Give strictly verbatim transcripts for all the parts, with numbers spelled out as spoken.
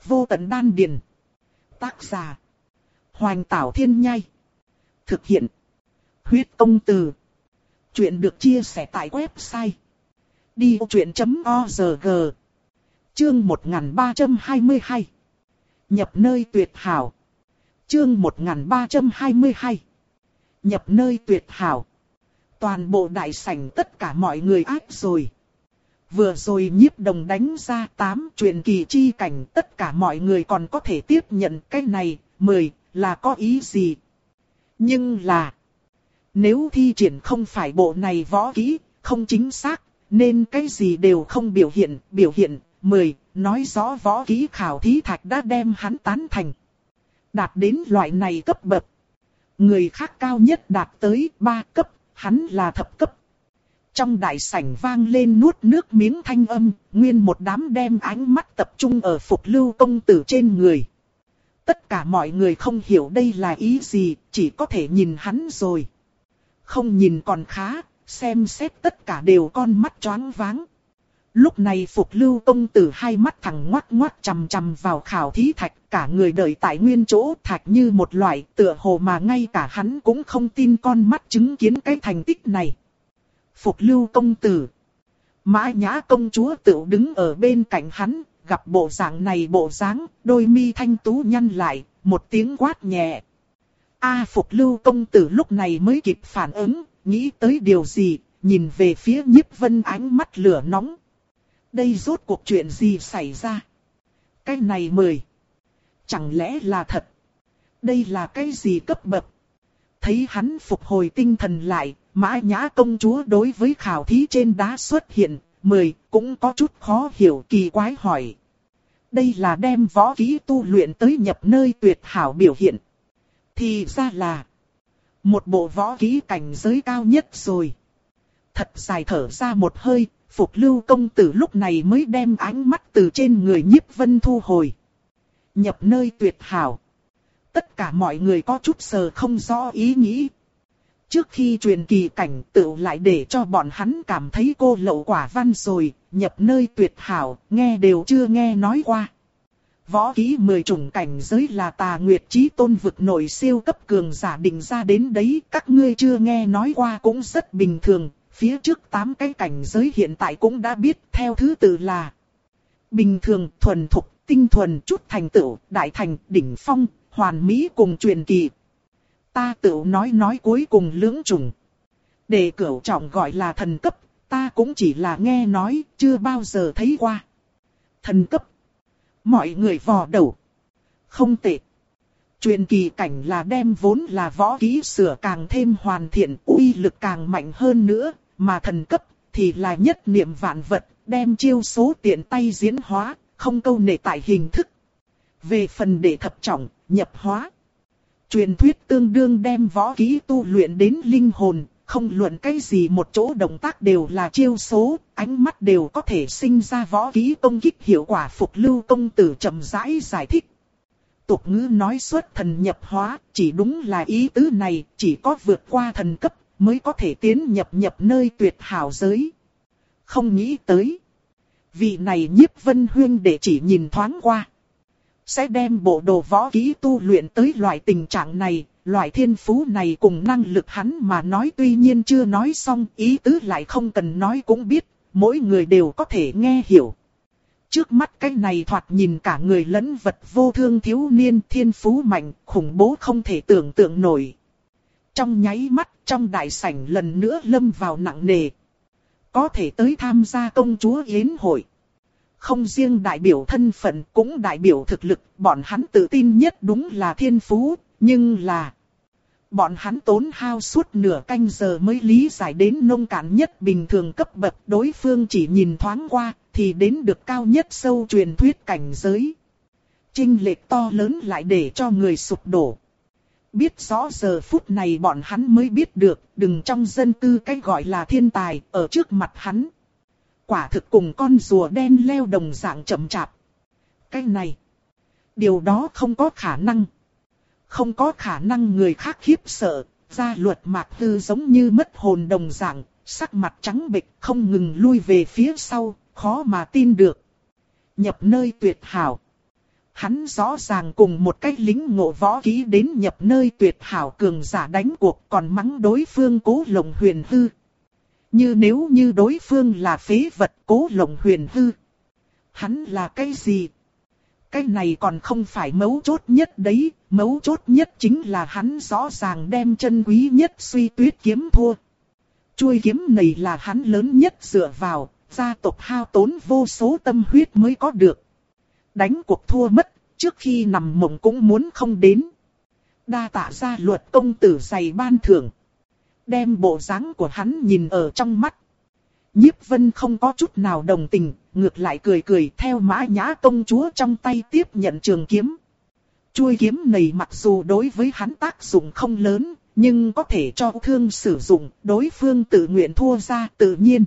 Vô tận đan điền. Tác giả. Hoành Tảo Thiên Nhai. Thực hiện. Huyết Công Từ. Chuyện được chia sẻ tại website đi vô chuyện chấm org. Chương một nghìn ba trăm hai mươi hai. Nhập nơi tuyệt hảo. Chương một nghìn ba trăm hai mươi hai. Nhập nơi tuyệt hảo. Toàn bộ đại sảnh tất cả mọi người ác rồi. Vừa rồi Nhiếp Đồng đánh ra tám truyền kỳ chi cảnh, tất cả mọi người còn có thể tiếp nhận cái này, mười là có ý gì. Nhưng là, nếu thi triển không phải bộ này võ kỹ, không chính xác, nên cái gì đều không biểu hiện, biểu hiện, mười nói rõ võ kỹ khảo thí thạch đã đem hắn tán thành. Đạt đến loại này cấp bậc. Người khác cao nhất đạt tới ba cấp, hắn là thập cấp. Trong đại sảnh vang lên nuốt nước miếng thanh âm, nguyên một đám đem ánh mắt tập trung ở Phục Lưu công tử trên người. Tất cả mọi người không hiểu đây là ý gì, chỉ có thể nhìn hắn rồi. Không nhìn còn khá, xem xét tất cả đều con mắt choáng váng. Lúc này Phục Lưu công tử hai mắt thẳng ngoắt ngoắt chằm chằm vào khảo thí thạch, cả người đợi tại nguyên chỗ, thạch như một loại, tựa hồ mà ngay cả hắn cũng không tin con mắt chứng kiến cái thành tích này. Phục Lưu công tử. Mã Nhã công chúa tựu đứng ở bên cạnh hắn, gặp bộ dạng này bộ dáng, đôi mi thanh tú nhăn lại, một tiếng quát nhẹ. A Phục Lưu công tử lúc này mới kịp phản ứng, nghĩ tới điều gì, nhìn về phía Nhiếp Vân ánh mắt lửa nóng. Đây rốt cuộc chuyện gì xảy ra? Cái này mời. Chẳng lẽ là thật? Đây là cái gì cấp bậc? Thấy hắn phục hồi tinh thần lại, Mã Nhã công chúa đối với khảo thí trên đá xuất hiện, mười cũng có chút khó hiểu, kỳ quái hỏi. Đây là đem võ kỹ tu luyện tới nhập nơi tuyệt hảo biểu hiện. Thì ra là một bộ võ kỹ cảnh giới cao nhất rồi. Thật dài thở ra một hơi, Phục Lưu công tử lúc này mới đem ánh mắt từ trên người Nhiếp Vân thu hồi. Nhập nơi tuyệt hảo. Tất cả mọi người có chút sờ không rõ ý nghĩ. Trước khi truyền kỳ cảnh tự lại để cho bọn hắn cảm thấy cô lậu quả văn rồi, nhập nơi tuyệt hảo, nghe đều chưa nghe nói qua. Võ kỹ mười chủng cảnh giới là Tà Nguyệt Chí Tôn vực nội siêu cấp cường giả định ra đến đấy, các ngươi chưa nghe nói qua cũng rất bình thường. Phía trước tám cái cảnh giới hiện tại cũng đã biết, theo thứ tự là bình thường, thuần thục, tinh thuần, chút thành tựu, đại thành, đỉnh phong, hoàn mỹ cùng truyền kỳ. Ta tự nói nói cuối cùng lưỡng chủng. Để cửu trọng gọi là thần cấp, ta cũng chỉ là nghe nói, chưa bao giờ thấy qua. Thần cấp. Mọi người vò đầu. Không tệ. Truyền kỳ cảnh là đem vốn là võ kỹ sửa càng thêm hoàn thiện, uy lực càng mạnh hơn nữa, mà thần cấp thì là nhất niệm vạn vật, đem chiêu số tiện tay diễn hóa, không câu nệ tại hình thức. Về phần đệ thập trọng, nhập hóa. Truyền thuyết tương đương đem võ kỹ tu luyện đến linh hồn, không luận cái gì một chỗ động tác đều là chiêu số, ánh mắt đều có thể sinh ra võ kỹ công kích hiệu quả. Phục Lưu công tử chậm rãi giải thích. Tục ngữ nói xuất thần nhập hóa, chỉ đúng là ý tứ này, chỉ có vượt qua thần cấp mới có thể tiến nhập nhập nơi tuyệt hảo giới. Không nghĩ tới. Vị này Nhiếp Vân huynh đệ chỉ nhìn thoáng qua. Sẽ đem bộ đồ võ kỹ tu luyện tới loại tình trạng này, loại thiên phú này cùng năng lực hắn mà nói tuy nhiên chưa nói xong, ý tứ lại không cần nói cũng biết, mỗi người đều có thể nghe hiểu. Trước mắt cái này thoạt nhìn cả người lẫn vật vô thương thiếu niên thiên phú mạnh, khủng bố không thể tưởng tượng nổi. Trong nháy mắt, trong đại sảnh lần nữa lâm vào nặng nề. Có thể tới tham gia công chúa yến hội. Không riêng đại biểu thân phận cũng đại biểu thực lực, bọn hắn tự tin nhất đúng là thiên phú, nhưng là... Bọn hắn tốn hao suốt nửa canh giờ mới lý giải đến nông cạn nhất bình thường cấp bậc, đối phương chỉ nhìn thoáng qua thì đến được cao nhất sâu truyền thuyết cảnh giới. Chênh lệch to lớn lại để cho người sụp đổ. Biết rõ giờ phút này bọn hắn mới biết được, đừng trong dân cư cái gọi là thiên tài ở trước mặt hắn. Quả thực cùng con rùa đen leo đồng dạng chậm chạp. Cái này, điều đó không có khả năng. Không có khả năng. Người khác khiếp sợ, gia luật Mạc Hư giống như mất hồn đồng dạng, sắc mặt trắng bệch không ngừng lui về phía sau, khó mà tin được. Nhập nơi tuyệt hảo. Hắn rõ ràng cùng một cách lính ngộ võ kỹ đến nhập nơi tuyệt hảo cường giả đánh cuộc, còn mắng đối phương Cố Lộng Huyền hư. Như nếu như đối phương là phế vật Cố Lộng Huyền hư, hắn là cái gì? Cái này còn không phải mấu chốt nhất đấy, mấu chốt nhất chính là hắn rõ ràng đem chân quý nhất Suy Tuyết kiếm thua. Chuôi kiếm này là hắn lớn nhất dựa vào, gia tộc hao tốn vô số tâm huyết mới có được. Đánh cuộc thua mất, trước khi nằm mộng cũng muốn không đến. Đa tạ Gia Luật công tử dày ban thưởng. Đem bộ dáng của hắn nhìn ở trong mắt. Nhiếp Vân không có chút nào đồng tình, ngược lại cười cười theo Mã Nhã công chúa trong tay tiếp nhận trường kiếm. Chuôi kiếm này mặc dù đối với hắn tác dụng không lớn, nhưng có thể cho thương sử dụng, đối phương tự nguyện thua ra tự nhiên.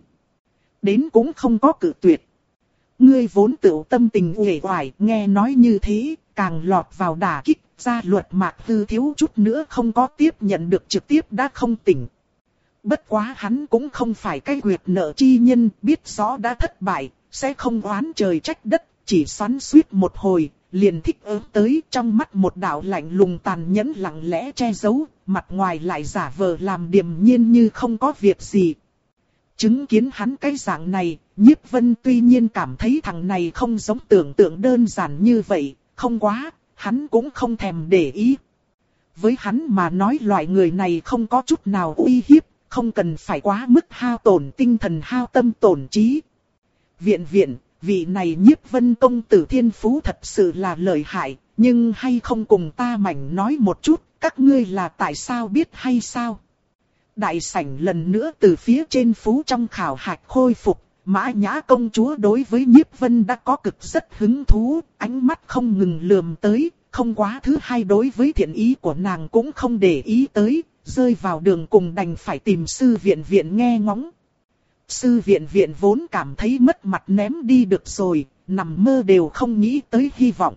Đến cũng không có cự tuyệt. Ngươi vốn tự tâm tình uể oải, nghe nói như thế, càng lọt vào đả kích, Gia Luật Mạc Hư thiếu chút nữa không có tiếp nhận được trực tiếp đã không tỉnh. Bất quá hắn cũng không phải cái quyệt nợ chi nhân, biết rõ đã thất bại, sẽ không oán trời trách đất, chỉ xoắn xuýt một hồi, liền thích ứng tới trong mắt một đạo lạnh lùng tàn nhẫn lặng lẽ che giấu, mặt ngoài lại giả vờ làm điềm nhiên như không có việc gì. Chứng kiến hắn cái dạng này, Nhiếp Vân tuy nhiên cảm thấy thằng này không giống tưởng tượng đơn giản như vậy, không quá, hắn cũng không thèm để ý. Với hắn mà nói loại người này không có chút nào uy hiếp, không cần phải quá mức hao tổn tinh thần hao tâm tổn trí. Viện viện, vị này Nhiếp Vân công tử thiên phú thật sự là lợi hại, nhưng hay không cùng ta mảnh nói một chút, các ngươi là tại sao biết hay sao? Đại sảnh lần nữa từ phía trên phú trong khảo hạch khôi phục, Mã Nhã công chúa đối với Nhiếp Vân đã có cực rất hứng thú, ánh mắt không ngừng lườm tới, không quá thứ hai đối với thiện ý của nàng cũng không để ý tới, rơi vào đường cùng đành phải tìm sư viện viện nghe ngóng. Sư viện viện vốn cảm thấy mất mặt ném đi được rồi, nằm mơ đều không nghĩ tới hy vọng.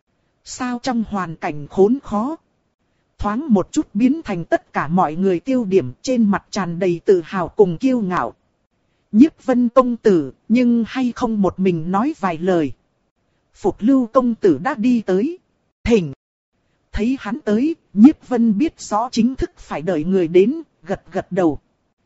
Sao trong hoàn cảnh khốn khó, thoáng một chút biến thành tất cả mọi người tiêu điểm, trên mặt tràn đầy tự hào cùng kiêu ngạo. Nhiếp Vân công tử, nhưng hay không một mình nói vài lời. Phục Lưu công tử đã đi tới. Thỉnh. Thấy hắn tới, Nhiếp Vân biết rõ chính thức phải đợi người đến, gật gật đầu.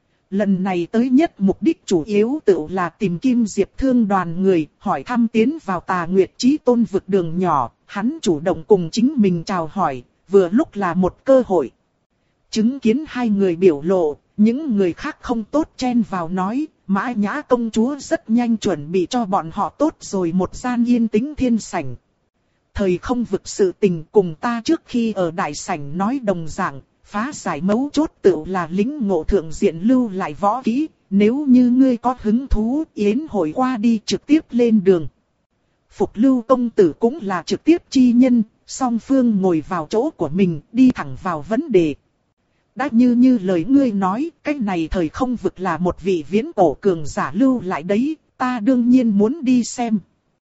Lần này tới nhất mục đích chủ yếu tự là tìm Kim Diệp Thương đoàn người, hỏi thăm tiến vào Tà Nguyệt Chí Tôn vực đường nhỏ, hắn chủ động cùng chính mình chào hỏi, vừa lúc là một cơ hội. Chứng kiến hai người biểu lộ, những người khác không tốt chen vào nói, Mã Nhã công chúa rất nhanh chuẩn bị cho bọn họ tốt rồi một gian yên tĩnh thiên sảnh. Thời không vực sự tình cùng ta trước khi ở đại sảnh nói đồng dạng, phá giải mấu chốt tự là lính ngộ thượng diện lưu lại võ kỹ, nếu như ngươi có hứng thú, yến hội qua đi trực tiếp lên đường. Phục Lưu công tử cũng là trực tiếp chi nhân, song phương ngồi vào chỗ của mình, đi thẳng vào vấn đề. Đã như như lời ngươi nói, cái này thời không vực là một vị viễn cổ cường giả lưu lại đấy, ta đương nhiên muốn đi xem.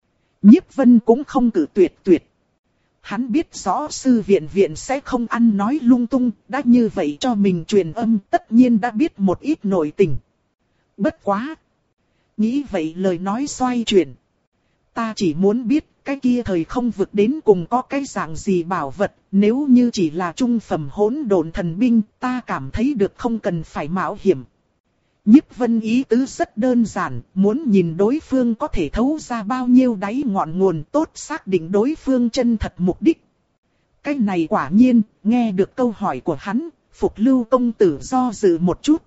Nhiếp Vân cũng không cự tuyệt tuyệt. Hắn biết rõ sư viện viện sẽ không ăn nói lung tung, đã như vậy cho mình truyền âm tất nhiên đã biết một ít nội tình. Bất quá. Nghĩ vậy lời nói xoay chuyển. Ta chỉ muốn biết cái kia thời không vực đến cùng có cái dạng gì bảo vật, nếu như chỉ là trung phẩm hỗn độn thần binh, ta cảm thấy được không cần phải mạo hiểm. Nhiếp Vân ý tứ rất đơn giản, muốn nhìn đối phương có thể thấu ra bao nhiêu đáy ngọn nguồn tốt xác định đối phương chân thật mục đích. Cái này quả nhiên, nghe được câu hỏi của hắn, Phục Lưu công tử do dự một chút.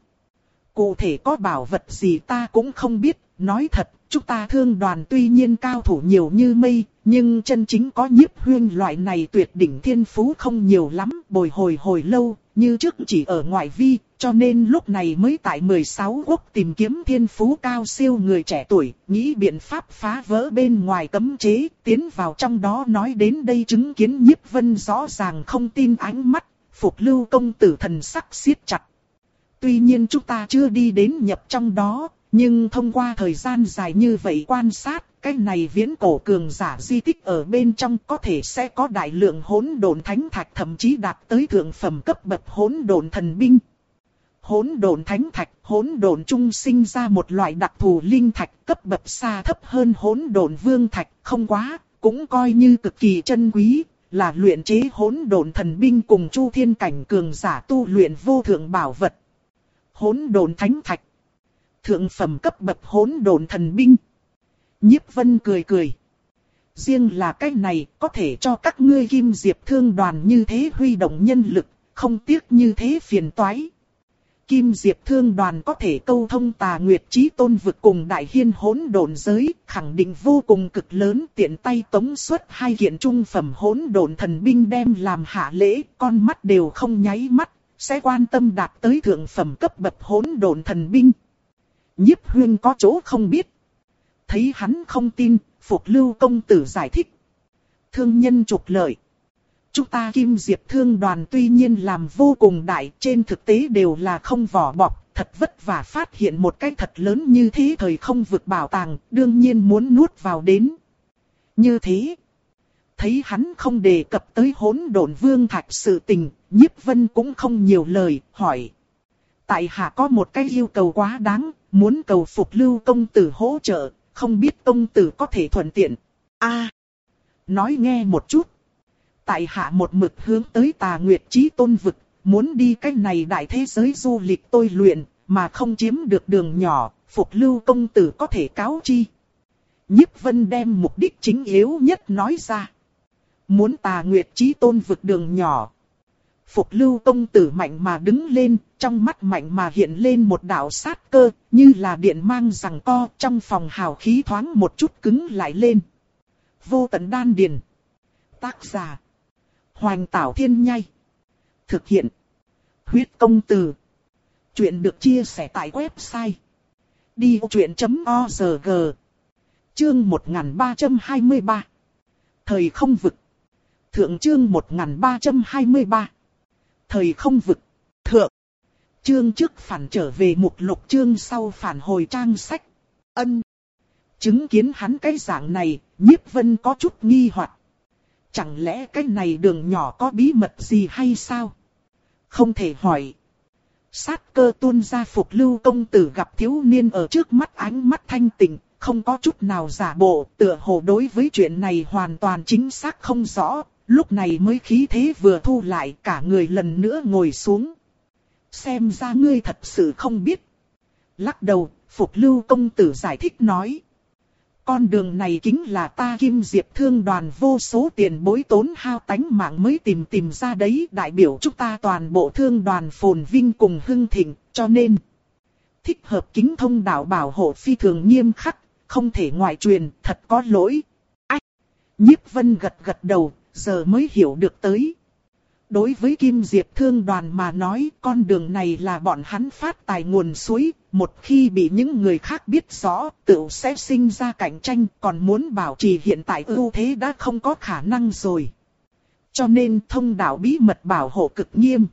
Cụ thể có bảo vật gì ta cũng không biết, nói thật, chúng ta thương đoàn tuy nhiên cao thủ nhiều như mây, nhưng chân chính có Nhiếp Huyên loại này tuyệt đỉnh thiên phú không nhiều lắm, bồi hồi hồi lâu, như trước chỉ ở ngoại vi, cho nên lúc này mới tại mười sáu quốc tìm kiếm thiên phú cao siêu người trẻ tuổi, nghĩ biện pháp phá vỡ bên ngoài cấm chế, tiến vào trong đó. Nói đến đây chứng kiến Nhiếp Vân rõ ràng không tin ánh mắt, Phục Lưu công tử thần sắc siết chặt. Tuy nhiên chúng ta chưa đi đến nhập trong đó, nhưng thông qua thời gian dài như vậy quan sát, cái này viễn cổ cường giả di tích ở bên trong có thể sẽ có đại lượng hỗn độn thánh thạch, thậm chí đạt tới thượng phẩm cấp bậc hỗn độn thần binh. Hỗn độn thánh thạch, hỗn độn trung sinh ra một loại đặc thù linh thạch cấp bậc xa thấp hơn hỗn độn vương thạch, không quá, cũng coi như cực kỳ chân quý, là luyện chế hỗn độn thần binh cùng chu thiên cảnh cường giả tu luyện vô thượng bảo vật. Hỗn độn thánh thạch. Thượng phẩm cấp bậc hỗn độn thần binh. Nhiếp Vân cười cười. Riêng là cái này có thể cho các ngươi Kim Diệp Thương đoàn như thế huy động nhân lực, không tiếc như thế phiền toái. Kim Diệp Thương đoàn có thể câu thông Tà Nguyệt Chí Tôn vực cùng Đại Hiên hỗn độn giới, khẳng định vô cùng cực lớn, tiện tay tống xuất hai kiện trung phẩm hỗn độn thần binh đem làm hạ lễ, con mắt đều không nháy mắt, sẽ quan tâm đạt tới thượng phẩm cấp bậc hỗn độn thần binh. Nhiếp Huyên có chỗ không biết. Thấy hắn không tin, Phục Lưu công tử giải thích. Thương nhân trục lợi. Chúng ta Kim Diệp Thương đoàn tuy nhiên làm vô cùng đại, trên thực tế đều là không vỏ bọc, thật vất vả phát hiện một cái thật lớn như thế thời không vực bảo tàng, đương nhiên muốn nuốt vào đến. Như thế, thấy hắn không đề cập tới hỗn độn vương thạch sự tình, Nhiếp Vân cũng không nhiều lời, hỏi. Tại hạ có một cái yêu cầu quá đáng, muốn cầu Phục Lưu công tử hỗ trợ, không biết công tử có thể thuận tiện. A, nói nghe một chút. Tại hạ một mực hướng tới Tà Nguyệt Chí Tôn vực, muốn đi cách này đại thế giới du lịch tôi luyện, mà không chiếm được đường nhỏ, Phục Lưu công tử có thể cáo chi. Nhiếp Vân đem mục đích chính yếu nhất nói ra. Muốn Tà Nguyệt Chí Tôn vực đường nhỏ. Phục Lưu công tử mạnh mà đứng lên, trong mắt mạnh mà hiện lên một đạo sát cơ, như là điện mang giằng co, trong phòng hào khí thoáng một chút cứng lại lên. Vô tận đan điền. Tác giả. Hoành Tảo Thiên Nhai. Thực hiện. Huyết công từ. Chuyện được chia sẻ tại website. đi vô chuyện chấm org. Chương một nghìn ba trăm hai mươi ba. Thời không vực. Thượng chương một nghìn ba trăm hai mươi ba. Thời không vực. Thượng. Chương trước phản trở về mục lục, chương sau phản hồi trang sách. Ân. Chứng kiến hắn cái dạng này, Nhiếp Vân có chút nghi hoặc. Chẳng lẽ cái này đường nhỏ có bí mật gì hay sao? Không thể hỏi. Sát cơ tuôn ra, Phục Lưu công tử gặp thiếu niên ở trước mắt, ánh mắt thanh tịnh, không có chút nào giả bộ, tựa hồ đối với chuyện này hoàn toàn chính xác không rõ, lúc này mới khí thế vừa thu lại, cả người lần nữa ngồi xuống. Xem ra ngươi thật sự không biết. Lắc đầu, Phục Lưu công tử giải thích nói. Con đường này chính là ta Kim Diệp Thương đoàn vô số tiền bối tốn hao tánh mạng mới tìm tìm ra đấy, đại biểu chúng ta toàn bộ thương đoàn phồn vinh cùng hưng thịnh, cho nên thích hợp kính thông đạo bảo hộ phi thường nghiêm khắc, không thể ngoại truyền, thật có lỗi. Ách! Nhiếp Vân gật gật đầu, giờ mới hiểu được tới. Đối với Kim Diệp Thương đoàn mà nói, con đường này là bọn hắn phát tài nguồn suối, một khi bị những người khác biết rõ, tự sẽ sinh ra cạnh tranh, còn muốn bảo trì hiện tại ưu thế đã không có khả năng rồi. Cho nên thông đạo bí mật bảo hộ cực nghiêm.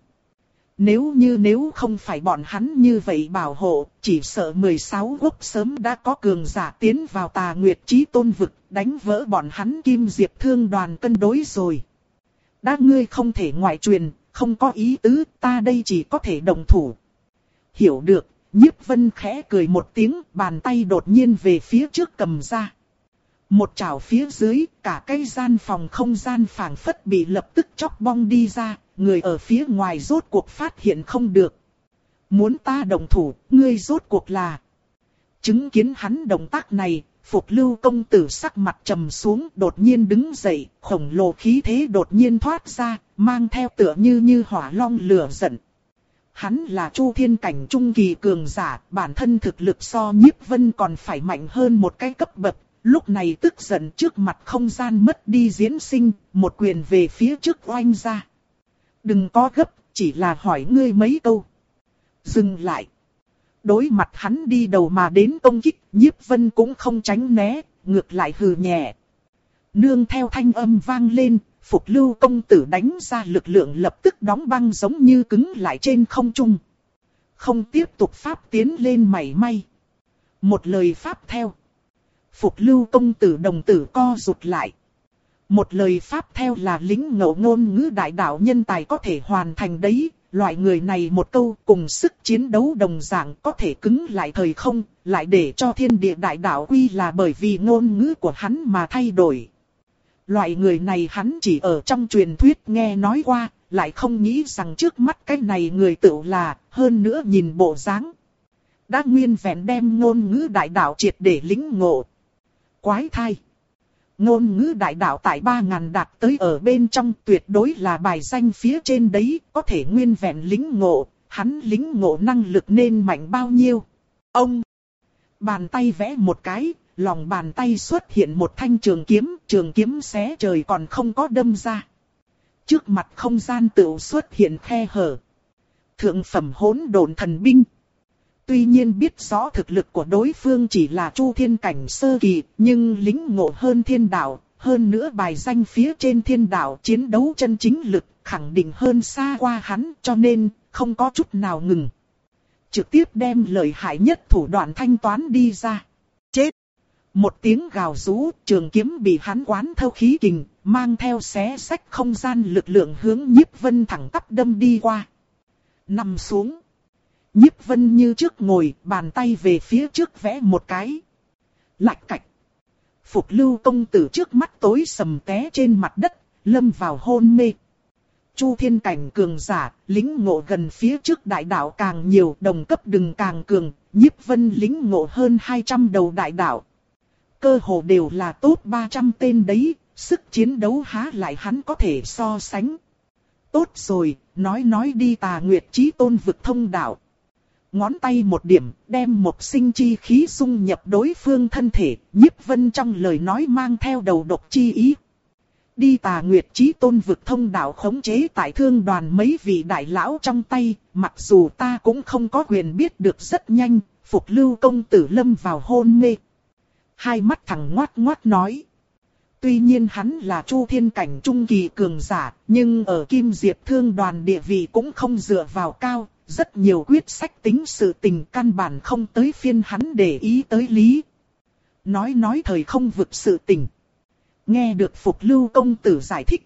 Nếu như nếu không phải bọn hắn như vậy bảo hộ, chỉ sợ mười sáu quốc sớm đã có cường giả tiến vào Tà Nguyệt Chí Tôn vực, đánh vỡ bọn hắn Kim Diệp Thương đoàn cân đối rồi. Đã ngươi không thể ngoại truyền, không có ý tứ, ta đây chỉ có thể đồng thủ. Hiểu được, Nhiếp Vân khẽ cười một tiếng, bàn tay đột nhiên về phía trước cầm ra. Một chảo phía dưới, cả cái gian phòng không gian phảng phất bị lập tức chóc bong đi ra, người ở phía ngoài rốt cuộc phát hiện không được. Muốn ta đồng thủ, ngươi rốt cuộc là... Chứng kiến hắn động tác này, Phục Lưu công tử sắc mặt trầm xuống, đột nhiên đứng dậy, khổng lồ khí thế đột nhiên thoát ra, mang theo tựa như như hỏa long lửa giận. Hắn là Chu Thiên cảnh trung kỳ cường giả, bản thân thực lực so Nhiếp Vân còn phải mạnh hơn một cái cấp bậc, lúc này tức giận trước mặt không gian mất đi diễn sinh, một quyền về phía trước oanh ra. Đừng có gấp, chỉ là hỏi ngươi mấy câu. Dừng lại. Đối mặt hắn đi đầu mà đến công kích, Nhiếp Vân cũng không tránh né, ngược lại hừ nhẹ. Nương theo thanh âm vang lên, Phục Lưu công tử đánh ra lực lượng lập tức đóng băng giống như cứng lại trên không trung. Không tiếp tục pháp tiến lên mảy may. Một lời pháp theo. Phục Lưu công tử đồng tử co rụt lại. Một lời pháp theo là lính ngộ ngôn ngữ đại đạo nhân tài có thể hoàn thành đấy. Loại người này một câu cùng sức chiến đấu đồng dạng có thể cứng lại thời không, lại để cho thiên địa đại đạo quy là bởi vì ngôn ngữ của hắn mà thay đổi. Loại người này hắn chỉ ở trong truyền thuyết nghe nói qua, lại không nghĩ rằng trước mắt cái này người tựu là, hơn nữa nhìn bộ dáng. Đã nguyên vẹn đem ngôn ngữ đại đạo triệt để lĩnh ngộ. Quái thai. Ngôn ngữ đại đạo tại ba ngàn đạt tới ở bên trong tuyệt đối là bài danh phía trên đấy, có thể nguyên vẹn lĩnh ngộ, hắn lĩnh ngộ năng lực nên mạnh bao nhiêu. Ông, bàn tay vẽ một cái, lòng bàn tay xuất hiện một thanh trường kiếm, trường kiếm xé trời còn không có đâm ra. Trước mặt không gian tựu xuất hiện khe hở. Thượng phẩm hỗn độn thần binh. Tuy nhiên biết rõ thực lực của đối phương chỉ là Chu Thiên cảnh sơ kỳ, nhưng lĩnh ngộ hơn thiên đạo, hơn nữa bài danh phía trên thiên đạo chiến đấu chân chính lực, khẳng định hơn xa qua hắn, cho nên không có chút nào ngừng. Trực tiếp đem lợi hại nhất thủ đoạn thanh toán đi ra. Chết! Một tiếng gào rú, trường kiếm bị hắn quán thâu khí kình, mang theo xé xách không gian lực lượng hướng Nhiếp Vân thẳng tắp đâm đi qua. Nằm xuống. Nhiếp Vân như trước ngồi, bàn tay về phía trước vẽ một cái. Lạch cạch. Phục Lưu công tử trước mắt tối sầm té trên mặt đất, lâm vào hôn mê. Chu Thiên cảnh cường giả, lĩnh ngộ gần phía trước đại đạo càng nhiều, đồng cấp đừng càng cường, Nhiếp Vân lĩnh ngộ hơn hai trăm đầu đại đạo. Cơ hồ đều là tốt ba trăm tên đấy, sức chiến đấu há lại hắn có thể so sánh. Tốt rồi, nói nói đi Tà Nguyệt Chí Tôn vực thông đạo. Ngón tay một điểm, đem một sinh chi khí dung nhập đối phương thân thể, Nhiếp Vân trong lời nói mang theo đầu độc chi ý. Đi Tà Nguyệt Chí Tôn vực thông đạo khống chế tại thương đoàn mấy vị đại lão trong tay, mặc dù ta cũng không có quyền biết được rất nhanh, Phục Lưu công tử lâm vào hôn mê. Hai mắt thẳng ngoát ngoát nói. Tuy nhiên hắn là Chu Thiên cảnh trung kỳ cường giả, nhưng ở Kim Diệp thương đoàn địa vị cũng không dựa vào cao, rất nhiều quyết sách tính sự tình căn bản không tới phiên hắn để ý tới lý. Nói nói thời không vực sự tình. Nghe được Phục Lưu công tử giải thích.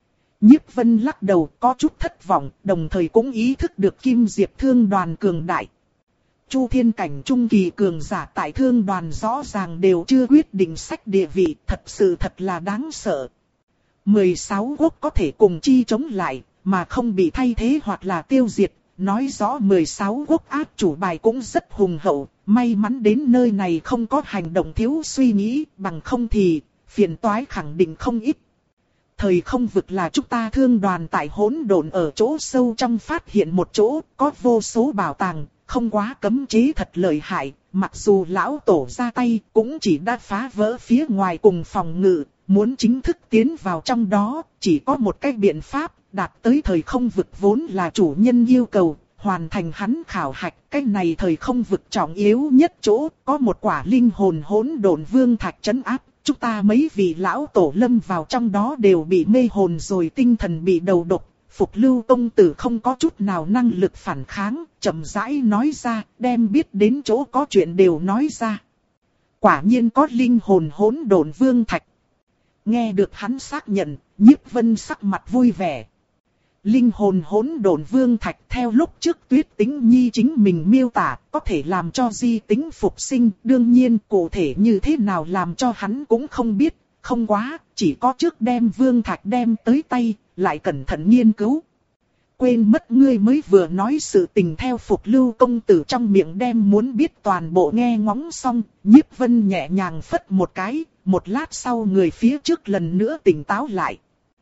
Nhiếp Vân lắc đầu có chút thất vọng, đồng thời cũng ý thức được Kim Diệp thương đoàn cường đại. Chu Thiên cảnh trung kỳ cường giả tại thương đoàn rõ ràng đều chưa quyết định sách địa vị, thật sự thật là đáng sợ. mười sáu quốc có thể cùng chi chống lại, mà không bị thay thế hoặc là tiêu diệt, nói rõ mười sáu quốc áp chủ bài cũng rất hùng hậu, may mắn đến nơi này không có hành động thiếu suy nghĩ, bằng không thì phiền toái khẳng định không ít. Thời không vực là chúng ta thương đoàn tại hỗn độn ở chỗ sâu trong phát hiện một chỗ, có vô số bảo tàng. Không quá cấm chế thật lợi hại, mặc dù lão tổ ra tay cũng chỉ đã phá vỡ phía ngoài cùng phòng ngự, muốn chính thức tiến vào trong đó, chỉ có một cách biện pháp, đạt tới thời không vực vốn là chủ nhân yêu cầu, hoàn thành hắn khảo hạch, cái này thời không vực trọng yếu nhất chỗ, có một quả linh hồn hỗn độn vương thạch trấn áp, chúng ta mấy vị lão tổ lâm vào trong đó đều bị mê hồn rồi tinh thần bị đầu độc. Phục Lưu công tử không có chút nào năng lực phản kháng, chậm rãi nói ra, đem biết đến chỗ có chuyện đều nói ra. Quả nhiên có linh hồn hỗn độn vương thạch. Nghe được hắn xác nhận, Nhiếp Vân sắc mặt vui vẻ. Linh hồn hỗn độn vương thạch theo lúc trước Tuyết Tĩnh Nhi chính mình miêu tả, có thể làm cho di tính phục sinh, đương nhiên cụ thể như thế nào làm cho hắn cũng không biết, không quá, chỉ có trước đem vương thạch đem tới tay. Lại cẩn thận nghiên cứu. Quên mất ngươi mới vừa nói sự tình theo Phục Lưu công tử trong miệng đem muốn biết toàn bộ nghe ngóng xong, Nhiếp Vân nhẹ nhàng phất một cái, một lát sau người phía trước lần nữa tỉnh táo lại.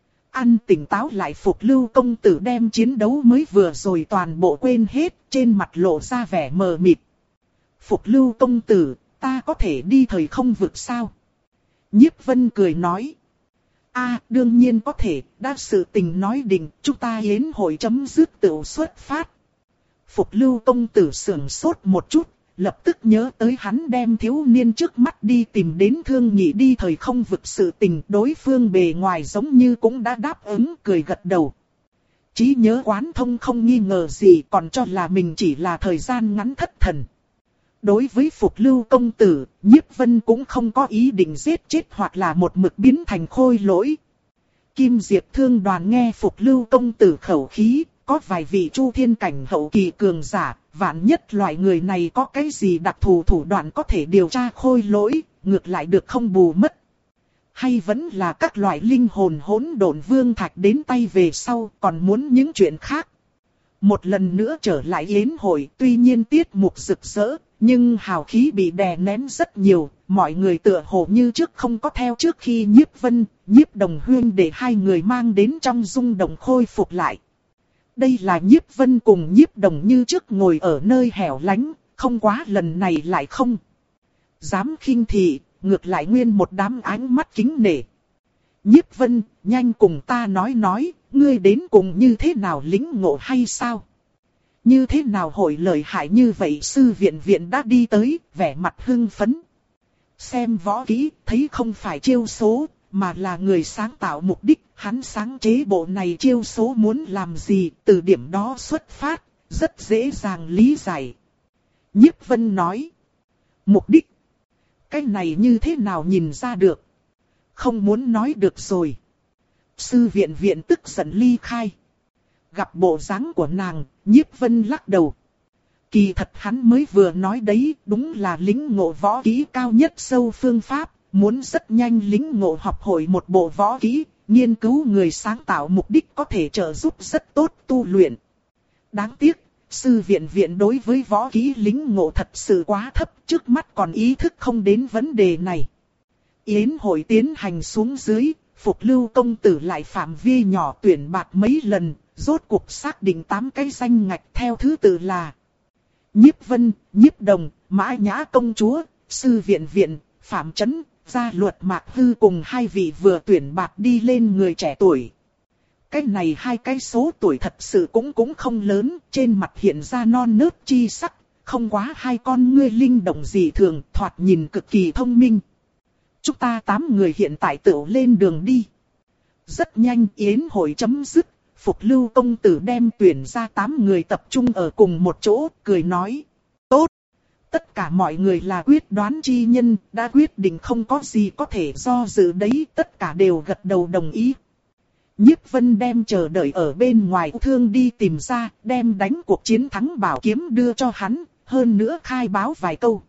Ăn tỉnh táo lại Phục Lưu công tử đem chiến đấu mới vừa rồi toàn bộ quên hết, trên mặt lộ ra vẻ mờ mịt. Phục Lưu công tử, ta có thể đi thời không vực sao? Nhiếp Vân cười nói. A, à, đương nhiên có thể, đã sự tình nói định, chúng ta yến hội chấm dứt tự xuất phát. Phục Lưu công tử sưởng sốt một chút, lập tức nhớ tới hắn đem thiếu niên trước mắt đi tìm đến thương nhị đi thời không vực sự tình, đối phương bề ngoài giống như cũng đã đáp ứng, cười gật đầu. Trí nhớ quán thông không nghi ngờ gì, còn cho là mình chỉ là thời gian ngắn thất thần. Đối với Phục Lưu công tử, Nhiếp Vân cũng không có ý định giết chết hoặc là một mực biến thành khôi lỗi. Kim Diệp thương đoàn nghe Phục Lưu công tử khẩu khí, có vài vị Chu Thiên cảnh hậu kỳ cường giả, vạn nhất loại người này có cái gì đặc thù thủ đoạn có thể điều tra khôi lỗi, ngược lại được không bù mất. Hay vẫn là các loại linh hồn hỗn độn vương thạch đến tay về sau còn muốn những chuyện khác. Một lần nữa trở lại yến hội, tuy nhiên tiết mục rực rỡ, nhưng hào khí bị đè nén rất nhiều, mọi người tựa hồ như trước không có theo trước khi Nhiếp Vân, Nhiếp Đồng Huyên để hai người mang đến trong rung động khôi phục lại. Đây là Nhiếp Vân cùng Nhiếp Đồng như trước ngồi ở nơi hẻo lánh, không quá lần này lại không dám khinh thị, ngược lại nguyên một đám ánh mắt kính nể. Nhiếp Vân, nhanh cùng ta nói nói, ngươi đến cùng như thế nào lĩnh ngộ hay sao? Như thế nào hội lợi hại như vậy? Sư viện viện đã đi tới, vẻ mặt hưng phấn. Xem võ kỹ, thấy không phải chiêu số, mà là người sáng tạo mục đích. Hắn sáng chế bộ này chiêu số muốn làm gì, từ điểm đó xuất phát, rất dễ dàng lý giải. Nhiếp Vân nói. Mục đích? Cái này như thế nào nhìn ra được? Không muốn nói được rồi. Sư viện viện tức giận ly khai. Gặp bộ dáng của nàng, Nhiếp Vân lắc đầu. Kỳ thật hắn mới vừa nói đấy, đúng là lĩnh ngộ võ kỹ cao nhất sâu phương pháp, muốn rất nhanh lĩnh ngộ học hội một bộ võ kỹ, nghiên cứu người sáng tạo mục đích có thể trợ giúp rất tốt tu luyện. Đáng tiếc, sư viện viện đối với võ kỹ lĩnh ngộ thật sự quá thấp, trước mắt còn ý thức không đến vấn đề này. Yến hội tiến hành xuống dưới, Phục Lưu công tử lại phạm vi nhỏ tuyển bạt mấy lần, rốt cuộc xác định tám cái danh ngạch theo thứ tự là Nhiếp Vân, Nhiếp Đồng, Mã Nhã công chúa, Sư viện viện, Phạm Chấn, Gia Luật Mạc Hư cùng hai vị vừa tuyển bạt đi lên người trẻ tuổi. Cái này hai cái số tuổi thật sự cũng cũng không lớn, trên mặt hiện ra non nớt chi sắc, không quá hai con ngươi linh động dị thường, thoạt nhìn cực kỳ thông minh. Chúng ta tám người hiện tại tựu lên đường đi. Rất nhanh yến hội chấm dứt, Phục Lưu công tử đem tuyển ra tám người tập trung ở cùng một chỗ, cười nói. Tốt! Tất cả mọi người là quyết đoán chi nhân, đã quyết định không có gì có thể do dự đấy, tất cả đều gật đầu đồng ý. Nhiếp Vân đem chờ đợi ở bên ngoài thương đi tìm ra, đem đánh cuộc chiến thắng bảo kiếm đưa cho hắn, hơn nữa khai báo vài câu.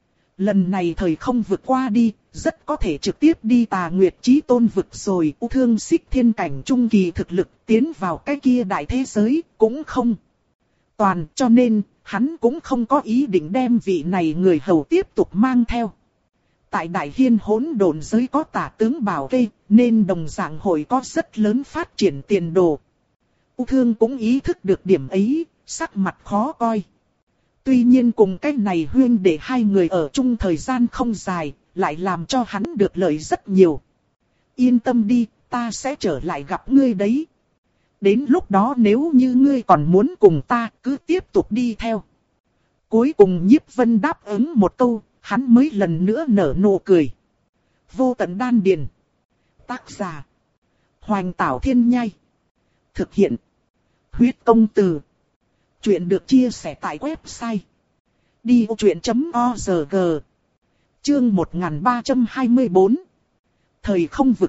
Lần này thời không vượt qua đi, rất có thể trực tiếp đi Tà Nguyệt Chí Tôn vực rồi. U Thương Xích thiên cảnh trung kỳ thực lực tiến vào cái kia đại thế giới, cũng không toàn, cho nên hắn cũng không có ý định đem vị này người hầu tiếp tục mang theo. Tại Đại Hiên hỗn độn giới có tả tướng bảo kê, nên đồng dạng hội có rất lớn phát triển tiền đồ. U Thương cũng ý thức được điểm ấy, sắc mặt khó coi. Tuy nhiên cùng cái này huyên để hai người ở chung thời gian không dài, lại làm cho hắn được lợi rất nhiều. Yên tâm đi, ta sẽ trở lại gặp ngươi đấy. Đến lúc đó nếu như ngươi còn muốn cùng ta, cứ tiếp tục đi theo. Cuối cùng Nhiếp Vân đáp ứng một câu, hắn mới lần nữa nở nụ cười. Vô tận đan điền. Tác giả: Hoành Tảo Thiên Nhai. Thực hiện: Huyết Công Từ. Chuyện được chia sẻ tại website đi ô chuyện chấm org. Chương một nghìn ba trăm hai mươi tư. Thời không vực.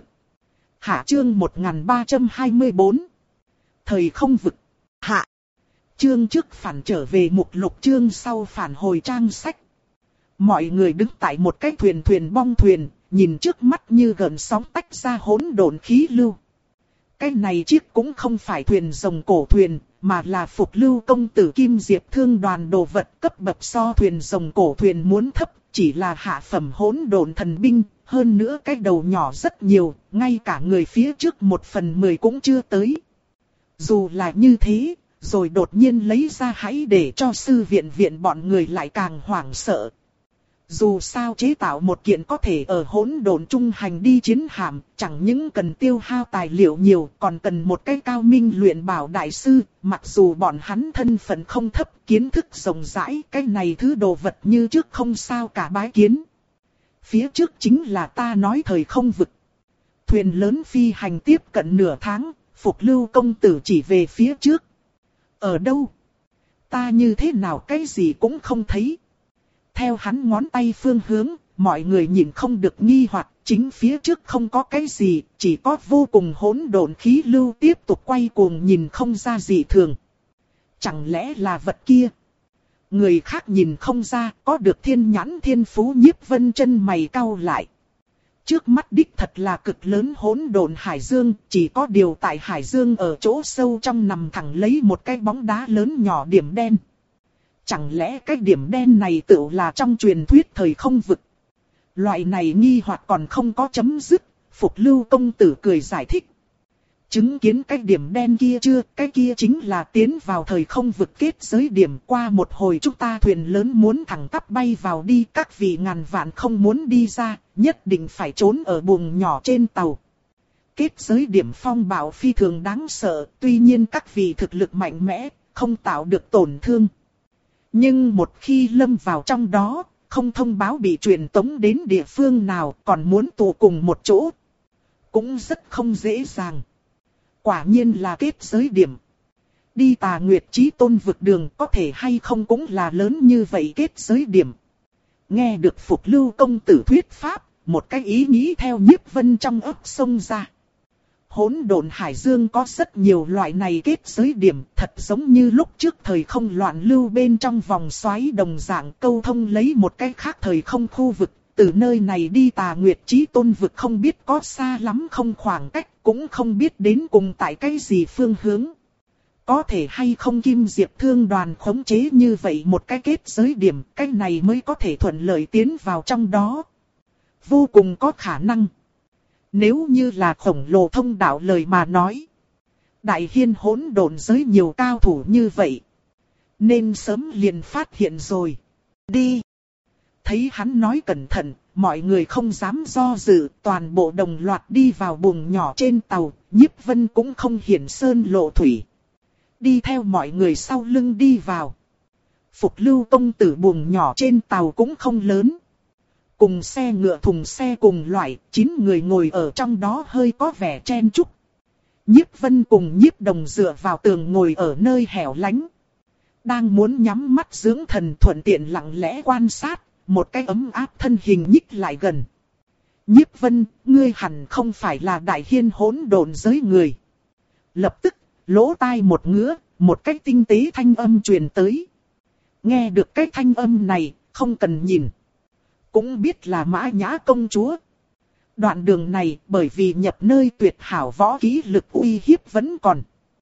Hạ chương một nghìn ba trăm hai mươi tư. Thời không vực. Hạ. Chương trước phản trở về mục lục, chương sau phản hồi trang sách. Mọi người đứng tại một cái thuyền thuyền bong thuyền, nhìn trước mắt như gần sóng tách ra hỗn độn khí lưu. Cái này chiếc cũng không phải thuyền rồng cổ thuyền, mà là Phục Lưu công tử Kim Diệp thương đoàn đồ vật, cấp bậc so thuyền rồng cổ thuyền muốn thấp, chỉ là hạ phẩm hỗn độn thần binh, hơn nữa cái đầu nhỏ rất nhiều, ngay cả người phía trước một phần mười cũng chưa tới. Dù là như thế, rồi đột nhiên lấy ra hãy để cho sư viện viện bọn người lại càng hoảng sợ. Dù sao chế tạo một kiện có thể ở hỗn độn trung hành đi chiến hạm, chẳng những cần tiêu hao tài liệu nhiều, còn cần một cái cao minh luyện bảo đại sư, mặc dù bọn hắn thân phận không thấp, kiến thức rộng rãi, cái này thứ đồ vật như trước không sao cả bái kiến. Phía trước chính là ta nói thời không vực. Thuyền lớn phi hành tiếp cận nửa tháng, Phục Lưu công tử chỉ về phía trước. Ở đâu? Ta như thế nào cái gì cũng không thấy. Theo hắn ngón tay phương hướng, mọi người nhìn không được nghi hoặc, chính phía trước không có cái gì, chỉ có vô cùng hỗn độn khí lưu tiếp tục quay cuồng nhìn không ra gì thường. Chẳng lẽ là vật kia? Người khác nhìn không ra, có được thiên nhãn thiên phú Nhiếp Vân chân mày cau lại. Trước mắt đích thật là cực lớn hỗn độn hải dương, chỉ có điều tại hải dương ở chỗ sâu trong nằm thẳng lấy một cái bóng đá lớn nhỏ điểm đen. Chẳng lẽ cái điểm đen này tựu là trong truyền thuyết thời không vực? Loại này nghi hoặc còn không có chấm dứt, Phục Lưu công tử cười giải thích. Chứng kiến cái điểm đen kia chưa, cái kia chính là tiến vào thời không vực kết giới điểm. Qua một hồi chúng ta thuyền lớn muốn thẳng tắp bay vào đi, các vị ngàn vạn không muốn đi ra, nhất định phải trốn ở buồng nhỏ trên tàu. Kết giới điểm phong bạo phi thường đáng sợ, tuy nhiên các vị thực lực mạnh mẽ, không tạo được tổn thương. Nhưng một khi lâm vào trong đó, không thông báo bị truyền tống đến địa phương nào, còn muốn tụ cùng một chỗ, cũng rất không dễ dàng. Quả nhiên là kết giới điểm. Đi Tà Nguyệt Chí Tôn vực đường có thể hay không cũng là lớn như vậy kết giới điểm. Nghe được Phục Lưu công tử thuyết pháp, một cái ý nghĩ theo Nhiếp Vân trong ấp xông ra. Hỗn độn hải dương có rất nhiều loại này kết giới điểm, thật giống như lúc trước thời không loạn lưu bên trong vòng xoáy đồng dạng câu thông lấy một cái khác thời không khu vực. Từ nơi này đi Tà Nguyệt Chí Tôn vực không biết có xa lắm không khoảng cách, cũng không biết đến cùng tại cái gì phương hướng. Có thể hay không Kim Diệp Thương đoàn khống chế như vậy một cái kết giới điểm, cái này mới có thể thuận lợi tiến vào trong đó. Vô cùng có khả năng. Nếu như là khổng lồ thông đạo lời mà nói. Đại Hiên hỗn độn giới nhiều cao thủ như vậy. Nên sớm liền phát hiện rồi. Đi. Thấy hắn nói cẩn thận, mọi người không dám do dự, toàn bộ đồng loạt đi vào buồng nhỏ trên tàu, Nhiếp Vân cũng không hiển sơn lộ thủy. Đi theo mọi người sau lưng đi vào. Phục Lưu công tử buồng nhỏ trên tàu cũng không lớn. Cùng xe ngựa thùng xe cùng loại, chín người ngồi ở trong đó hơi có vẻ chen chúc. Nhiếp Vân cùng Nhiếp Đồng dựa vào tường ngồi ở nơi hẻo lánh. Đang muốn nhắm mắt dưỡng thần thuận tiện lặng lẽ quan sát. Một cái ấm áp thân hình nhích lại gần. Nhiếp Vân, ngươi hẳn không phải là Đại Hiên hỗn độn giới người. Lập tức, lỗ tai một ngứa, một cái tinh tế thanh âm truyền tới. Nghe được cái thanh âm này, không cần nhìn. Cũng biết là Mã Nhã công chúa. Đoạn đường này, bởi vì nhập nơi tuyệt hảo võ kỹ lực uy hiếp vẫn còn.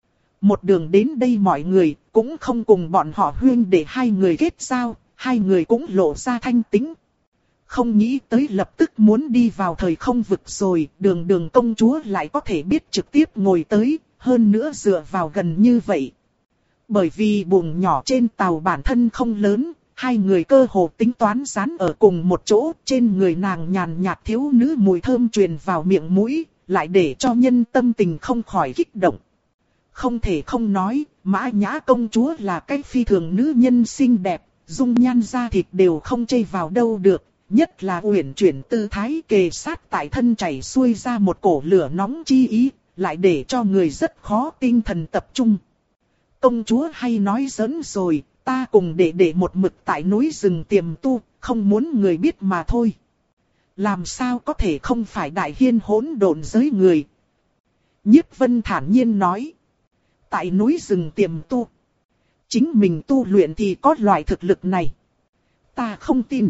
Một đường đến đây mọi người, cũng không cùng bọn họ huyên để hai người kết giao. Hai người cũng lộ ra thanh tính. Không nghĩ tới lập tức muốn đi vào thời không vực rồi, đường đường công chúa lại có thể biết trực tiếp ngồi tới, hơn nữa dựa vào gần như vậy. Bởi vì buồng nhỏ trên tàu bản thân không lớn, hai người cơ hồ tính toán dán ở cùng một chỗ, trên người nàng nhàn nhạt thiếu nữ mùi thơm truyền vào miệng mũi, lại để cho nhân tâm tình không khỏi kích động. Không thể không nói, Mã Nhã công chúa là cái phi thường nữ nhân xinh đẹp. Dung nhan da thịt đều không chê vào đâu được, nhất là uyển chuyển tư thái kề sát tại thân chảy xuôi ra một cổ lửa nóng chi ý, lại để cho người rất khó tinh thần tập trung. Công chúa hay nói giỡn rồi, ta cùng đệ đệ một mực tại núi rừng tiềm tu, không muốn người biết mà thôi. Làm sao có thể không phải Đại Hiên hỗn độn giới người? Nhiếp Vân thản nhiên nói. Tại núi rừng tiềm tu. Chính mình tu luyện thì có loại thực lực này. Ta không tin.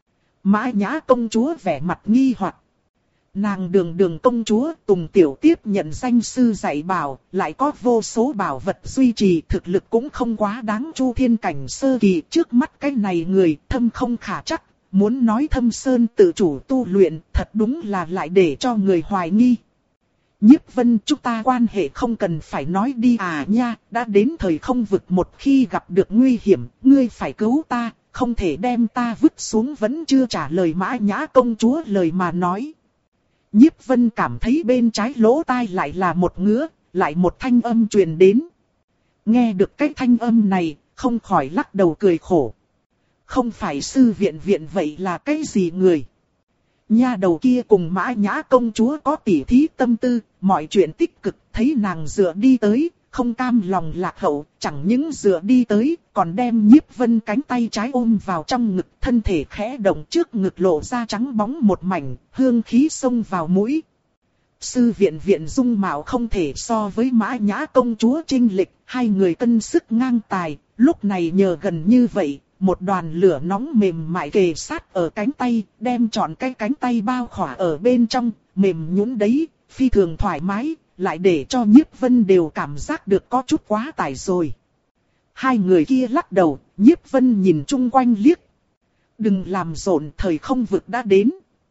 Mã Nhã công chúa vẻ mặt nghi hoặc. Nàng đường đường công chúa Tùng Tiểu tiếp nhận danh sư dạy bảo, lại có vô số bảo vật duy trì, thực lực cũng không quá đáng. Chu thiên cảnh sơ kỳ, trước mắt cái này người thâm không khả chắc. Muốn nói thâm sơn tự chủ tu luyện, thật đúng là lại để cho người hoài nghi. Nhiếp Vân, chúng ta quan hệ không cần phải nói đi à nha, đã đến thời không vực, một khi gặp được nguy hiểm, ngươi phải cứu ta, không thể đem ta vứt xuống. Vẫn chưa trả lời Mã Nhã công chúa lời mà nói. Nhiếp Vân cảm thấy bên trái lỗ tai lại là một ngứa, lại một thanh âm truyền đến. Nghe được cái thanh âm này, không khỏi lắc đầu cười khổ. Không phải sư viện viện vậy là cái gì người? Nha đầu kia cùng Mã Nhã công chúa có tỉ thí tâm tư, mọi chuyện tích cực, thấy nàng dựa đi tới, không cam lòng lạc hậu, chẳng những dựa đi tới, còn đem Nhiếp Vân cánh tay trái ôm vào trong ngực, thân thể khẽ động, trước ngực lộ ra trắng bóng một mảnh, hương khí xông vào mũi. Sư viện viện dung mạo không thể so với Mã Nhã công chúa chênh lệch, hai người cân sức ngang tài, lúc này nhờ gần như vậy, một đoàn lửa nóng mềm mại kề sát ở cánh tay, đem trọn cái cánh tay bao khỏa ở bên trong, mềm nhũn đấy, phi thường thoải mái, lại để cho Nhiếp Vân đều cảm giác được có chút quá tải rồi. Hai người kia lắc đầu, Nhiếp Vân nhìn chung quanh liếc. Đừng làm rộn, thời không vực đã đến.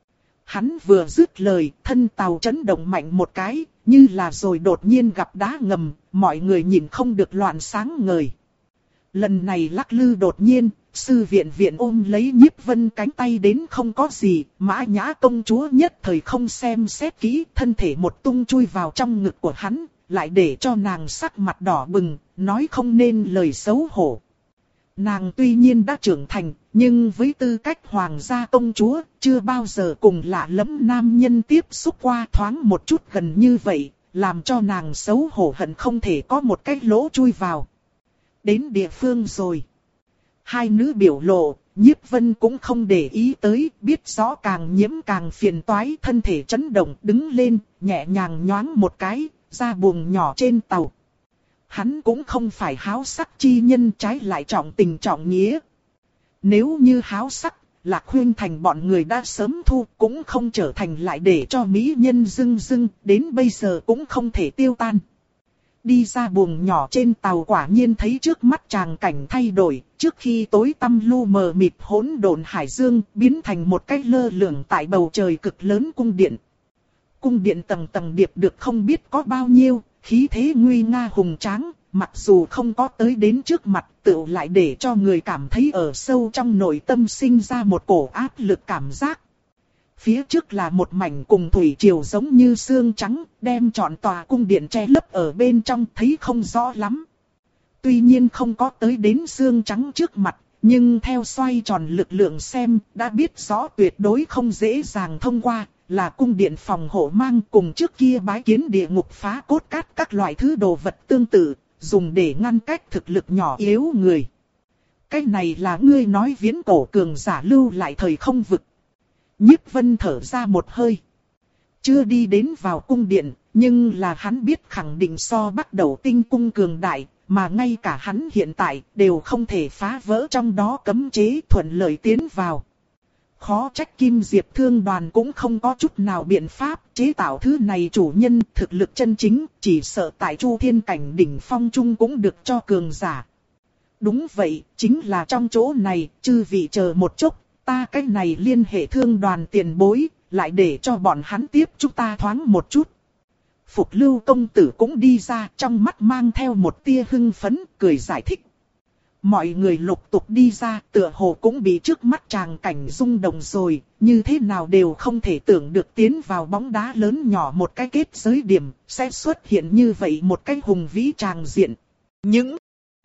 Hắn vừa dứt lời, thân tàu chấn động mạnh một cái, như là rồi đột nhiên gặp đá ngầm, mọi người nhìn không được loạn sáng ngời. Lần này lắc lư đột nhiên, sư viện viện ôm lấy Nhiếp Vân cánh tay đến không có gì, Mã Nhã công chúa nhất thời không xem xét kỹ, thân thể một tung chui vào trong ngực của hắn, lại để cho nàng sắc mặt đỏ bừng, nói không nên lời xấu hổ. Nàng tuy nhiên đã trưởng thành, nhưng với tư cách hoàng gia công chúa, chưa bao giờ cùng lạ lẫm nam nhân tiếp xúc qua, thoáng một chút gần như vậy, làm cho nàng xấu hổ hận không thể có một cái lỗ chui vào. Đến địa phương rồi. Hai nữ biểu lộ, Nhiếp Vân cũng không để ý tới, biết rõ càng nhiễm càng phiền toái, thân thể chấn động, đứng lên, nhẹ nhàng nhoáng một cái, ra buồng nhỏ trên tàu. Hắn cũng không phải háo sắc chi nhân, trái lại trọng tình trọng nghĩa. Nếu như háo sắc, Lạc Huyên Thành bọn người đã sớm thu, cũng không trở thành lại để cho mỹ nhân dưng dưng, đến bây giờ cũng không thể tiêu tan. Đi ra buồng nhỏ trên tàu, quả nhiên thấy trước mắt tràng cảnh thay đổi, trước khi tối tăm lu mờ mịt hỗn độn hải dương biến thành một cái lơ lửng tại bầu trời cực lớn cung điện. Cung điện tầng tầng điệp được không biết có bao nhiêu, khí thế nguy nga hùng tráng, mặc dù không có tới đến trước mặt, tựu lại để cho người cảm thấy ở sâu trong nội tâm sinh ra một cổ áp lực cảm giác. Phía trước là một mảnh cùng thủy triều giống như xương trắng, đem trọn tòa cung điện che lấp ở bên trong, thấy không rõ lắm. Tuy nhiên không có tới đến xương trắng trước mặt, nhưng theo xoay tròn lực lượng xem, đã biết rõ tuyệt đối không dễ dàng thông qua, là cung điện phòng hộ mang cùng trước kia bái kiến địa ngục phá cốt cát các loại thứ đồ vật tương tự, dùng để ngăn cách thực lực nhỏ yếu người. Cái này là ngươi nói viễn cổ cường giả lưu lại thời không vực. Nhiếp Vân thở ra một hơi. Chưa đi đến vào cung điện, nhưng là hắn biết khẳng định so bắt đầu tinh cung cường đại, mà ngay cả hắn hiện tại đều không thể phá vỡ trong đó cấm chế, thuận lợi tiến vào. Khó trách Kim Diệp Thương đoàn cũng không có chút nào biện pháp chế tạo thứ này, chủ nhân thực lực chân chính, chỉ sợ tại Chu Thiên cảnh đỉnh phong trung cũng được cho cường giả. Đúng vậy, chính là trong chỗ này, chư vị chờ một chút, ta cái này liên hệ thương đoàn tiền bối, lại để cho bọn hắn tiếp chúng ta thoáng một chút. Phục Lưu công tử cũng đi ra, trong mắt mang theo một tia hưng phấn, cười giải thích. Mọi người lục tục đi ra, tựa hồ cũng bị trước mắt tràng cảnh rung động rồi, như thế nào đều không thể tưởng được tiến vào bóng đá lớn nhỏ một cái kết giới điểm, sẽ xuất hiện như vậy một cái hùng vĩ tràng diện. Những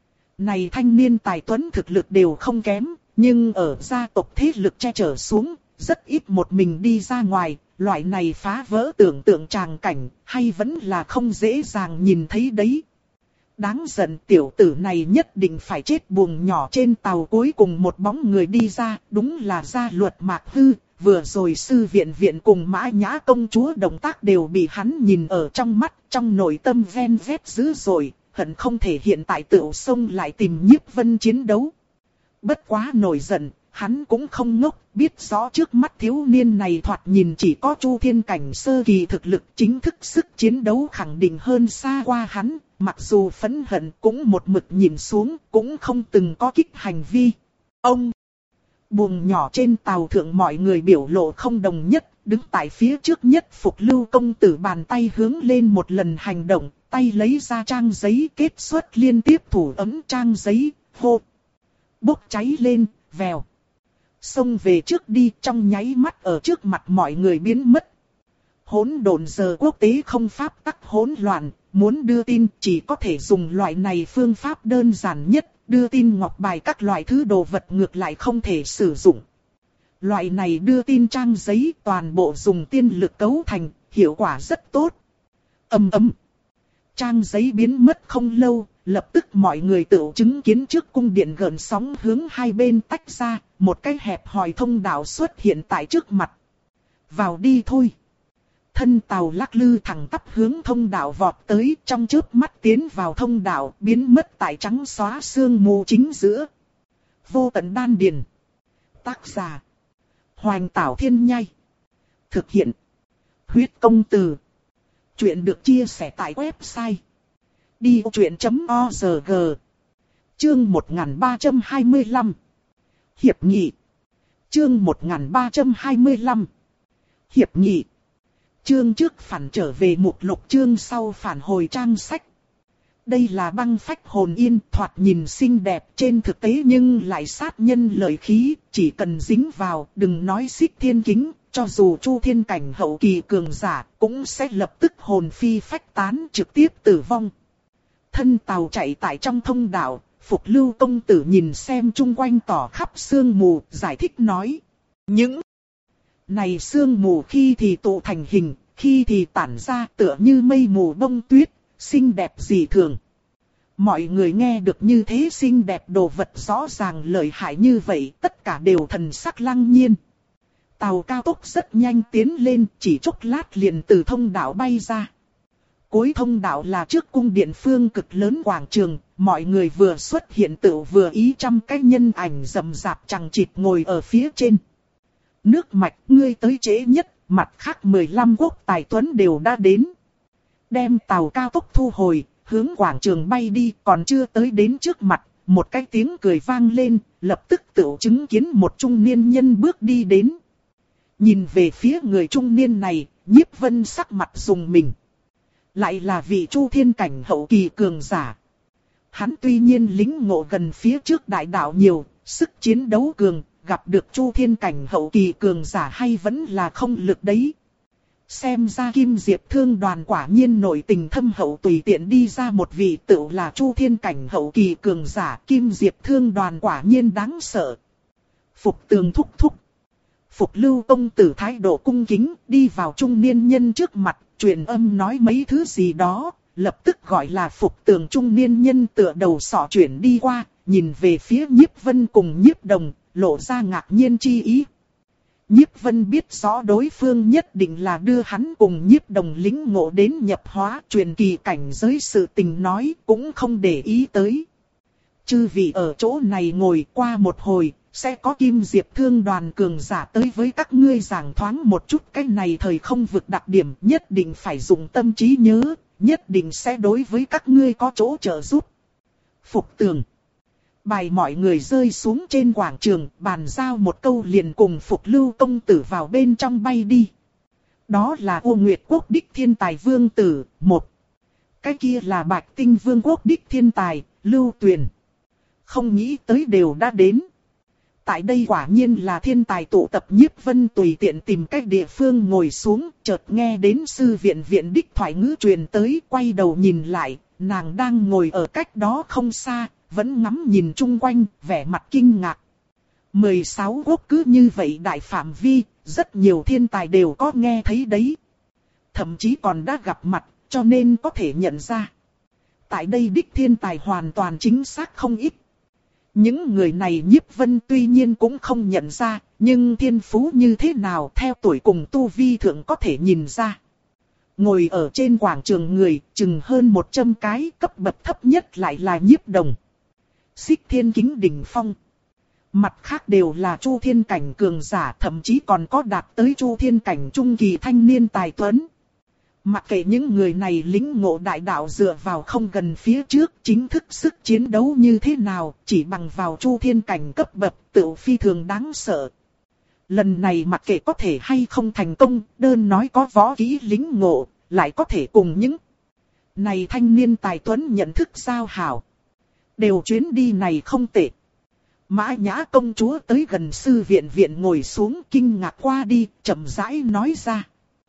này thanh niên tài tuấn thực lực đều không kém, nhưng ở gia tộc thế lực che chở xuống, rất ít một mình đi ra ngoài, loại này phá vỡ tưởng tượng tràng cảnh, hay vẫn là không dễ dàng nhìn thấy đấy. Đáng giận, tiểu tử này nhất định phải chết. Buồng nhỏ trên tàu cuối cùng một bóng người đi ra, đúng là gia luật Mạc Hư. Vừa rồi sư viện viện cùng Mã Nhã công chúa động tác đều bị hắn nhìn ở trong mắt, trong nội tâm ven vét dữ dội, hận không thể hiện tại tựu xông lại tìm Nhiếp Vân chiến đấu. Bất quá nổi giận, hắn cũng không ngốc, biết rõ trước mắt thiếu niên này thoạt nhìn chỉ có Chu Thiên cảnh sơ kỳ thực lực, chính thức sức chiến đấu khẳng định hơn xa qua hắn, mặc dù phẫn hận cũng một mực nhìn xuống, cũng không từng có kích hành vi. Ông, buồng nhỏ trên tàu thượng mọi người biểu lộ không đồng nhất, đứng tại phía trước nhất Phục Lưu công tử bàn tay hướng lên một lần hành động, tay lấy ra trang giấy kết xuất liên tiếp thủ ấm trang giấy, hô. Bốc cháy lên, vèo. Xông về trước đi, trong nháy mắt ở trước mặt mọi người biến mất. Hỗn độn giờ quốc tế không pháp tắc hỗn loạn, muốn đưa tin chỉ có thể dùng loại này phương pháp đơn giản nhất, đưa tin ngọc bài các loại thứ đồ vật ngược lại không thể sử dụng. Loại này đưa tin trang giấy toàn bộ dùng tiên lực cấu thành, hiệu quả rất tốt. Ầm ầm. Trang giấy biến mất không lâu, lập tức mọi người tự chứng kiến trước cung điện gợn sóng hướng hai bên tách ra, một cái hẹp hòi thông đạo xuất hiện tại trước mặt. Vào đi thôi. Thân tàu lắc lư thẳng tắp hướng thông đạo vọt tới, trong chớp mắt tiến vào thông đạo, biến mất tại trắng xóa sương mù chính giữa. Vô tận đan điền. Tác giả. Hoành Tảo Thiên Nhai. Thực hiện. Huyết công từ. Chuyện được chia sẻ tại website. đi ô chuyện chấm o rờ giê. Chương một nghìn ba trăm hai mươi lăm. Hiệp nghị. Chương một nghìn ba trăm hai mươi lăm. Hiệp nghị. Chương trước phản trở về mục lục, chương sau phản hồi trang sách. Đây là băng phách hồn yên, thoạt nhìn xinh đẹp, trên thực tế nhưng lại sát nhân lợi khí, chỉ cần dính vào, đừng nói xích thiên kính, cho dù Chu Thiên cảnh hậu kỳ cường giả, cũng sẽ lập tức hồn phi phách tán, trực tiếp tử vong. Thân tàu chạy tại trong thông đạo, Phục Lưu công tử nhìn xem chung quanh tỏ khắp sương mù, giải thích nói. Những này sương mù khi thì tụ thành hình, khi thì tản ra tựa như mây mù bông tuyết, xinh đẹp dị thường. Mọi người nghe được như thế xinh đẹp đồ vật rõ ràng lợi hại như vậy, tất cả đều thần sắc lăng nhiên. Tàu cao tốc rất nhanh tiến lên, chỉ chốc lát liền từ thông đạo bay ra. Cuối thông đạo là trước cung điện phương cực lớn quảng trường, mọi người vừa xuất hiện tự vừa ý trăm cái nhân ảnh rầm rạp chằng chịt ngồi ở phía trên. Nước Mạch, ngươi tới trễ nhất, mặt khác mười lăm quốc tài tuấn đều đã đến. Đem tàu cao tốc thu hồi, hướng quảng trường bay đi, còn chưa tới đến trước mặt, một cái tiếng cười vang lên, lập tức tự chứng kiến một trung niên nhân bước đi đến. Nhìn về phía người trung niên này, Nhiếp Vân sắc mặt rùng mình. Lại là vị Chu Thiên cảnh hậu kỳ cường giả. Hắn tuy nhiên lính ngộ gần phía trước đại đạo nhiều, sức chiến đấu cường, gặp được Chu Thiên cảnh hậu kỳ cường giả hay vẫn là không lực đấy. Xem ra Kim Diệp Thương đoàn quả nhiên nội tình thâm hậu, tùy tiện đi ra một vị tựu là Chu Thiên cảnh hậu kỳ cường giả, Kim Diệp Thương đoàn quả nhiên đáng sợ. Phục Tường thúc thúc. Phục Lưu công tử thái độ cung kính, đi vào trung niên nhân trước mặt, truyền âm nói mấy thứ gì đó, lập tức gọi là Phục Tường. Trung niên nhân tựa đầu sọ chuyển đi qua, nhìn về phía Nhiếp Vân cùng Nhiếp Đồng, lộ ra ngạc nhiên chi ý. Nhiếp Vân biết rõ đối phương nhất định là đưa hắn cùng Nhiếp Đồng lính ngộ đến nhập hóa truyền kỳ cảnh giới, sự tình nói cũng không để ý tới. Chư vị ở chỗ này ngồi, qua một hồi, sẽ có Kim Diệp Thương đoàn cường giả tới với các ngươi giảng thoáng một chút cái này thời không vực đặc điểm, nhất định phải dùng tâm trí nhớ, nhất định sẽ đối với các ngươi có chỗ trợ giúp. Phục Tường. Bài mọi người rơi xuống trên quảng trường, bàn giao một câu liền cùng Phục Lưu công tử vào bên trong bay đi. Đó là U Nguyệt quốc đích thiên tài vương tử, một. Cái kia là Bạch Tinh vương quốc đích thiên tài, Lưu Tuyền. Không nghĩ tới đều đã đến. Tại đây quả nhiên là thiên tài tụ tập. Nhiếp Vân tùy tiện tìm cách địa phương ngồi xuống, chợt nghe đến sư viện viện đích thoại ngữ truyền tới, quay đầu nhìn lại, nàng đang ngồi ở cách đó không xa, vẫn ngắm nhìn chung quanh, vẻ mặt kinh ngạc. mười sáu quốc cứ như vậy đại phạm vi, rất nhiều thiên tài đều có nghe thấy đấy. Thậm chí còn đã gặp mặt, cho nên có thể nhận ra. Tại đây đích thiên tài hoàn toàn chính xác không ít. Những người này Nhiếp Vân tuy nhiên cũng không nhận ra, nhưng thiên phú như thế nào theo tuổi cùng tu vi thượng có thể nhìn ra. Ngồi ở trên quảng trường người, chừng hơn một trăm cái, cấp bậc thấp nhất lại là Nhiếp Đồng. Xích Thiên kính đỉnh phong. Mặt khác đều là Chu Thiên cảnh cường giả, thậm chí còn có đạt tới Chu Thiên cảnh trung kỳ thanh niên tài tuấn. Mặc kệ những người này lĩnh ngộ đại đạo dựa vào không gần phía trước, chính thức sức chiến đấu như thế nào, chỉ bằng vào Chu Thiên cảnh cấp bậc, tự phi thường đáng sợ. Lần này mặc kệ có thể hay không thành công, đơn nói có võ kỹ lĩnh ngộ, lại có thể cùng những này thanh niên tài tuấn nhận thức giao hảo. Đều chuyến đi này không tệ. Mã Nhã công chúa tới gần sư viện viện ngồi xuống, kinh ngạc qua đi, chậm rãi nói ra.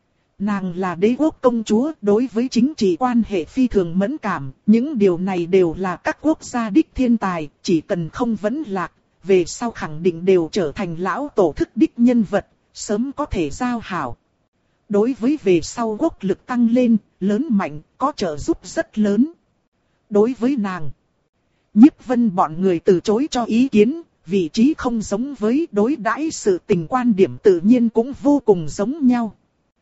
Nàng là đế quốc công chúa, đối với chính trị quan hệ phi thường mẫn cảm, những điều này đều là các quốc gia đích thiên tài, chỉ cần không vấn lạc, về sau khẳng định đều trở thành lão tổ thức đích nhân vật, sớm có thể giao hảo. Đối với về sau quốc lực tăng lên, lớn mạnh, có trợ giúp rất lớn. Đối với nàng, Nhiếp Vân bọn người từ chối cho ý kiến, vị trí không giống với đối đãi sự tình quan điểm tự nhiên cũng vô cùng giống nhau.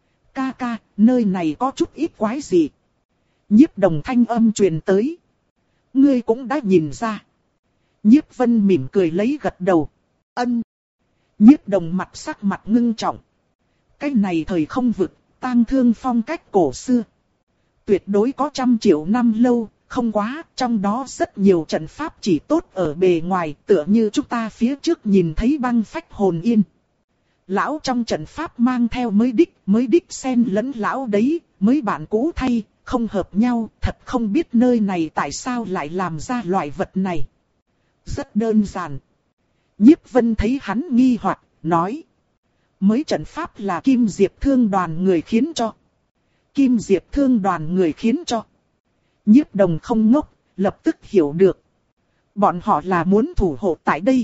Ca ca, nơi này có chút ít quái gì. Nhiếp Đồng thanh âm truyền tới. Ngươi cũng đã nhìn ra. Nhiếp Vân mỉm cười lấy gật đầu. Ân. Nhiếp Đồng mặt sắc mặt ngưng trọng. Cái này thời không vực, tang thương phong cách cổ xưa. Tuyệt đối có trăm triệu năm lâu, không quá, trong đó rất nhiều trận pháp chỉ tốt ở bề ngoài, tựa như chúng ta phía trước nhìn thấy băng phách hồn yên. Lão trong trận pháp mang theo mới đích, mới đích xen lẫn lão đấy, mới bạn cũ thay, không hợp nhau, thật không biết nơi này tại sao lại làm ra loại vật này. Rất đơn giản. Nhiếp Vân thấy hắn nghi hoặc, nói. Mới trận pháp là Kim Diệp Thương đoàn người khiến cho. Kim Diệp Thương đoàn người khiến cho. Nhiếp Đồng không ngốc, lập tức hiểu được. Bọn họ là muốn thủ hộ tại đây.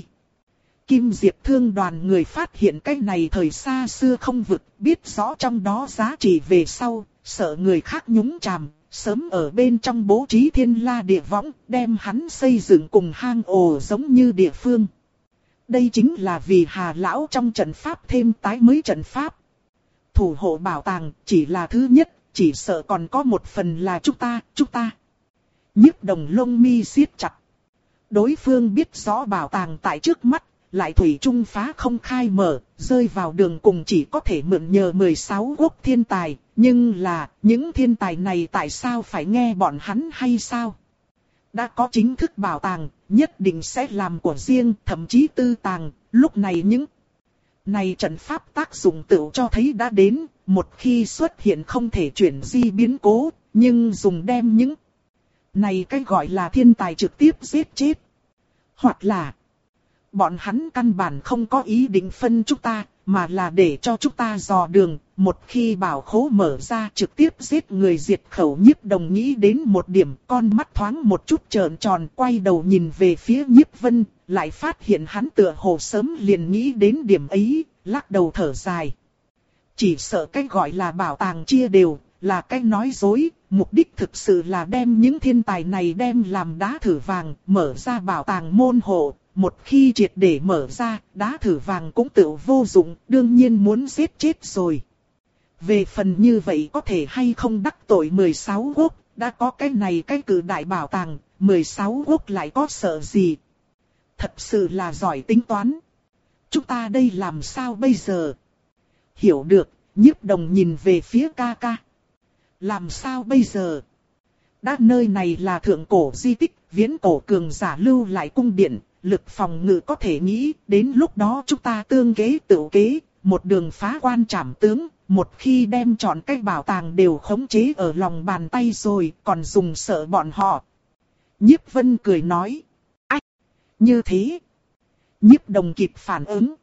Kim Diệp Thương đoàn người phát hiện cái này thời xa xưa không vực, biết rõ trong đó giá trị về sau, sợ người khác nhúng chàm, sớm ở bên trong bố trí thiên la địa võng, đem hắn xây dựng cùng hang ổ giống như địa phương. Đây chính là vì Hà Lão trong trận pháp thêm tái mới trận pháp. Thủ hộ bảo tàng chỉ là thứ nhất, chỉ sợ còn có một phần là chúng ta, chúng ta. Nhiếp Đồng lông mi siết chặt. Đối phương biết rõ bảo tàng tại trước mắt, lại thủy chung phá không khai mở, rơi vào đường cùng chỉ có thể mượn nhờ mười sáu quốc thiên tài. Nhưng là, những thiên tài này tại sao phải nghe bọn hắn hay sao? Đã có chính thức bảo tàng, nhất định sẽ làm của riêng, thậm chí tư tàng. Lúc này những này trận pháp tác dụng tựu cho thấy đã đến, một khi xuất hiện không thể chuyển di biến cố, nhưng dùng đem những này cái gọi là thiên tài trực tiếp giết chết. Hoặc là bọn hắn căn bản không có ý định phân chúng ta, mà là để cho chúng ta dò đường, một khi bảo khố mở ra trực tiếp giết người diệt khẩu. Nhiếp Đồng nghĩ đến một điểm, con mắt thoáng một chút trợn tròn, quay đầu nhìn về phía Nhiếp Vân, lại phát hiện hắn tựa hồ sớm liền nghĩ đến điểm ấy, lắc đầu thở dài. Chỉ sợ cái gọi là bảo tàng chia đều, là cái nói dối, mục đích thực sự là đem những thiên tài này đem làm đá thử vàng, mở ra bảo tàng môn hộ. Một khi triệt để mở ra, đá thử vàng cũng tự vô dụng, đương nhiên muốn giết chết rồi. Về phần như vậy có thể hay không đắc tội mười sáu quốc, đã có cái này cái cử đại bảo tàng, mười sáu quốc lại có sợ gì. Thật sự là giỏi tính toán. Chúng ta đây làm sao bây giờ? Hiểu được, Nhiếp Đồng nhìn về phía ca ca. Làm sao bây giờ? Đã nơi này là thượng cổ di tích, viễn cổ cường giả lưu lại cung điện. Lực phòng ngự có thể nghĩ, đến lúc đó chúng ta tương kế tự kế, một đường phá quan trảm tướng, một khi đem trọn cái bảo tàng đều khống chế ở lòng bàn tay rồi, còn dùng sợ bọn họ. Nhiếp Vân cười nói, ách, như thế. Nhiếp Đồng kịp phản ứng.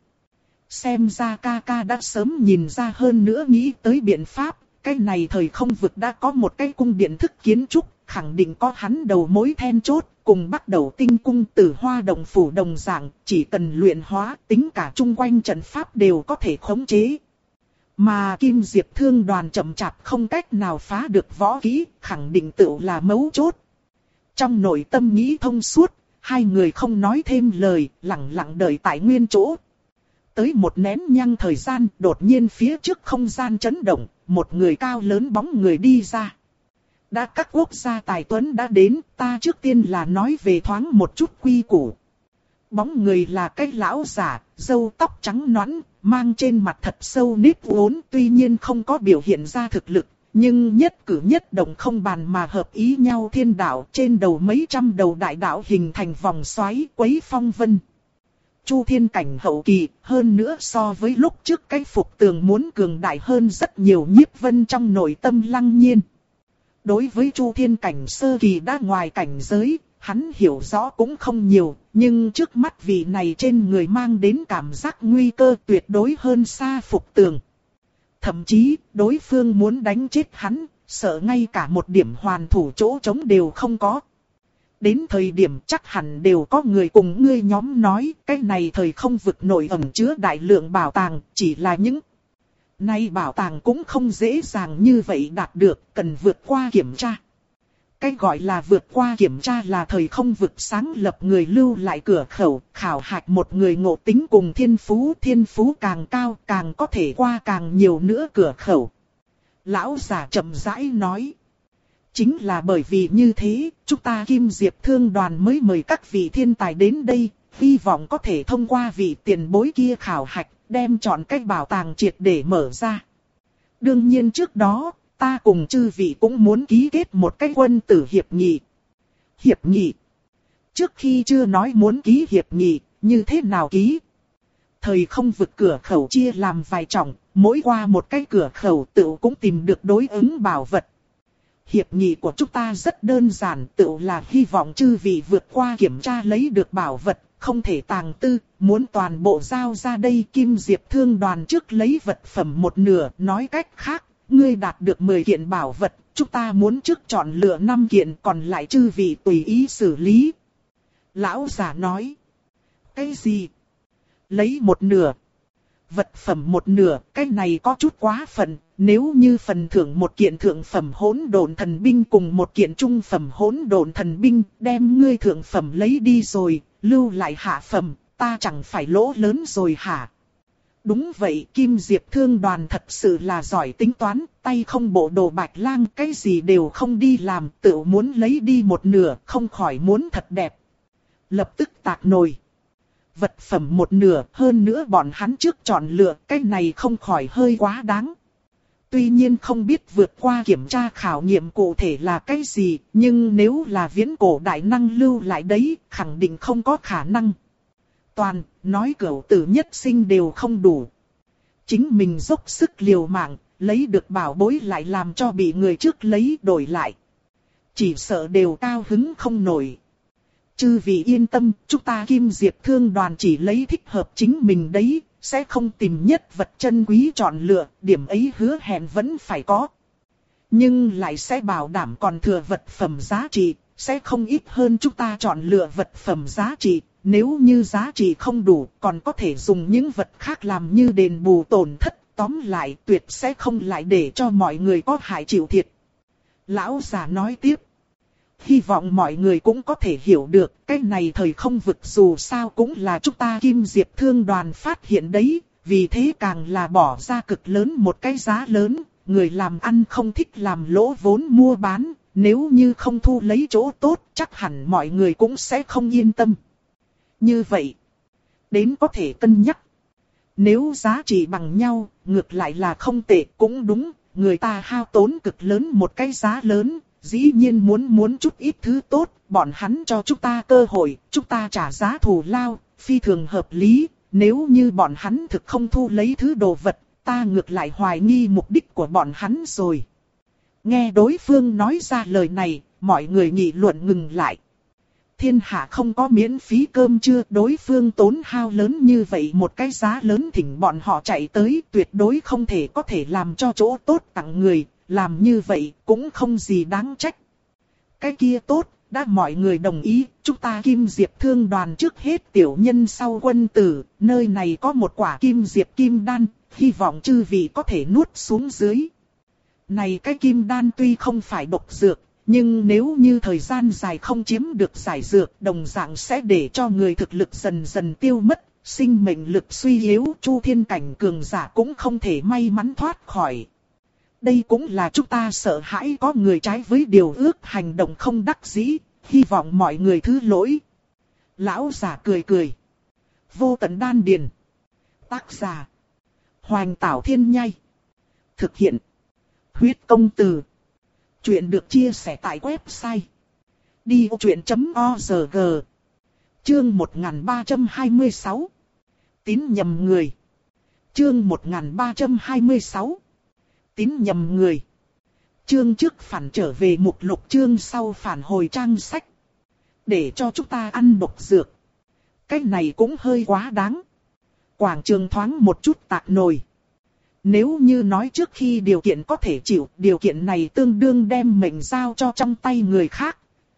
Xem ra ca ca đã sớm nhìn ra hơn nữa nghĩ tới biện pháp, cái này thời không vực đã có một cái cung điện thức kiến trúc, khẳng định có hắn đầu mối then chốt. Cùng bắt đầu tinh cung Tử Hoa Động Phủ đồng dạng, chỉ cần luyện hóa, tính cả chung quanh trận pháp đều có thể khống chế. Mà Kim Diệp Thương đoàn chậm chạp không cách nào phá được võ kỹ, khẳng định tự là mấu chốt. Trong nội tâm nghĩ thông suốt, hai người không nói thêm lời, lặng lặng đợi tại nguyên chỗ. Tới một nén nhang thời gian, đột nhiên phía trước không gian chấn động, một người cao lớn bóng người đi ra. Đã các quốc gia tài tuấn đã đến, ta trước tiên là nói về thoáng một chút quy củ. Bóng người là cái lão giả, râu tóc trắng nõn, mang trên mặt thật sâu nếp uốn, tuy nhiên không có biểu hiện ra thực lực, nhưng nhất cử nhất động không bàn mà hợp ý nhau thiên đạo, trên đầu mấy trăm đầu đại đạo hình thành vòng xoáy quấy phong vân. Chu thiên cảnh hậu kỳ, hơn nữa so với lúc trước cái phục tường muốn cường đại hơn rất nhiều. Nhiếp Vân trong nội tâm lăng nhiên. Đối với Chu thiên cảnh sơ kỳ đã ngoài cảnh giới, hắn hiểu rõ cũng không nhiều, nhưng trước mắt vị này trên người mang đến cảm giác nguy cơ tuyệt đối hơn xa phục tường. Thậm chí, đối phương muốn đánh chết hắn, sợ ngay cả một điểm hoàn thủ chỗ trống đều không có. Đến thời điểm chắc hẳn đều có người cùng ngươi nhóm nói, cái này thời không vực nổi ẩn chứa đại lượng bảo tàng, chỉ là những nay bảo tàng cũng không dễ dàng như vậy đạt được, cần vượt qua kiểm tra. Cái gọi là vượt qua kiểm tra là thời không vực sáng lập người lưu lại cửa khẩu, khảo hạch một người ngộ tính cùng thiên phú. Thiên phú càng cao càng có thể qua càng nhiều nữa cửa khẩu. Lão già chậm rãi nói. Chính là bởi vì như thế, chúng ta Kim Diệp Thương đoàn mới mời các vị thiên tài đến đây, hy vọng có thể thông qua vị tiền bối kia khảo hạch, đem chọn cách bảo tàng triệt để mở ra. Đương nhiên trước đó, ta cùng chư vị cũng muốn ký kết một cái quân tử hiệp nghị. Hiệp nghị? Trước khi chưa nói muốn ký hiệp nghị, như thế nào ký? Thời không vực cửa khẩu chia làm vài trọng, mỗi qua một cái cửa khẩu tự cũng tìm được đối ứng bảo vật. Hiệp nghị của chúng ta rất đơn giản, tự là hy vọng chư vị vượt qua kiểm tra lấy được bảo vật, không thể tàng tư, muốn toàn bộ giao ra đây. Kim Diệp Thương đoàn trước lấy vật phẩm một nửa, nói cách khác, ngươi đạt được mười kiện bảo vật, chúng ta muốn trước chọn lựa năm kiện, còn lại chư vị tùy ý xử lý. Lão giả nói, cái gì? Lấy một nửa. Vật phẩm một nửa, cái này có chút quá phần, nếu như phần thưởng một kiện thượng phẩm hỗn độn thần binh cùng một kiện trung phẩm hỗn độn thần binh, đem ngươi thượng phẩm lấy đi rồi, lưu lại hạ phẩm, ta chẳng phải lỗ lớn rồi hả? Đúng vậy, Kim Diệp Thương đoàn thật sự là giỏi tính toán, tay không bộ đồ bạch lang, cái gì đều không đi làm, tự muốn lấy đi một nửa, không khỏi muốn thật đẹp. Lập tức tạc nồi. Vật phẩm một nửa, hơn nữa bọn hắn trước chọn lựa, cái này không khỏi hơi quá đáng. Tuy nhiên không biết vượt qua kiểm tra khảo nghiệm cụ thể là cái gì, nhưng nếu là viễn cổ đại năng lưu lại đấy, khẳng định không có khả năng. Toàn, nói cửu tử nhất sinh đều không đủ. Chính mình dốc sức liều mạng, lấy được bảo bối lại làm cho bị người trước lấy đổi lại. Chỉ sợ đều cao hứng không nổi. Chư vị yên tâm, chúng ta Kim Diệp Thương đoàn chỉ lấy thích hợp chính mình đấy, sẽ không tìm nhất vật chân quý chọn lựa, điểm ấy hứa hẹn vẫn phải có. Nhưng lại sẽ bảo đảm còn thừa vật phẩm giá trị, sẽ không ít hơn chúng ta chọn lựa vật phẩm giá trị, nếu như giá trị không đủ, còn có thể dùng những vật khác làm như đền bù tổn thất, tóm lại tuyệt sẽ không lại để cho mọi người có hại chịu thiệt. Lão già nói tiếp. Hy vọng mọi người cũng có thể hiểu được, cái này thời không vực dù sao cũng là chúng ta Kim Diệp Thương đoàn phát hiện đấy, vì thế càng là bỏ ra cực lớn một cái giá lớn, người làm ăn không thích làm lỗ vốn mua bán, nếu như không thu lấy chỗ tốt chắc hẳn mọi người cũng sẽ không yên tâm. Như vậy, đến có thể cân nhắc. Nếu giá trị bằng nhau, ngược lại là không tệ cũng đúng, người ta hao tốn cực lớn một cái giá lớn. Dĩ nhiên muốn muốn chút ít thứ tốt, bọn hắn cho chúng ta cơ hội, chúng ta trả giá thù lao, phi thường hợp lý. Nếu như bọn hắn thực không thu lấy thứ đồ vật, ta ngược lại hoài nghi mục đích của bọn hắn rồi. Nghe đối phương nói ra lời này, mọi người nghị luận ngừng lại. Thiên hạ không có miễn phí cơm chưa, đối phương tốn hao lớn như vậy một cái giá lớn thỉnh bọn họ chạy tới, tuyệt đối không thể có thể làm cho chỗ tốt tặng người. Làm như vậy cũng không gì đáng trách. Cái kia tốt, đã mọi người đồng ý, chúng ta Kim Diệp Thương đoàn trước hết tiểu nhân sau quân tử, nơi này có một quả Kim Diệp Kim Đan, hy vọng chư vị có thể nuốt xuống dưới. Này cái Kim Đan tuy không phải độc dược, nhưng nếu như thời gian dài không chiếm được giải dược, đồng dạng sẽ để cho người thực lực dần dần tiêu mất, sinh mệnh lực suy yếu, chu thiên cảnh cường giả cũng không thể may mắn thoát khỏi. Đây cũng là chúng ta sợ hãi có người trái với điều ước hành động không đắc dĩ, hy vọng mọi người thứ lỗi. Lão giả cười cười. Vô tận đan điền. Tác giả. Hoành Tảo Thiên Nhai. Thực hiện. Huyết công từ. Chuyện được chia sẻ tại website. đi ô chuyện chấm org. Chương một nghìn ba trăm hai mươi sáu. Tín nhầm người. Chương một nghìn ba trăm hai mươi sáu. Tín nhầm người. Chương trước phản trở về mục lục, chương sau phản hồi trang sách. Để cho chúng ta ăn độc dược. Cái này cũng hơi quá đáng. Quảng trường thoáng một chút tạc nồi. Nếu như nói trước khi điều kiện có thể chịu, điều kiện này tương đương đem mệnh giao cho trong tay người khác.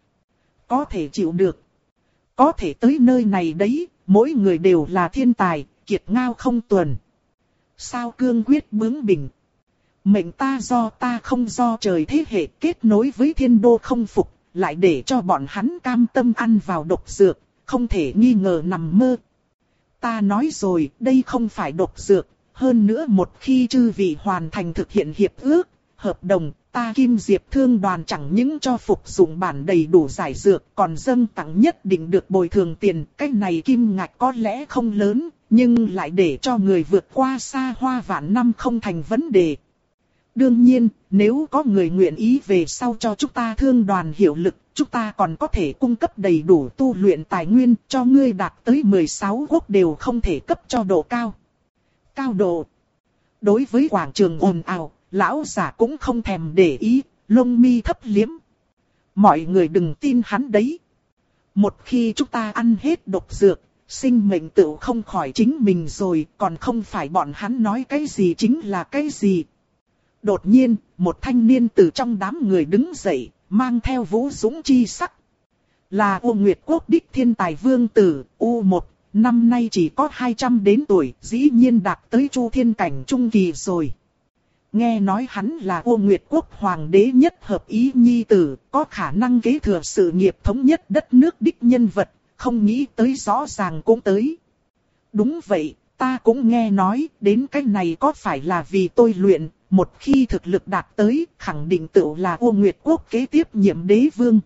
Có thể chịu được. Có thể tới nơi này đấy, mỗi người đều là thiên tài, kiệt ngao không tuần. Sao cương quyết bướng bỉnh. Mệnh ta do ta không do trời, thế hệ kết nối với thiên đô không phục, lại để cho bọn hắn cam tâm ăn vào độc dược, không thể nghi ngờ nằm mơ. Ta nói rồi, đây không phải độc dược, hơn nữa một khi chư vị hoàn thành thực hiện hiệp ước, hợp đồng, ta Kim Diệp Thương đoàn chẳng những cho phục dụng bản đầy đủ giải dược, còn dâng tặng nhất định được bồi thường tiền. Cái này kim ngạch có lẽ không lớn, nhưng lại để cho người vượt qua xa hoa vạn năm không thành vấn đề. Đương nhiên, nếu có người nguyện ý về sau cho chúng ta thương đoàn hiệu lực, chúng ta còn có thể cung cấp đầy đủ tu luyện tài nguyên cho ngươi đạt tới mười sáu quốc đều không thể cấp cho độ cao. Cao độ. Đối với quảng trường ồn ào, lão giả cũng không thèm để ý, lông mi thấp liếm. Mọi người đừng tin hắn đấy. Một khi chúng ta ăn hết độc dược, sinh mệnh tự không khỏi chính mình rồi, còn không phải bọn hắn nói cái gì chính là cái gì. Đột nhiên, một thanh niên từ trong đám người đứng dậy, mang theo vũ dũng chi sắc. Là U Nguyệt Quốc đích thiên tài vương tử, U một, năm nay chỉ có hai trăm đến tuổi, dĩ nhiên đạt tới chu thiên cảnh trung kỳ rồi. Nghe nói hắn là U Nguyệt Quốc hoàng đế nhất hợp ý nhi tử, có khả năng kế thừa sự nghiệp thống nhất đất nước đích nhân vật, không nghĩ tới rõ ràng cũng tới. Đúng vậy, ta cũng nghe nói, đến cái này có phải là vì tôi luyện, một khi thực lực đạt tới, khẳng định tự là U Nguyệt Quốc kế tiếp nhiệm đế vương.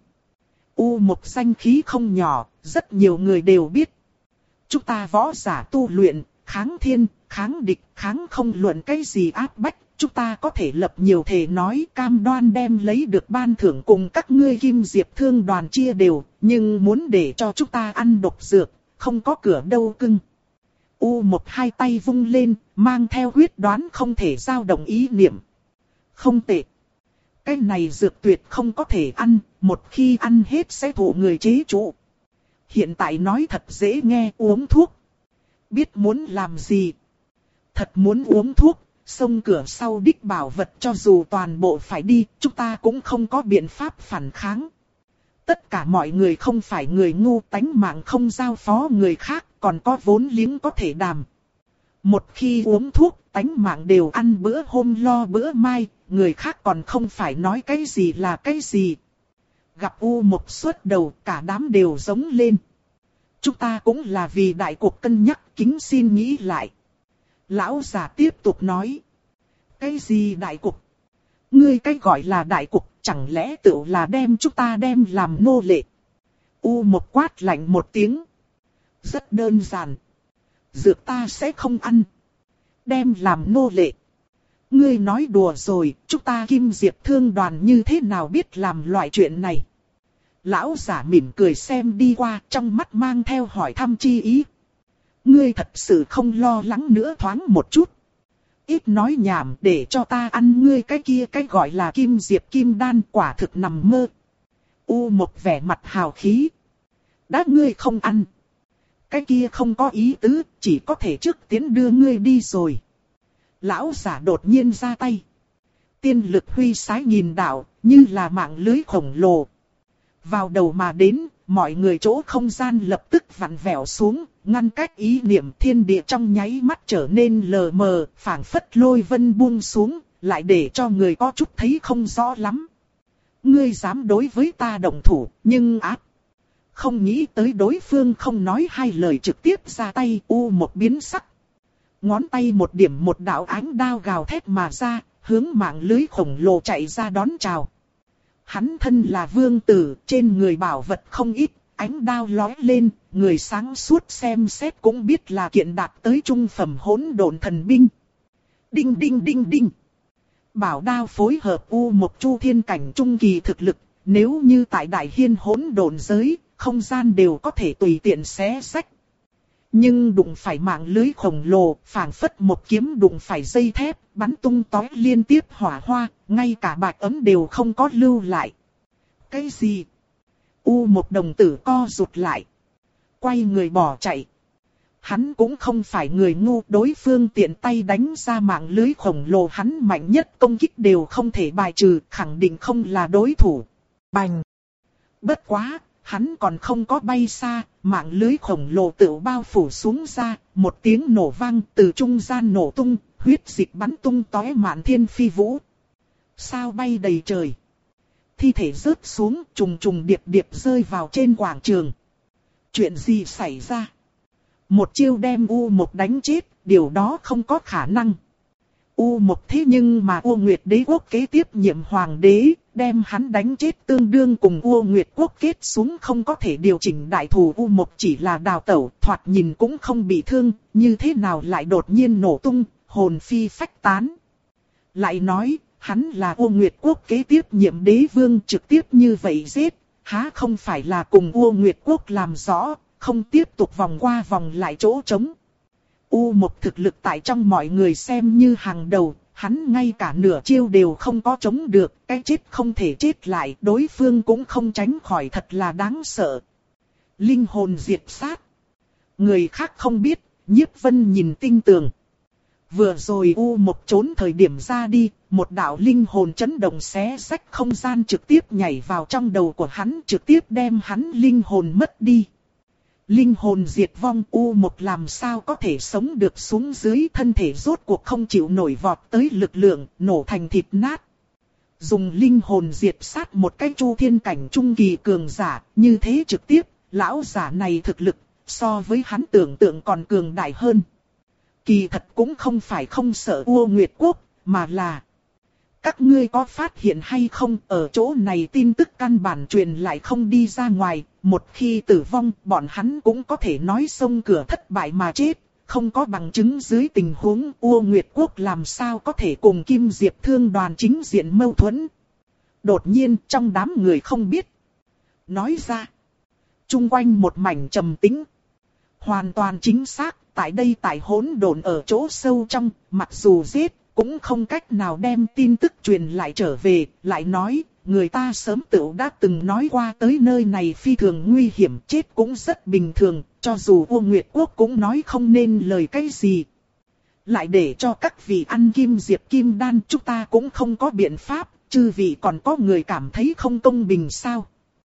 U một danh khí không nhỏ, rất nhiều người đều biết. Chúng ta võ giả tu luyện, kháng thiên, kháng địch, kháng không luận cái gì áp bách. Chúng ta có thể lập nhiều thể nói cam đoan đem lấy được ban thưởng cùng các ngươi Kim Diệp Thương đoàn chia đều, nhưng muốn để cho chúng ta ăn độc dược, không có cửa đâu cưng. U một hai tay vung lên, mang theo quyết đoán không thể dao động ý niệm. Không tệ. Cái này dược tuyệt không có thể ăn, một khi ăn hết sẽ thụ người chế trụ. Hiện tại nói thật dễ nghe, uống thuốc. Biết muốn làm gì? Thật muốn uống thuốc. Xông cửa sau đích bảo vật cho dù toàn bộ phải đi, chúng ta cũng không có biện pháp phản kháng. Tất cả mọi người không phải người ngu, tánh mạng không giao phó người khác, còn có vốn liếng có thể đàm. Một khi uống thuốc, tánh mạng đều ăn bữa hôm lo bữa mai, người khác còn không phải nói cái gì là cái gì. Gặp U một suốt đầu, cả đám đều giống lên. Chúng ta cũng là vì đại cuộc cân nhắc, kính xin nghĩ lại. Lão già tiếp tục nói. Cái gì đại cục? Ngươi cái gọi là đại cục, chẳng lẽ tự là đem chúng ta đem làm nô lệ? U một quát lạnh một tiếng. Rất đơn giản. Dược ta sẽ không ăn. Đem làm nô lệ. Ngươi nói đùa rồi, chúng ta Kim Diệp Thương đoàn như thế nào biết làm loại chuyện này? Lão giả mỉm cười xem đi qua, trong mắt mang theo hỏi thăm chi ý. Ngươi thật sự không lo lắng nữa thoáng một chút. Ít nói nhảm, để cho ta ăn ngươi cái kia cái gọi là Kim Diệp Kim Đan, quả thực nằm mơ. U một vẻ mặt hào khí. Đã ngươi không ăn. Cái kia không có ý tứ, chỉ có thể trước tiến đưa ngươi đi rồi. Lão giả đột nhiên ra tay. Tiên lực huy sái nghìn đạo, như là mạng lưới khổng lồ. Vào đầu mà đến, mọi người chỗ không gian lập tức vặn vẹo xuống, ngăn cách ý niệm, thiên địa trong nháy mắt trở nên lờ mờ, phảng phất lôi vân buông xuống, lại để cho người có chút thấy không rõ lắm. Ngươi dám đối với ta động thủ, nhưng áp. Không nghĩ tới đối phương không nói hai lời trực tiếp ra tay, U một biến sắc. Ngón tay một điểm một đạo ánh đao gào thét mà ra, hướng mạng lưới khổng lồ chạy ra đón chào. Hắn thân là vương tử, trên người bảo vật không ít, ánh đao lóe lên, người sáng suốt xem xét cũng biết là kiện đạt tới trung phẩm hỗn độn thần binh. Đinh đinh đinh đinh. Bảo đao phối hợp U một chu thiên cảnh trung kỳ thực lực, nếu như tại đại hiên hỗn độn giới, không gian đều có thể tùy tiện xé xách. Nhưng đụng phải mạng lưới khổng lồ, phảng phất một kiếm đụng phải dây thép, bắn tung tóe liên tiếp hỏa hoa, ngay cả bạch ấm đều không có lưu lại. Cái gì? U một đồng tử co rụt lại. Quay người bỏ chạy. Hắn cũng không phải người ngu, đối phương tiện tay đánh ra mạng lưới khổng lồ, hắn mạnh nhất công kích đều không thể bài trừ, khẳng định không là đối thủ. Bành! Bất quá! Hắn còn không có bay xa, mạng lưới khổng lồ tự bao phủ xuống ra, một tiếng nổ vang từ trung gian nổ tung, huyết dịch bắn tung tóe mạn thiên phi vũ. Sao bay đầy trời. Thi thể rớt xuống, trùng trùng điệp điệp rơi vào trên quảng trường. Chuyện gì xảy ra? Một chiêu đem U một đánh chết, điều đó không có khả năng. U Mộc thế nhưng mà U Nguyệt đế quốc kế tiếp nhiệm hoàng đế, đem hắn đánh chết tương đương cùng U Nguyệt quốc kết xuống không có thể điều chỉnh đại thù. U Mộc chỉ là đào tẩu, thoạt nhìn cũng không bị thương, như thế nào lại đột nhiên nổ tung, hồn phi phách tán. Lại nói, hắn là U Nguyệt quốc kế tiếp nhiệm đế vương, trực tiếp như vậy giết, há không phải là cùng U Nguyệt quốc làm rõ, không tiếp tục vòng qua vòng lại chỗ trống. U Mộc thực lực tại trong mọi người xem như hàng đầu, hắn ngay cả nửa chiêu đều không có chống được, cái chết không thể chết lại, đối phương cũng không tránh khỏi, thật là đáng sợ. Linh hồn diệt sát. Người khác không biết, Nhiếp Vân nhìn tinh tường. Vừa rồi U Mộc trốn thời điểm ra đi, một đạo linh hồn chấn động xé rách không gian trực tiếp nhảy vào trong đầu của hắn, trực tiếp đem hắn linh hồn mất đi. Linh hồn diệt vong, U Mộc làm sao có thể sống được xuống dưới, thân thể rốt cuộc không chịu nổi vọt tới lực lượng, nổ thành thịt nát. Dùng linh hồn diệt sát một cái chu thiên cảnh trung kỳ cường giả, như thế trực tiếp, lão giả này thực lực, so với hắn tưởng tượng còn cường đại hơn. Kỳ thật cũng không phải không sợ U Nguyệt quốc, mà là... Các ngươi có phát hiện hay không, ở chỗ này tin tức căn bản truyền lại không đi ra ngoài, một khi tử vong, bọn hắn cũng có thể nói xông cửa thất bại mà chết, không có bằng chứng dưới tình huống U Nguyệt quốc làm sao có thể cùng Kim Diệp Thương đoàn chính diện mâu thuẫn. Đột nhiên trong đám người không biết. Nói ra, chung quanh một mảnh trầm tĩnh. Hoàn toàn chính xác, tại đây tại hỗn độn ở chỗ sâu trong, mặc dù giết, cũng không cách nào đem tin tức truyền lại trở về, lại nói, người ta sớm tự đã từng nói qua tới nơi này phi thường nguy hiểm, chết cũng rất bình thường, cho dù U Nguyệt quốc cũng nói không nên lời cái gì. Lại để cho các vị ăn kim diệp kim đan, chúng ta cũng không có biện pháp, chư vị còn có người cảm thấy không công bình sao?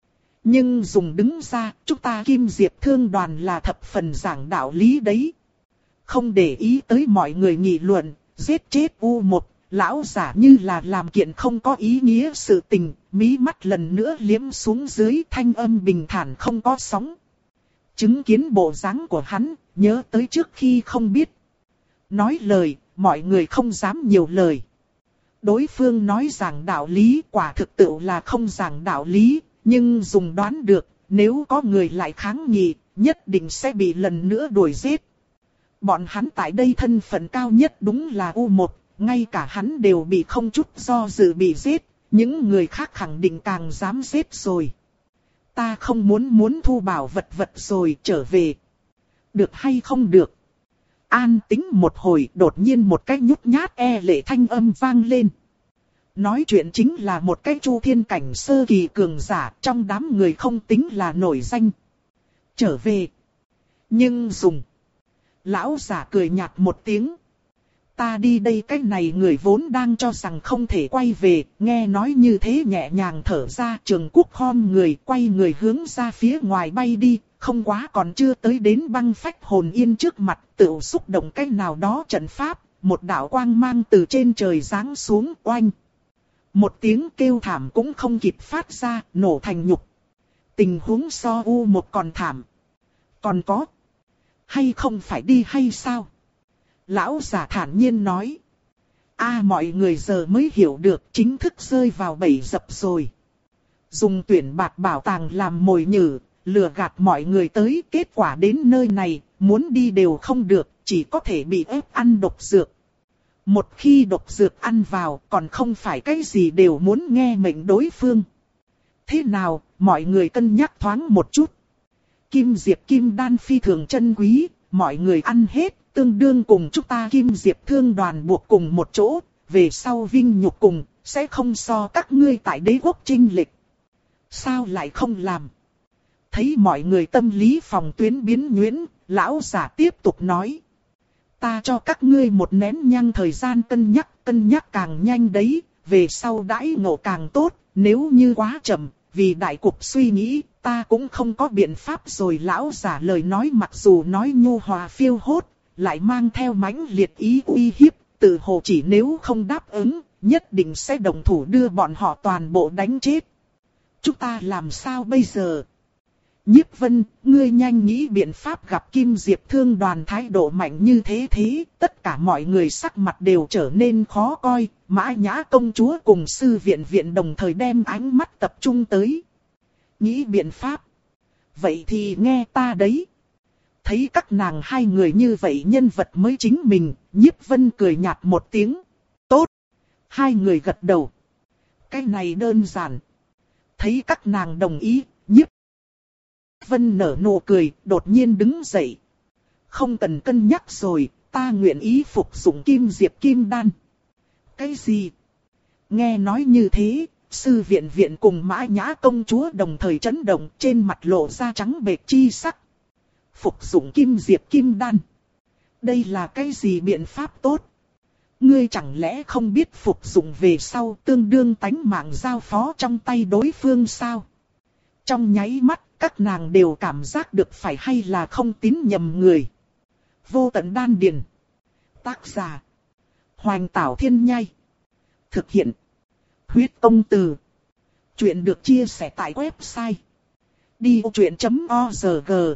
Nhưng dùng đứng ra, chúng ta Kim Diệp Thương đoàn là thập phần giảng đạo lý đấy. Không để ý tới mọi người nghị luận, giết chết U Mộc, lão giả như là làm kiện không có ý nghĩa sự tình, mí mắt lần nữa liếm xuống dưới, thanh âm bình thản không có sóng. Chứng kiến bộ dáng của hắn, nhớ tới trước khi không biết. Nói lời, mọi người không dám nhiều lời. Đối phương nói giảng đạo lý, quả thực tự là không giảng đạo lý. Nhưng dùng đoán được, nếu có người lại kháng nghị, nhất định sẽ bị lần nữa đuổi giết. Bọn hắn tại đây thân phận cao nhất đúng là U Mộc, ngay cả hắn đều bị không chút do dự bị giết, những người khác khẳng định càng dám giết rồi. Ta không muốn muốn thu bảo vật vật rồi trở về. Được hay không được? An tĩnh một hồi, đột nhiên một cái nhút nhát e lệ thanh âm vang lên. Nói chuyện chính là một cái chu thiên cảnh sơ kỳ cường giả, trong đám người không tính là nổi danh. Trở về. Nhưng dùng. Lão giả cười nhạt một tiếng. Ta đi đây, cái này người vốn đang cho rằng không thể quay về, nghe nói như thế nhẹ nhàng thở ra, Trường Quốc khom người quay người hướng ra phía ngoài bay đi, không quá còn chưa tới đến băng phách hồn yên trước mặt, tự xúc động cái nào đó trận pháp, một đạo quang mang từ trên trời giáng xuống oanh. Một tiếng kêu thảm cũng không kịp phát ra, nổ thành nhục. Tình huống so U Mộc còn thảm. Còn có. Hay không phải đi hay sao? Lão giả thản nhiên nói. A mọi người giờ mới hiểu được, chính thức rơi vào bẫy dập rồi. Dùng tuyển bạt bảo tàng làm mồi nhử, lừa gạt mọi người tới, kết quả đến nơi này, muốn đi đều không được, chỉ có thể bị ép ăn độc dược. Một khi độc dược ăn vào, còn không phải cái gì đều muốn nghe mệnh đối phương. Thế nào, mọi người cân nhắc thoáng một chút. Kim Diệp Kim Đan phi thường chân quý, mọi người ăn hết, tương đương cùng chúng ta Kim Diệp Thương đoàn buộc cùng một chỗ, về sau vinh nhục cùng, sẽ không so các ngươi tại đế quốc chinh lịch. Sao lại không làm? Thấy mọi người tâm lý phòng tuyến biến nhuyễn, lão giả tiếp tục nói. Ta cho các ngươi một nén nhang thời gian cân nhắc, cân nhắc càng nhanh đấy, về sau đãi ngộ càng tốt, nếu như quá chậm, vì đại cục suy nghĩ, ta cũng không có biện pháp rồi. Lão giả lời nói mặc dù nói nhu hòa phiêu hốt, lại mang theo mãnh liệt ý uy hiếp, tự hồ chỉ nếu không đáp ứng, nhất định sẽ đồng thủ đưa bọn họ toàn bộ đánh chết. Chúng ta làm sao bây giờ? Nhiếp Vân, ngươi nhanh nghĩ biện pháp gặp Kim Diệp Thương đoàn thái độ mạnh như thế thế, tất cả mọi người sắc mặt đều trở nên khó coi, Mã Nhã công chúa cùng sư viện viện đồng thời đem ánh mắt tập trung tới. Nghĩ biện pháp. Vậy thì nghe ta đấy. Thấy các nàng hai người như vậy nhân vật mới chính mình, Nhiếp Vân cười nhạt một tiếng. Tốt. Hai người gật đầu. Cái này đơn giản. Thấy các nàng đồng ý, Nhiếp Vân nở nụ cười, đột nhiên đứng dậy. Không cần cân nhắc rồi, ta nguyện ý phục dụng Kim Diệp Kim Đan. Cái gì? Nghe nói như thế, sư viện viện cùng Mã Nhã công chúa đồng thời chấn động, trên mặt lộ ra trắng bệch chi sắc. Phục dụng Kim Diệp Kim Đan. Đây là cái gì biện pháp tốt? Ngươi chẳng lẽ không biết phục dụng về sau tương đương tánh mạng giao phó trong tay đối phương sao? Trong nháy mắt, các nàng đều cảm giác được phải hay là không tín nhầm người. Vô tận đan điền. Tác giả. Hoành Tảo Thiên Nhai. Thực hiện. Huyết Tông Từ. Chuyện được chia sẻ tại website. đi vô chuyện chấm org.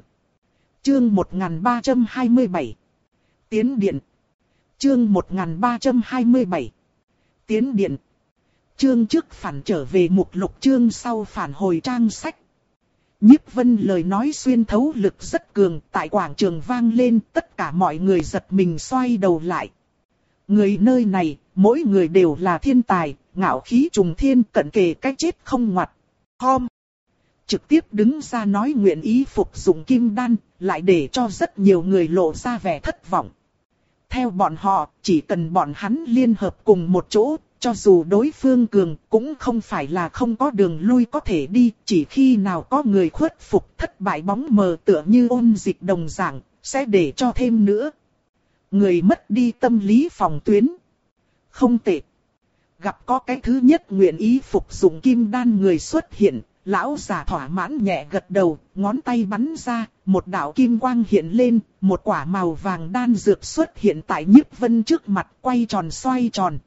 Chương một nghìn ba trăm hai mươi bảy. Tiến điện. Chương một nghìn ba trăm hai mươi bảy. Tiến điện. Chương trước phản trở về mục lục, chương sau phản hồi trang sách. Nhiếp Vân lời nói xuyên thấu lực rất cường, tại quảng trường vang lên, tất cả mọi người giật mình xoay đầu lại. Người nơi này, mỗi người đều là thiên tài, ngạo khí trùng thiên, cận kề cái chết không ngoặt. Hom! Trực tiếp đứng ra nói nguyện ý phục dụng kim đan, lại để cho rất nhiều người lộ ra vẻ thất vọng. Theo bọn họ, chỉ cần bọn hắn liên hợp cùng một chỗ, cho dù đối phương cường cũng không phải là không có đường lui có thể đi, chỉ khi nào có người khuất phục thất bại bóng mờ tựa như ôn dịch đồng dạng, sẽ để cho thêm nữa. Người mất đi tâm lý phòng tuyến. Không tệ. Gặp có cái thứ nhất nguyện ý phục dụng kim đan người xuất hiện, lão già thỏa mãn nhẹ gật đầu, ngón tay bắn ra, một đạo kim quang hiện lên, một quả màu vàng đan dược xuất hiện tại Nhiếp Vân trước mặt, quay tròn xoay tròn.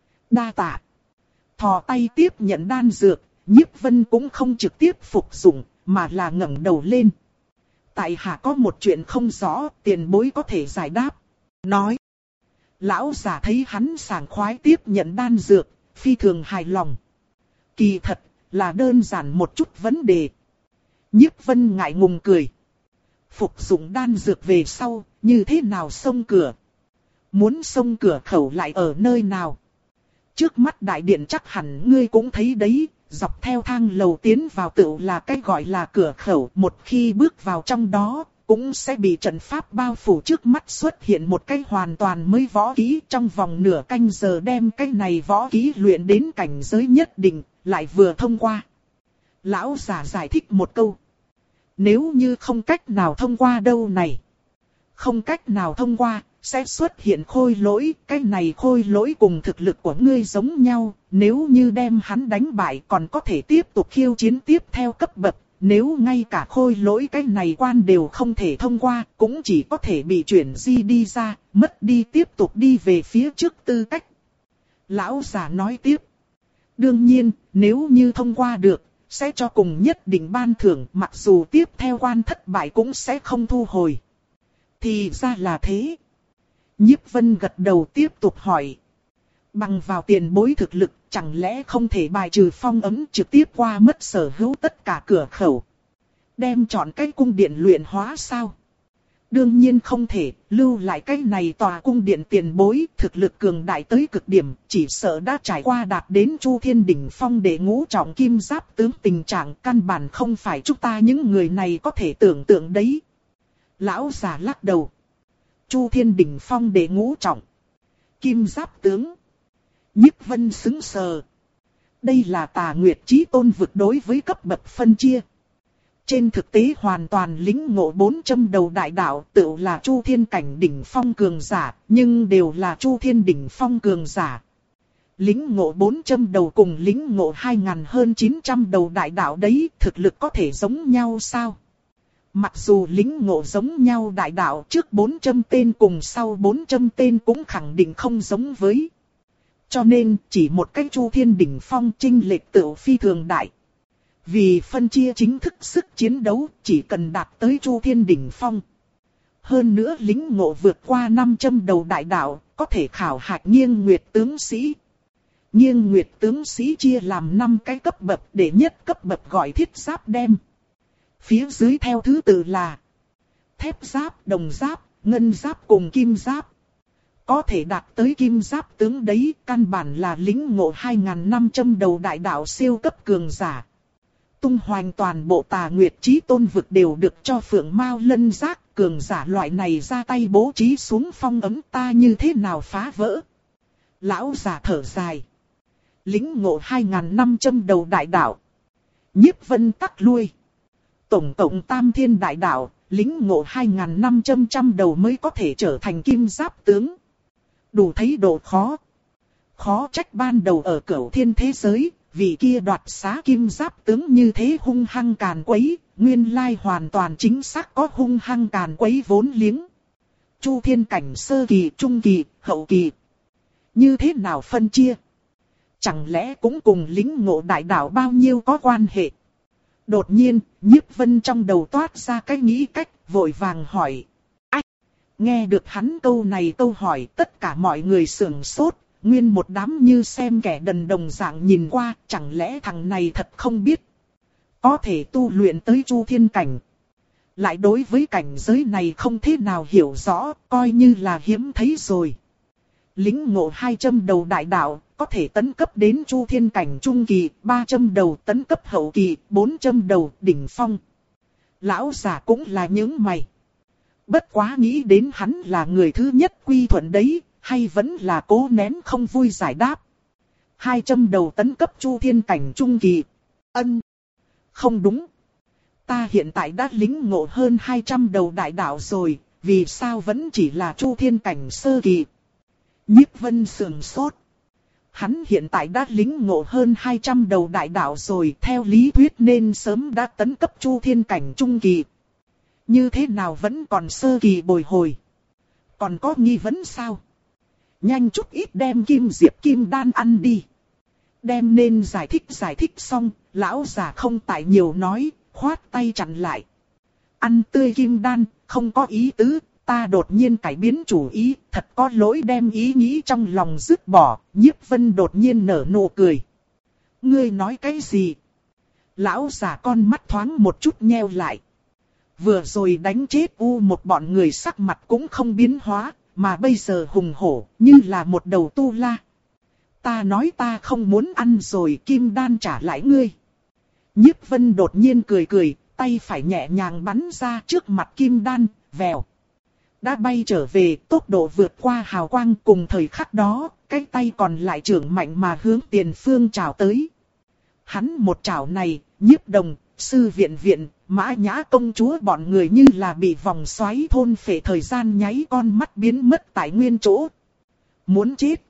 Đa tạ. Thò tay tiếp nhận đan dược, Nhiếp Vân cũng không trực tiếp phục dụng, mà là ngẩng đầu lên. Tại hạ có một chuyện không rõ, tiền bối có thể giải đáp. Nói. Lão già thấy hắn sảng khoái tiếp nhận đan dược, phi thường hài lòng. Kỳ thật, là đơn giản một chút vấn đề. Nhiếp Vân ngại ngùng cười. Phục dụng đan dược về sau, như thế nào xông cửa? Muốn xông cửa khẩu lại ở nơi nào? Trước mắt đại điện chắc hẳn ngươi cũng thấy đấy, dọc theo thang lầu tiến vào tựu là cái gọi là cửa khẩu. Một khi bước vào trong đó, cũng sẽ bị trận pháp bao phủ, trước mắt xuất hiện một cái hoàn toàn mới võ kỹ, trong vòng nửa canh giờ đem cái này võ kỹ luyện đến cảnh giới nhất định, lại vừa thông qua. Lão già giải thích một câu. Nếu như không cách nào thông qua đâu này. Không cách nào thông qua, sẽ xuất hiện khôi lỗi, cái này khôi lỗi cùng thực lực của ngươi giống nhau, nếu như đem hắn đánh bại còn có thể tiếp tục khiêu chiến tiếp theo cấp bậc. Nếu ngay cả khôi lỗi cái này quan đều không thể thông qua, cũng chỉ có thể bị chuyển di đi ra, mất đi tiếp tục đi về phía trước tư cách. Lão già nói tiếp. Đương nhiên, nếu như thông qua được, sẽ cho cùng nhất định ban thưởng, mặc dù tiếp theo quan thất bại cũng sẽ không thu hồi. Thì ra là thế. Nhiếp Vân gật đầu tiếp tục hỏi. Bằng vào tiền bối thực lực, chẳng lẽ không thể bài trừ phong ấn trực tiếp qua mất sở hữu tất cả cửa khẩu? Đem chọn cái cung điện luyện hóa sao? Đương nhiên không thể, lưu lại cái này tòa cung điện tiền bối, thực lực cường đại tới cực điểm, chỉ sợ đã trải qua đạt đến Chu Thiên đỉnh phong đệ ngũ trọng kim giáp tướng, tình trạng căn bản không phải chúng ta những người này có thể tưởng tượng đấy. Lão già lắc đầu. Chu Thiên đỉnh phong đệ ngũ trọng kim giáp tướng. Nhiếp Vân sững sờ. Đây là Tà Nguyệt Chí Tôn vực đối với cấp bậc phân chia. Trên thực tế hoàn toàn lĩnh ngộ bốn châm đầu đại đạo, tự là Chu Thiên cảnh đỉnh phong cường giả, nhưng đều là Chu Thiên đỉnh phong cường giả. Lĩnh ngộ bốn châm đầu cùng lĩnh ngộ hai ngàn hơn chín trăm đầu đại đạo đấy, thực lực có thể giống nhau sao? Mặc dù lĩnh ngộ giống nhau đại đạo, trước bốn châm tên cùng sau bốn châm tên cũng khẳng định không giống với. Cho nên, chỉ một cái Chu Thiên đỉnh phong chênh lệch tựu phi thường đại. Vì phân chia chính thức sức chiến đấu, chỉ cần đạt tới Chu Thiên đỉnh phong. Hơn nữa lĩnh ngộ vượt qua năm châm đầu đại đạo, có thể khảo hạch nghiêng nguyệt tướng sĩ. Nghiêng nguyệt tướng sĩ chia làm năm cái cấp bậc, để nhất cấp bậc gọi thiết giáp đem. Phía dưới theo thứ tự là thép giáp, đồng giáp, ngân giáp cùng kim giáp. Có thể đạt tới kim giáp tướng đấy, căn bản là lĩnh ngộ hai nghìn năm trăm đầu đại đạo siêu cấp cường giả. Tung hoành toàn bộ Tà Nguyệt Chí Tôn vực đều được cho Phượng Mao Lân Giác, cường giả loại này ra tay bố trí xuống phong ấm, ta như thế nào phá vỡ. Lão già thở dài. Lĩnh ngộ hai nghìn năm trăm đầu đại đạo. Nhiếp Vân tắc lui. Tổng cộng tam thiên đại đạo, lĩnh ngộ hai nghìn năm trăm đầu mới có thể trở thành kim giáp tướng. Đủ thấy độ khó. Khó trách ban đầu ở Cửu Thiên thế giới, vì kia đoạt xá kim giáp tướng như thế hung hăng càn quấy, nguyên lai hoàn toàn chính xác có hung hăng càn quấy vốn liếng. Chu Thiên cảnh sơ kỳ, trung kỳ, hậu kỳ. Như thế nào phân chia? Chẳng lẽ cũng cùng lĩnh ngộ đại đạo bao nhiêu có quan hệ? Đột nhiên, Nhiếp Vân trong đầu toát ra cái nghĩ cách, vội vàng hỏi. Ách! Nghe được hắn câu này câu hỏi, tất cả mọi người sửng sốt, nguyên một đám như xem kẻ đần đồng dạng nhìn qua, chẳng lẽ thằng này thật không biết. Có thể tu luyện tới Chu Thiên cảnh. Lại đối với cảnh giới này không thế nào hiểu rõ, coi như là hiếm thấy rồi. Lĩnh ngộ hai trăm đầu đại đạo, có thể tấn cấp đến Chu Thiên cảnh trung kỳ, ba trăm đầu tấn cấp hậu kỳ, bốn trăm đầu đỉnh phong. Lão già cũng là những mày. Bất quá nghĩ đến hắn là người thứ nhất quy thuận đấy, hay vẫn là cố nén không vui giải đáp. hai trăm đầu tấn cấp Chu Thiên cảnh trung kỳ. Ân. Không đúng. Ta hiện tại đã lĩnh ngộ hơn hai trăm đầu đại đạo rồi, vì sao vẫn chỉ là Chu Thiên cảnh sơ kỳ? Nhiếp Vân sườn sốt. Hắn hiện tại đã lĩnh ngộ hơn hai trăm đầu đại đạo rồi, theo lý thuyết nên sớm đã tấn cấp Chu Thiên cảnh trung kỳ. Như thế nào vẫn còn sơ kỳ bồi hồi? Còn có nghi vấn sao? Nhanh chút ít đem kim diệp kim đan ăn đi. Đem nên giải thích giải thích xong, lão già không tại nhiều nói, khoát tay chặn lại. Ăn tươi kim đan, không có ý tứ, ta đột nhiên cải biến chủ ý, thật có lỗi đem ý nghĩ trong lòng dứt bỏ, Nhiếp Vân đột nhiên nở nụ cười. Ngươi nói cái gì? Lão già con mắt thoáng một chút nheo lại. Vừa rồi đánh chết u một bọn người sắc mặt cũng không biến hóa, mà bây giờ hùng hổ, như là một đầu tu la. Ta nói ta không muốn ăn rồi, kim đan trả lại ngươi. Nhiếp Vân đột nhiên cười cười, tay phải nhẹ nhàng bắn ra trước mặt kim đan, vèo. Đã bay trở về, tốc độ vượt qua hào quang, cùng thời khắc đó, cái tay còn lại trưởng mạnh mà hướng tiền phương chào tới. Hắn một chảo này, Nhiếp Đồng, Sư Viện Viện, Mã Nhã công chúa bọn người như là bị vòng xoáy thôn phệ, thời gian nháy con mắt biến mất tại nguyên chỗ. Muốn chết.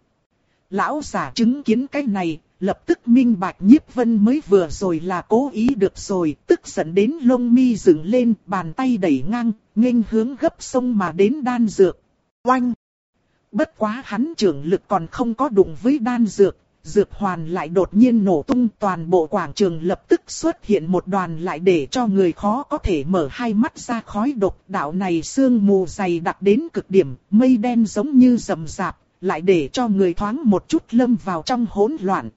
Lão giả chứng kiến cái này, lập tức minh bạch Nhiếp Vân mới vừa rồi là cố ý được rồi, tức giận đến lông mi dựng lên, bàn tay đẩy ngang, nghênh hướng gấp sông mà đến đan dược. Oanh! Bất quá hắn trưởng lực còn không có đụng với đan dược, dược hoàn lại đột nhiên nổ tung, toàn bộ quảng trường lập tức xuất hiện một đoàn lại để cho người khó có thể mở hai mắt ra khói độc. Đạo này sương mù dày đặc đến cực điểm, mây đen giống như rầm rạp, lại để cho người thoáng một chút lâm vào trong hỗn loạn.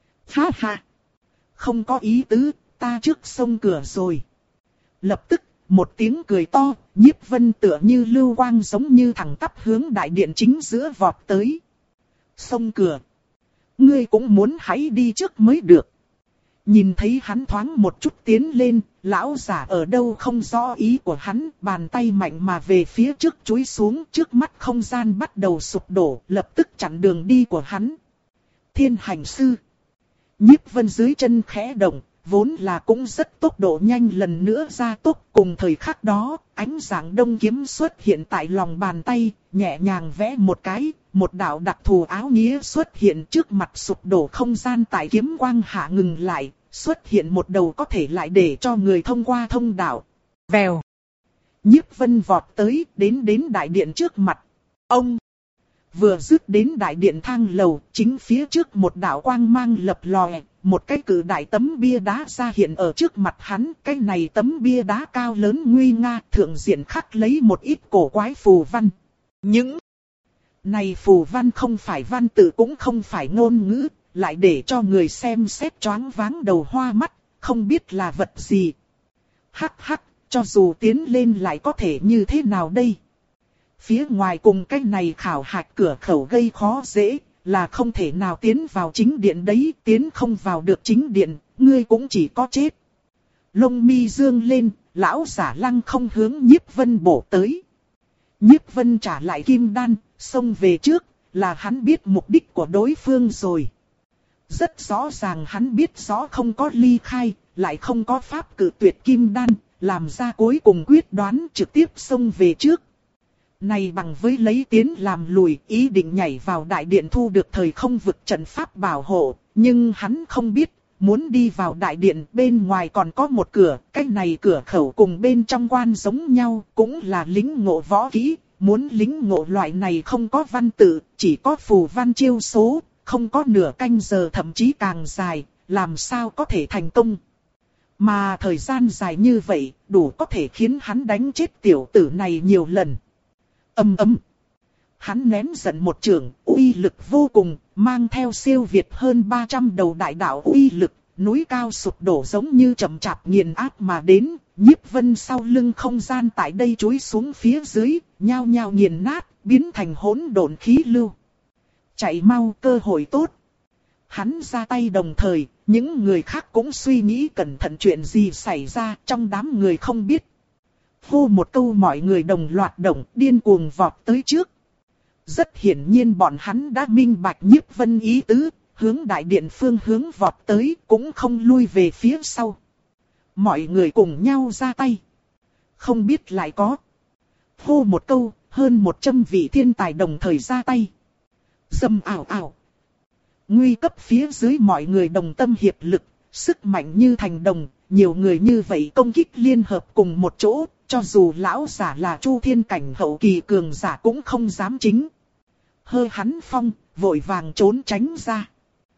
Ha ha! Không có ý tứ, ta trước sông cửa rồi. Lập tức, một tiếng cười to, Nhiếp Vân tựa như lưu quang giống như thẳng tắp hướng đại điện chính giữa vọt tới. Sông cửa! Ngươi cũng muốn hãy đi trước mới được. Nhìn thấy hắn thoáng một chút tiến lên, lão giả ở đâu không rõ ý của hắn, bàn tay mạnh mà về phía trước chúi xuống, trước mắt không gian bắt đầu sụp đổ, lập tức chặn đường đi của hắn. Thiên hành sư. Nhiếp Vân dưới chân khẽ động, vốn là cũng rất tốc độ nhanh lần nữa ra tốc, cùng thời khắc đó, ánh dạng đông kiếm xuất hiện tại lòng bàn tay, nhẹ nhàng vẽ một cái, một đạo đặc thù áo nghĩa xuất hiện trước mặt sụp đổ không gian, tại kiếm quang hạ ngừng lại, xuất hiện một đầu có thể lại để cho người thông qua thông đạo. Vèo. Nhiếp Vân vọt tới, đến đến đại điện trước mặt. Ông vừa dứt đến đại điện thang lầu, chính phía trước một đạo quang mang lập lòe, một cái cự đại tấm bia đá ra hiện ở trước mặt hắn. Cái này tấm bia đá cao lớn nguy nga, thượng diện khắc lấy một ít cổ quái phù văn. Những này phù văn không phải văn tự cũng không phải ngôn ngữ, lại để cho người xem xét choáng váng đầu hoa mắt, không biết là vật gì. Hắc hắc, cho dù tiến lên lại có thể như thế nào đây? Phía ngoài cùng cái này khảo hạch cửa khẩu gây khó dễ, là không thể nào tiến vào chính điện đấy, tiến không vào được chính điện, ngươi cũng chỉ có chết. Lông mi dương lên, lão giả Lăng không hướng Nhiếp Vân bổ tới. Nhiếp Vân trả lại kim đan, xông về trước, là hắn biết mục đích của đối phương rồi. Rất rõ ràng hắn biết rõ không có ly khai, lại không có pháp cự tuyệt kim đan, làm ra cuối cùng quyết đoán trực tiếp xông về trước. Này bằng với lấy tiến làm lùi, ý định nhảy vào đại điện thu được thời không vực trận pháp bảo hộ, nhưng hắn không biết, muốn đi vào đại điện bên ngoài còn có một cửa, cái này cửa khẩu cùng bên trong quan giống nhau, cũng là lính ngộ võ kỹ, muốn lính ngộ loại này không có văn tự, chỉ có phù văn chiêu số, không có nửa canh giờ thậm chí càng dài, làm sao có thể thành công. Mà thời gian dài như vậy, đủ có thể khiến hắn đánh chết tiểu tử này nhiều lần. Ầm ầm. Hắn nén giận một trường, uy lực vô cùng, mang theo siêu việt hơn ba trăm đầu đại đạo uy lực, núi cao sụp đổ giống như chậm chạp nghiền áp mà đến, Nhiếp Vân sau lưng không gian tại đây chúi xuống phía dưới, nhao nhao nghiền nát, biến thành hỗn độn khí lưu. Chạy mau, cơ hội tốt. Hắn ra tay đồng thời, những người khác cũng suy nghĩ cẩn thận chuyện gì xảy ra, trong đám người không biết. Hô một câu mọi người đồng loạt động, điên cuồng vọt tới trước. Rất hiển nhiên bọn hắn đã minh bạch Nhiếp Vân ý tứ, hướng đại điện phương hướng vọt tới, cũng không lui về phía sau. Mọi người cùng nhau ra tay. Không biết lại có. Hô một câu, hơn một trăm vị thiên tài đồng thời ra tay. Dầm ảo ảo. Nguy cấp phía dưới mọi người đồng tâm hiệp lực, sức mạnh như thành đồng, nhiều người như vậy công kích liên hợp cùng một chỗ, cho dù lão giả là Chu Thiên cảnh hậu kỳ cường giả cũng không dám chính. Hơi hắn phong, vội vàng trốn tránh ra.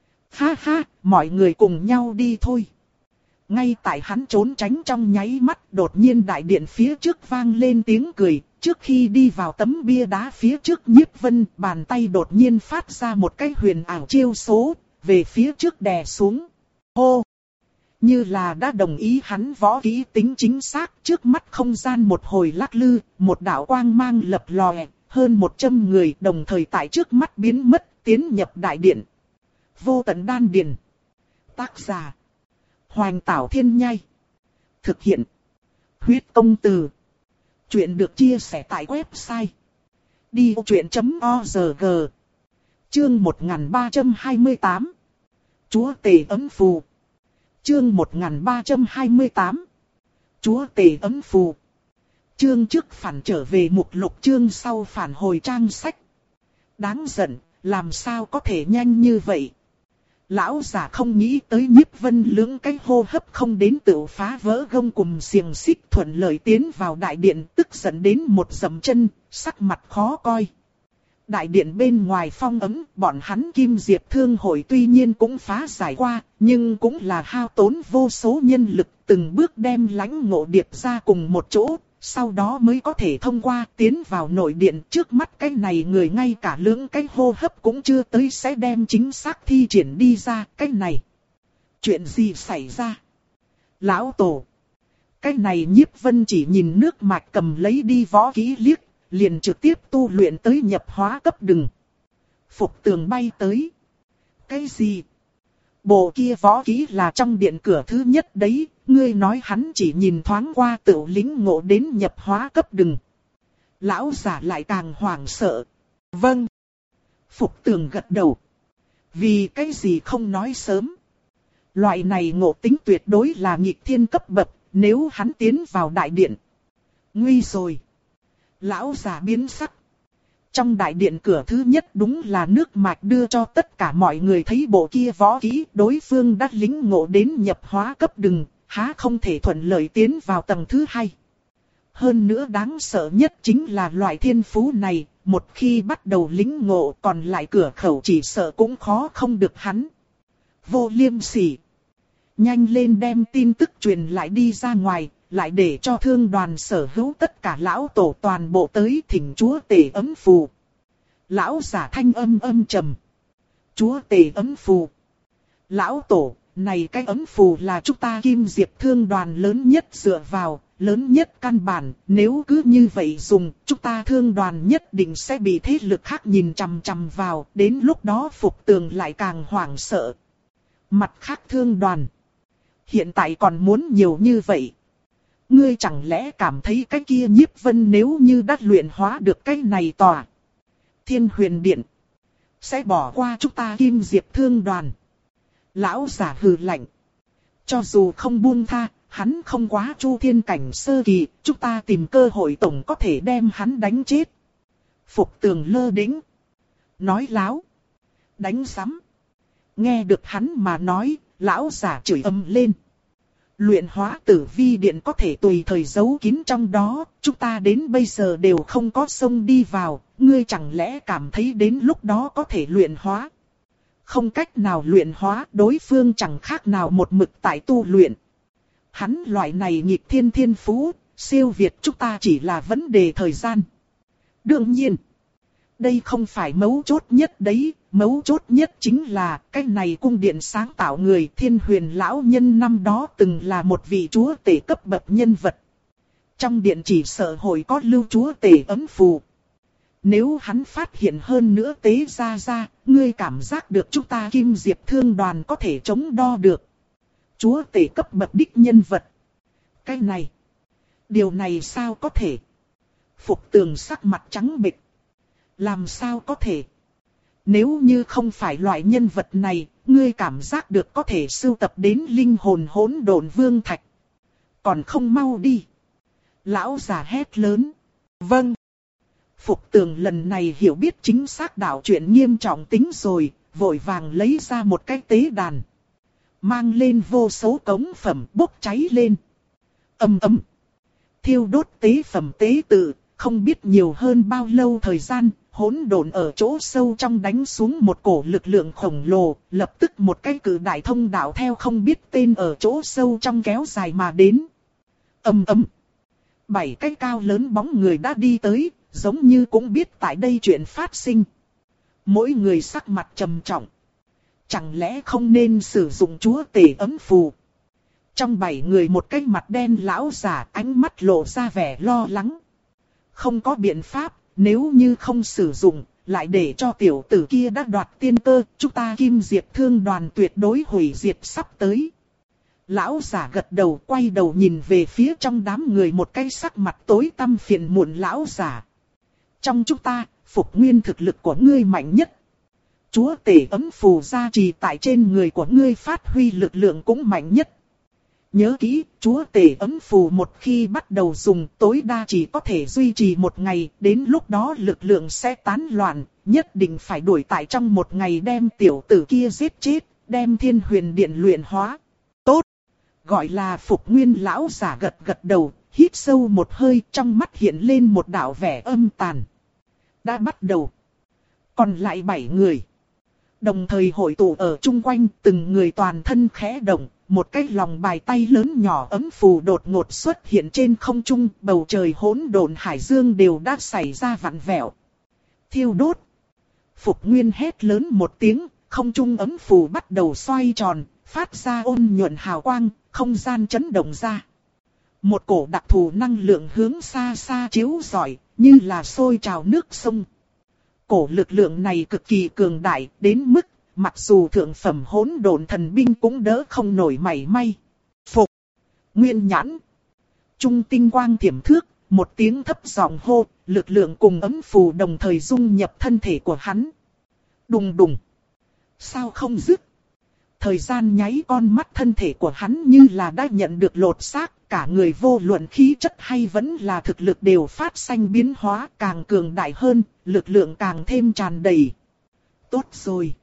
Ha ha, mọi người cùng nhau đi thôi. Ngay tại hắn trốn tránh trong nháy mắt, đột nhiên đại điện phía trước vang lên tiếng cười. Trước khi đi vào tấm bia đá phía trước Nhiếp Vân, bàn tay đột nhiên phát ra một cái huyền ảo chiêu số, về phía trước đè xuống. Hô! Như là đã đồng ý hắn võ kỹ tính chính xác, trước mắt không gian một hồi lắc lư, một đạo quang mang lập lòe, hơn một trăm người đồng thời tại trước mắt biến mất, tiến nhập đại điện. Vô tận đan điền. Tác giả. Hoành Tảo Thiên Nhai. Thực hiện. Huyết Công Từ. Chuyện được chia sẻ tại website đi ô chuyện chấm org. Chương một nghìn ba trăm hai mươi tám. Chúa Tể Ấm Phù. Chương một nghìn ba trăm hai mươi tám. Chúa Tể Ấm Phù. Chương trước phản trở về mục lục, chương sau phản hồi trang sách. Đáng giận, làm sao có thể nhanh như vậy? Lão giả không nghĩ tới Nhiếp Vân lưỡng cái hô hấp không đến tự phá vỡ gông cùm xiềng xích thuận lợi tiến vào đại điện, tức giận đến một dậm chân, sắc mặt khó coi. Đại điện bên ngoài phong ấm, bọn hắn Kim Diệp Thương hội tuy nhiên cũng phá giải qua, nhưng cũng là hao tốn vô số nhân lực, từng bước đem lãnh ngộ điệp ra cùng một chỗ. Sau đó mới có thể thông qua tiến vào nội điện. Trước mắt cái này người ngay cả lưỡng cái hô hấp cũng chưa tới sẽ đem chính xác thi triển đi ra. Cái này, chuyện gì xảy ra? Lão Tổ, cái này Nhiếp Vân chỉ nhìn nước mạch cầm lấy đi võ kỹ liếc, liền trực tiếp tu luyện tới nhập hóa cấp đừng. Phục tường bay tới. Cái gì? Bộ kia võ kỹ là trong điện cửa thứ nhất đấy, ngươi nói hắn chỉ nhìn thoáng qua tự lính ngộ đến nhập hóa cấp đừng. Lão giả lại càng hoảng sợ. Vâng. Phục tường gật đầu. Vì cái gì không nói sớm? Loại này ngộ tính tuyệt đối là nghịch thiên cấp bậc, nếu hắn tiến vào đại điện. Nguy rồi. Lão giả biến sắc. Trong đại điện cửa thứ nhất đúng là nước mạch đưa cho tất cả mọi người thấy bộ kia võ kỹ, đối phương đã lính ngộ đến nhập hóa cấp đừng, há không thể thuận lợi tiến vào tầng thứ hai. Hơn nữa đáng sợ nhất chính là loại thiên phú này, một khi bắt đầu lính ngộ còn lại cửa khẩu chỉ sợ cũng khó không được hắn. vô liêm sỉ. Nhanh lên đem tin tức truyền lại đi ra ngoài, lại để cho thương đoàn sở hữu tất cả lão tổ toàn bộ tới thỉnh chúa tể ấm phù. Lão giả thanh âm âm trầm. Chúa tể ấm phù. Lão tổ, này cái ấm phù là chúng ta Kim Diệp thương đoàn lớn nhất dựa vào, lớn nhất căn bản, nếu cứ như vậy dùng, chúng ta thương đoàn nhất định sẽ bị thế lực khác nhìn chằm chằm vào, đến lúc đó Phục Tường lại càng hoảng sợ. Mặt khác thương đoàn, hiện tại còn muốn nhiều như vậy. Ngươi chẳng lẽ cảm thấy cái kia Nhiếp Vân nếu như đã luyện hóa được cái này tòa Thiên Huyền Điện, sẽ bỏ qua chúng ta Kim Diệp thương đoàn? Lão giả hừ lạnh. Cho dù không buông tha, hắn không quá chu thiên cảnh sơ kỳ, chúng ta tìm cơ hội tổng có thể đem hắn đánh chết. Phục Tường lơ đễnh. Nói láo. Đánh sắm. Nghe được hắn mà nói, lão giả chửi ầm lên. Luyện hóa tử vi điện có thể tùy thời giấu kín trong đó, chúng ta đến bây giờ đều không có xông đi vào, ngươi chẳng lẽ cảm thấy đến lúc đó có thể luyện hóa? Không cách nào luyện hóa, đối phương chẳng khác nào một mực tại tu luyện. Hắn loại này nghịch thiên thiên phú, siêu việt chúng ta chỉ là vấn đề thời gian. Đương nhiên, đây không phải mấu chốt nhất đấy, mấu chốt nhất chính là cái này cung điện sáng tạo người Thiên Huyền lão nhân năm đó từng là một vị chúa tể cấp bậc nhân vật. Trong điện chỉ sợ hội có lưu chúa tể ấm phù. Nếu hắn phát hiện hơn nữa tế ra ra, ngươi cảm giác được chúng ta Kim Diệp thương đoàn có thể chống đo được. Chúa tể cấp bậc đích nhân vật. Cái này, điều này sao có thể? Phục Tường sắc mặt trắng bệch. Làm sao có thể? Nếu như không phải loại nhân vật này, ngươi cảm giác được có thể sưu tập đến linh hồn hỗn độn vương thạch. Còn không mau đi. Lão già hét lớn. Vâng. Phục Tường lần này hiểu biết chính xác đạo chuyện nghiêm trọng tính rồi, vội vàng lấy ra một cái tế đàn. Mang lên vô số cống phẩm bốc cháy lên. Ầm ầm. Thiêu đốt tế phẩm tế tự, không biết nhiều hơn bao lâu thời gian, hỗn độn ở chỗ sâu trong đánh xuống một cổ lực lượng khổng lồ, lập tức một cái cử đại thông đạo theo không biết tên ở chỗ sâu trong kéo dài mà đến. Ầm ầm. Bảy cái cao lớn bóng người đã đi tới, giống như cũng biết tại đây chuyện phát sinh. Mỗi người sắc mặt trầm trọng. Chẳng lẽ không nên sử dụng chúa tể ấm phù? Trong bảy người một cái mặt đen lão giả, ánh mắt lộ ra vẻ lo lắng. Không có biện pháp, nếu như không sử dụng, lại để cho tiểu tử kia đã đoạt tiên cơ, chúng ta Kim Diệp thương đoàn tuyệt đối hủy diệt sắp tới. Lão giả gật đầu, quay đầu nhìn về phía trong đám người một cái sắc mặt tối tăm phiền muộn lão giả. Trong chúng ta, Phục Nguyên thực lực của ngươi mạnh nhất. Chúa tể ấm phù gia trì tại trên người của ngươi phát huy lực lượng cũng mạnh nhất. Nhớ kỹ, chúa tể ấm phù một khi bắt đầu dùng tối đa chỉ có thể duy trì một ngày, đến lúc đó lực lượng sẽ tán loạn, nhất định phải đuổi tại trong một ngày đem tiểu tử kia giết chết, đem Thiên Huyền Điện luyện hóa. Tốt! Gọi là Phục Nguyên lão giả gật gật đầu, hít sâu một hơi, trong mắt hiện lên một đạo vẻ âm tàn. Đã bắt đầu. Còn lại bảy người. Đồng thời hội tụ ở chung quanh, từng người toàn thân khẽ động, một cái lòng bài tay lớn nhỏ ấm phù đột ngột xuất hiện trên không trung, bầu trời hỗn độn hải dương đều đã xảy ra vặn vẹo. Thiêu đốt. Phục Nguyên hét lớn một tiếng, không trung ấm phù bắt đầu xoay tròn, phát ra ôn nhuận hào quang, không gian chấn động ra. Một cổ đặc thù năng lượng hướng xa xa chiếu rọi, như là sôi trào nước sông. Cổ lực lượng này cực kỳ cường đại, đến mức, mặc dù thượng phẩm hỗn độn thần binh cũng đỡ không nổi mảy may. Phục Nguyên nhãn. Trung tinh quang thiểm thước, một tiếng thấp giọng hô, lực lượng cùng ấm phù đồng thời dung nhập thân thể của hắn. Đùng đùng. Sao không dứt? Thời gian nháy con mắt thân thể của hắn như là đã nhận được lột xác, cả người vô luận khí chất hay vẫn là thực lực đều phát sinh biến hóa, càng cường đại hơn, lực lượng càng thêm tràn đầy. Tốt rồi.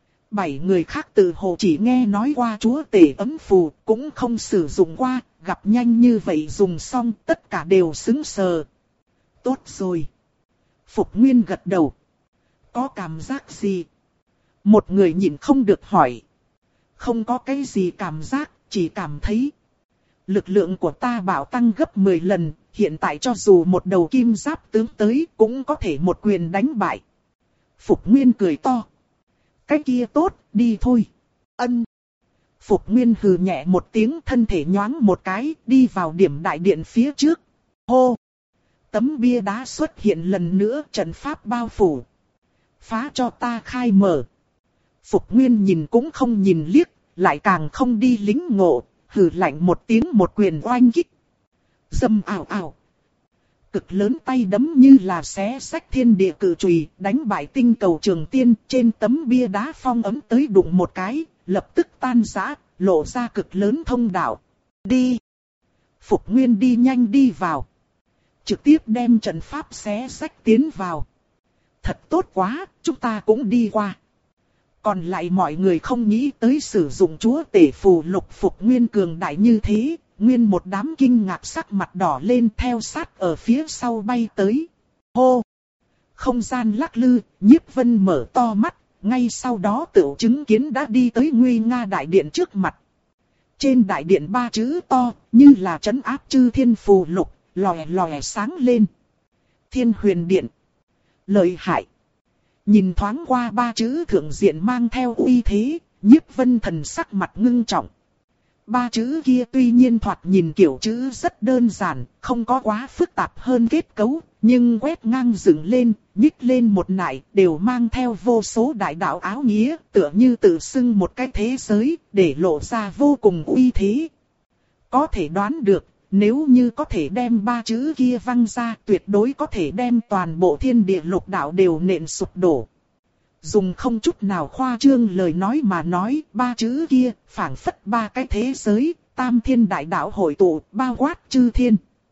Bảy người khác tự hồ chỉ nghe nói qua chúa tể ấm phù, cũng không sử dụng qua, gặp nhanh như vậy dùng xong tất cả đều sững sờ. Tốt rồi. Phục Nguyên gật đầu. Có cảm giác gì? Một người nhịn không được hỏi. Không có cái gì cảm giác, chỉ cảm thấy lực lượng của ta bạo tăng gấp mười lần, hiện tại cho dù một đầu kim giáp tướng tới cũng có thể một quyền đánh bại. Phục Nguyên cười to. Cái kia tốt, đi thôi. Ân. Phục Nguyên hừ nhẹ một tiếng, thân thể nhoáng một cái, đi vào điểm đại điện phía trước. Hô. Tấm bia đá xuất hiện lần nữa, trận pháp bao phủ. Phá cho ta khai mở. Phục Nguyên nhìn cũng không nhìn liếc, lại càng không đi lính ngộ, hừ lạnh một tiếng một quyền oanh kích. Dầm ảo ảo. Cực lớn tay đấm như là xé xách thiên địa cự chùy, đánh bại tinh cầu Trường Tiên, trên tấm bia đá phong ấm tới đụng một cái, lập tức tan rã, lộ ra cực lớn thông đạo. Đi. Phục Nguyên đi nhanh đi vào. Trực tiếp đem trận pháp xé xách tiến vào. Thật tốt quá, chúng ta cũng đi qua. Còn lại mọi người không nghĩ tới sử dụng chúa tể phù lục Phục Nguyên cường đại như thế. Nguyên một đám kinh ngạc sắc mặt đỏ lên theo sát ở phía sau bay tới. Hô! Không gian lắc lư, Nhiếp Vân mở to mắt, ngay sau đó tựu chứng kiến đã đi tới nguy nga đại điện trước mặt. Trên đại điện ba chữ to, như là trấn áp chư thiên phù lục, lòe lòe sáng lên. Thiên Huyền Điện. Lợi hại. Nhìn thoáng qua ba chữ thượng diện mang theo uy thế, Nhiếp Vân thần sắc mặt ngưng trọng. Ba chữ kia tuy nhiên thoạt nhìn kiểu chữ rất đơn giản, không có quá phức tạp hơn kết cấu, nhưng quét ngang dựng lên, nhích lên một nải, đều mang theo vô số đại đạo áo nghĩa, tựa như tự xưng một cái thế giới, để lộ ra vô cùng uy thế. Có thể đoán được, nếu như có thể đem ba chữ kia văng ra, tuyệt đối có thể đem toàn bộ thiên địa lục đạo đều nện sụp đổ. Dùng không chút nào khoa trương lời nói mà nói, ba chữ kia, phảng phất ba cái thế giới, tam thiên đại đạo hội tụ, bao quát chư thiên.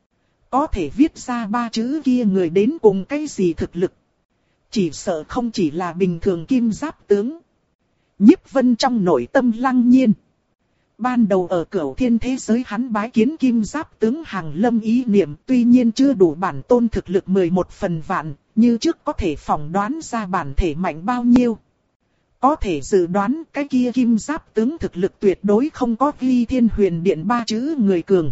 Có thể viết ra ba chữ kia người đến cùng cái gì thực lực. Chỉ sợ không chỉ là bình thường kim giáp tướng. Nhiếp Vân trong nội tâm lăng nhiên. Ban đầu ở cửu thiên thế giới hắn bái kiến kim giáp tướng Hàng Lâm ý niệm, tuy nhiên chưa đủ bản tôn thực lực mười một phần vạn, như trước có thể phỏng đoán ra bản thể mạnh bao nhiêu. Có thể dự đoán cái kia kim giáp tướng thực lực tuyệt đối không có ghi Thiên Huyền Điện ba chữ người cường.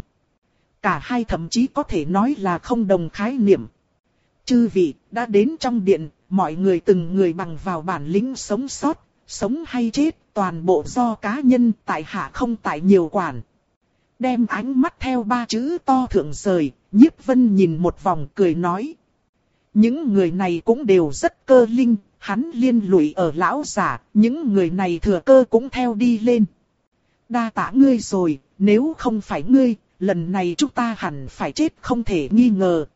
Cả hai thậm chí có thể nói là không đồng khái niệm. Chư vị đã đến trong điện, mọi người từng người bằng vào bản lĩnh sống sót, sống hay chết, toàn bộ do cá nhân, tại hạ không tại nhiều quản. Đem ánh mắt theo ba chữ to thượng rời, Nhiếp Vân nhìn một vòng cười nói. Những người này cũng đều rất cơ linh, hắn liên lụy ở lão giả, những người này thừa cơ cũng theo đi lên. Đa tạ ngươi rồi, nếu không phải ngươi, lần này chúng ta hẳn phải chết không thể nghi ngờ.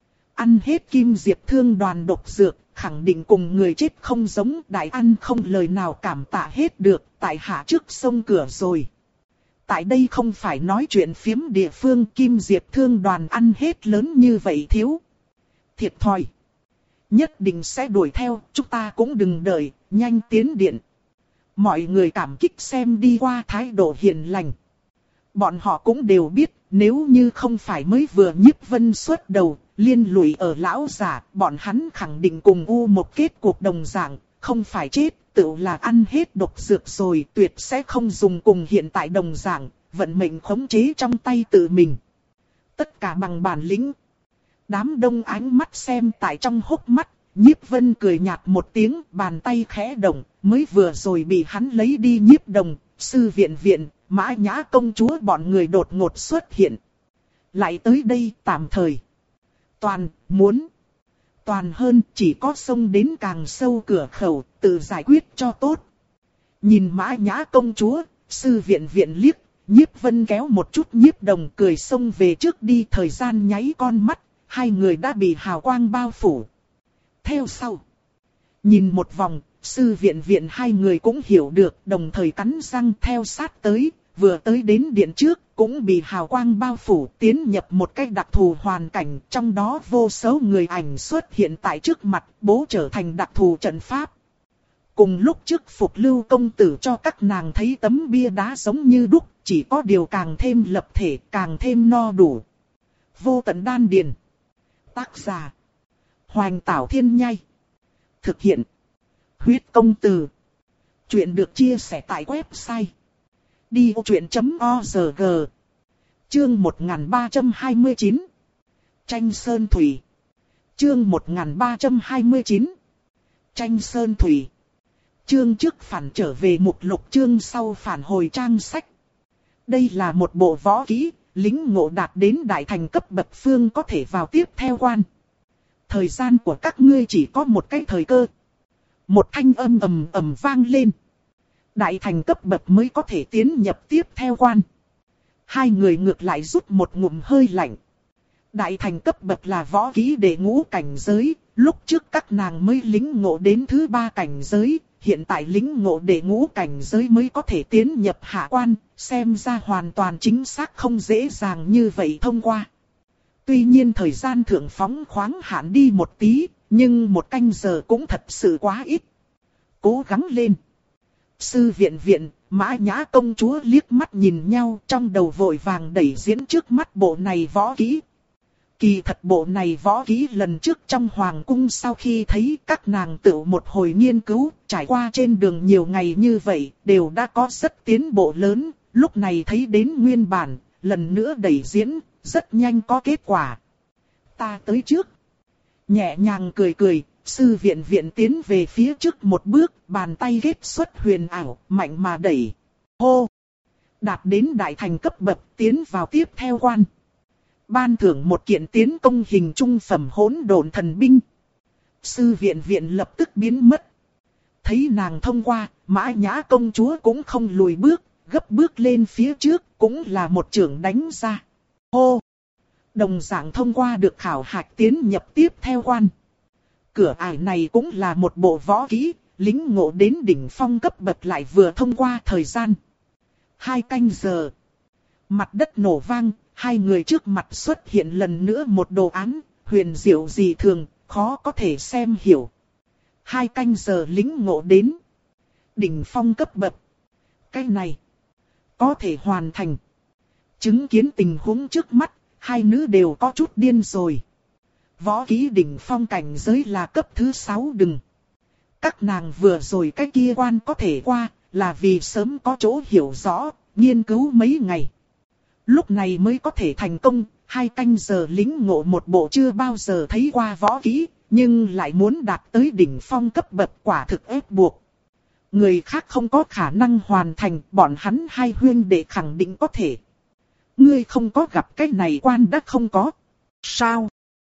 Ăn hết kim diệp thương đoàn độc dược, khẳng định cùng người chết không giống, đại ăn không lời nào cảm tạ hết được, tại hạ trước sông cửa rồi. Tại đây không phải nói chuyện phiếm địa phương, kim diệp thương đoàn ăn hết lớn như vậy thiếu. Thiệt thòi. Nhất định sẽ đuổi theo, chúng ta cũng đừng đợi, nhanh tiến điện. Mọi người cảm kích xem đi qua thái độ hiền lành. Bọn họ cũng đều biết, nếu như không phải mới vừa Nhiếp Vân xuất đầu, liên lụy ở lão giả, bọn hắn khẳng định cùng u một kết cuộc đồng dạng, không phải chết, tự là ăn hết độc dược rồi, tuyệt sẽ không dùng cùng hiện tại đồng dạng, vận mệnh khống chế trong tay tự mình. Tất cả bằng bản lĩnh. Đám đông ánh mắt xem tại trong hốc mắt, Nhiếp Vân cười nhạt một tiếng, bàn tay khẽ động, mới vừa rồi bị hắn lấy đi Nhiếp Đồng, Sư Viện Viện, Mã Nhã công chúa bọn người đột ngột xuất hiện. Lại tới đây tạm thời. Toàn, muốn. Toàn hơn chỉ có xông đến càng sâu cửa khẩu, tự giải quyết cho tốt. Nhìn Mã Nhã công chúa, Sư Viện Viện liếc, Nhiếp Vân kéo một chút Nhiếp Đồng cười xông về trước đi, thời gian nháy con mắt, hai người đã bị hào quang bao phủ. Theo sau. Nhìn một vòng, Sư Viện Viện hai người cũng hiểu được, đồng thời cắn răng theo sát tới, vừa tới đến điện trước, cũng bị hào quang bao phủ, tiến nhập một cách đặc thù hoàn cảnh, trong đó vô số người ảnh xuất hiện tại trước mặt, bố trở thành đặc thù trận pháp. Cùng lúc trước Phục Lưu công tử cho các nàng thấy tấm bia đá giống như đúc, chỉ có điều càng thêm lập thể, càng thêm no đủ. Vô tận đan điền. Tác giả. Hoành Tảo Thiên Nhai. Thực hiện. Huyết công từ. Chuyện được chia sẻ tại website Đi vô chuyện.org. Chương một nghìn ba trăm hai mươi chín. Tranh Sơn Thủy. Chương một nghìn ba trăm hai mươi chín. Tranh Sơn Thủy. Chương trước phản trở về mục lục, chương sau phản hồi trang sách. Đây là một bộ võ kỹ, lính ngộ đạt đến đại thành cấp bậc phương có thể vào tiếp theo quan. Thời gian của các ngươi chỉ có một cái thời cơ. Một thanh âm ầm ầm vang lên. Đại thành cấp bậc mới có thể tiến nhập tiếp theo quan. Hai người ngược lại rút một ngụm hơi lạnh. Đại thành cấp bậc là võ kỹ đệ ngũ cảnh giới, lúc trước các nàng mới lính ngộ đến thứ ba cảnh giới, hiện tại lính ngộ đệ ngũ cảnh giới mới có thể tiến nhập hạ quan, xem ra hoàn toàn chính xác không dễ dàng như vậy thông qua. Tuy nhiên thời gian thượng phóng khoáng hạn đi một tí, nhưng một canh giờ cũng thật sự quá ít. Cố gắng lên. Sư viện viện, Mã Nhã công chúa liếc mắt nhìn nhau, trong đầu vội vàng đẩy diễn trước mắt bộ này võ kỹ. Kỳ thật bộ này võ kỹ lần trước trong hoàng cung sau khi thấy các nàng tự một hồi nghiên cứu, trải qua trên đường nhiều ngày như vậy, đều đã có rất tiến bộ lớn, lúc này thấy đến nguyên bản, lần nữa đẩy diễn, rất nhanh có kết quả. Ta tới trước. Nhẹ nhàng cười cười, sư viện viện tiến về phía trước một bước, bàn tay ghét xuất huyền ảo, mạnh mà đẩy. Hô! Đạt đến đại thành cấp bậc, tiến vào tiếp theo quan. Ban thưởng một kiện tiến công hình trung phẩm hỗn độn thần binh. Sư viện viện lập tức biến mất. Thấy nàng thông qua, Mã Nhã công chúa cũng không lùi bước, gấp bước lên phía trước, cũng là một chưởng đánh ra. Hô! Đồng dạng thông qua được khảo hạch tiến nhập tiếp theo quan. Cửa ải này cũng là một bộ võ kỹ, lính ngộ đến đỉnh phong cấp bậc lại vừa thông qua thời gian. Hai canh giờ. Mặt đất nổ vang, hai người trước mặt xuất hiện lần nữa một đồ án, huyền diệu dị thường, khó có thể xem hiểu. Hai canh giờ lính ngộ đến đỉnh phong cấp bậc. Cái này có thể hoàn thành. Chứng kiến tình huống trước mắt, hai nữ đều có chút điên rồi. Võ kỹ đỉnh phong cảnh giới là cấp thứ sáu đừng. Các nàng vừa rồi cái kia quan có thể qua, là vì sớm có chỗ hiểu rõ, nghiên cứu mấy ngày. Lúc này mới có thể thành công, hai canh giờ lính ngộ một bộ chưa bao giờ thấy qua võ kỹ, nhưng lại muốn đạt tới đỉnh phong cấp bậc, quả thực ép buộc. Người khác không có khả năng hoàn thành, bọn hắn hai huyên đệ khẳng định có thể. Ngươi không có gặp cái này quan đã không có. Sao?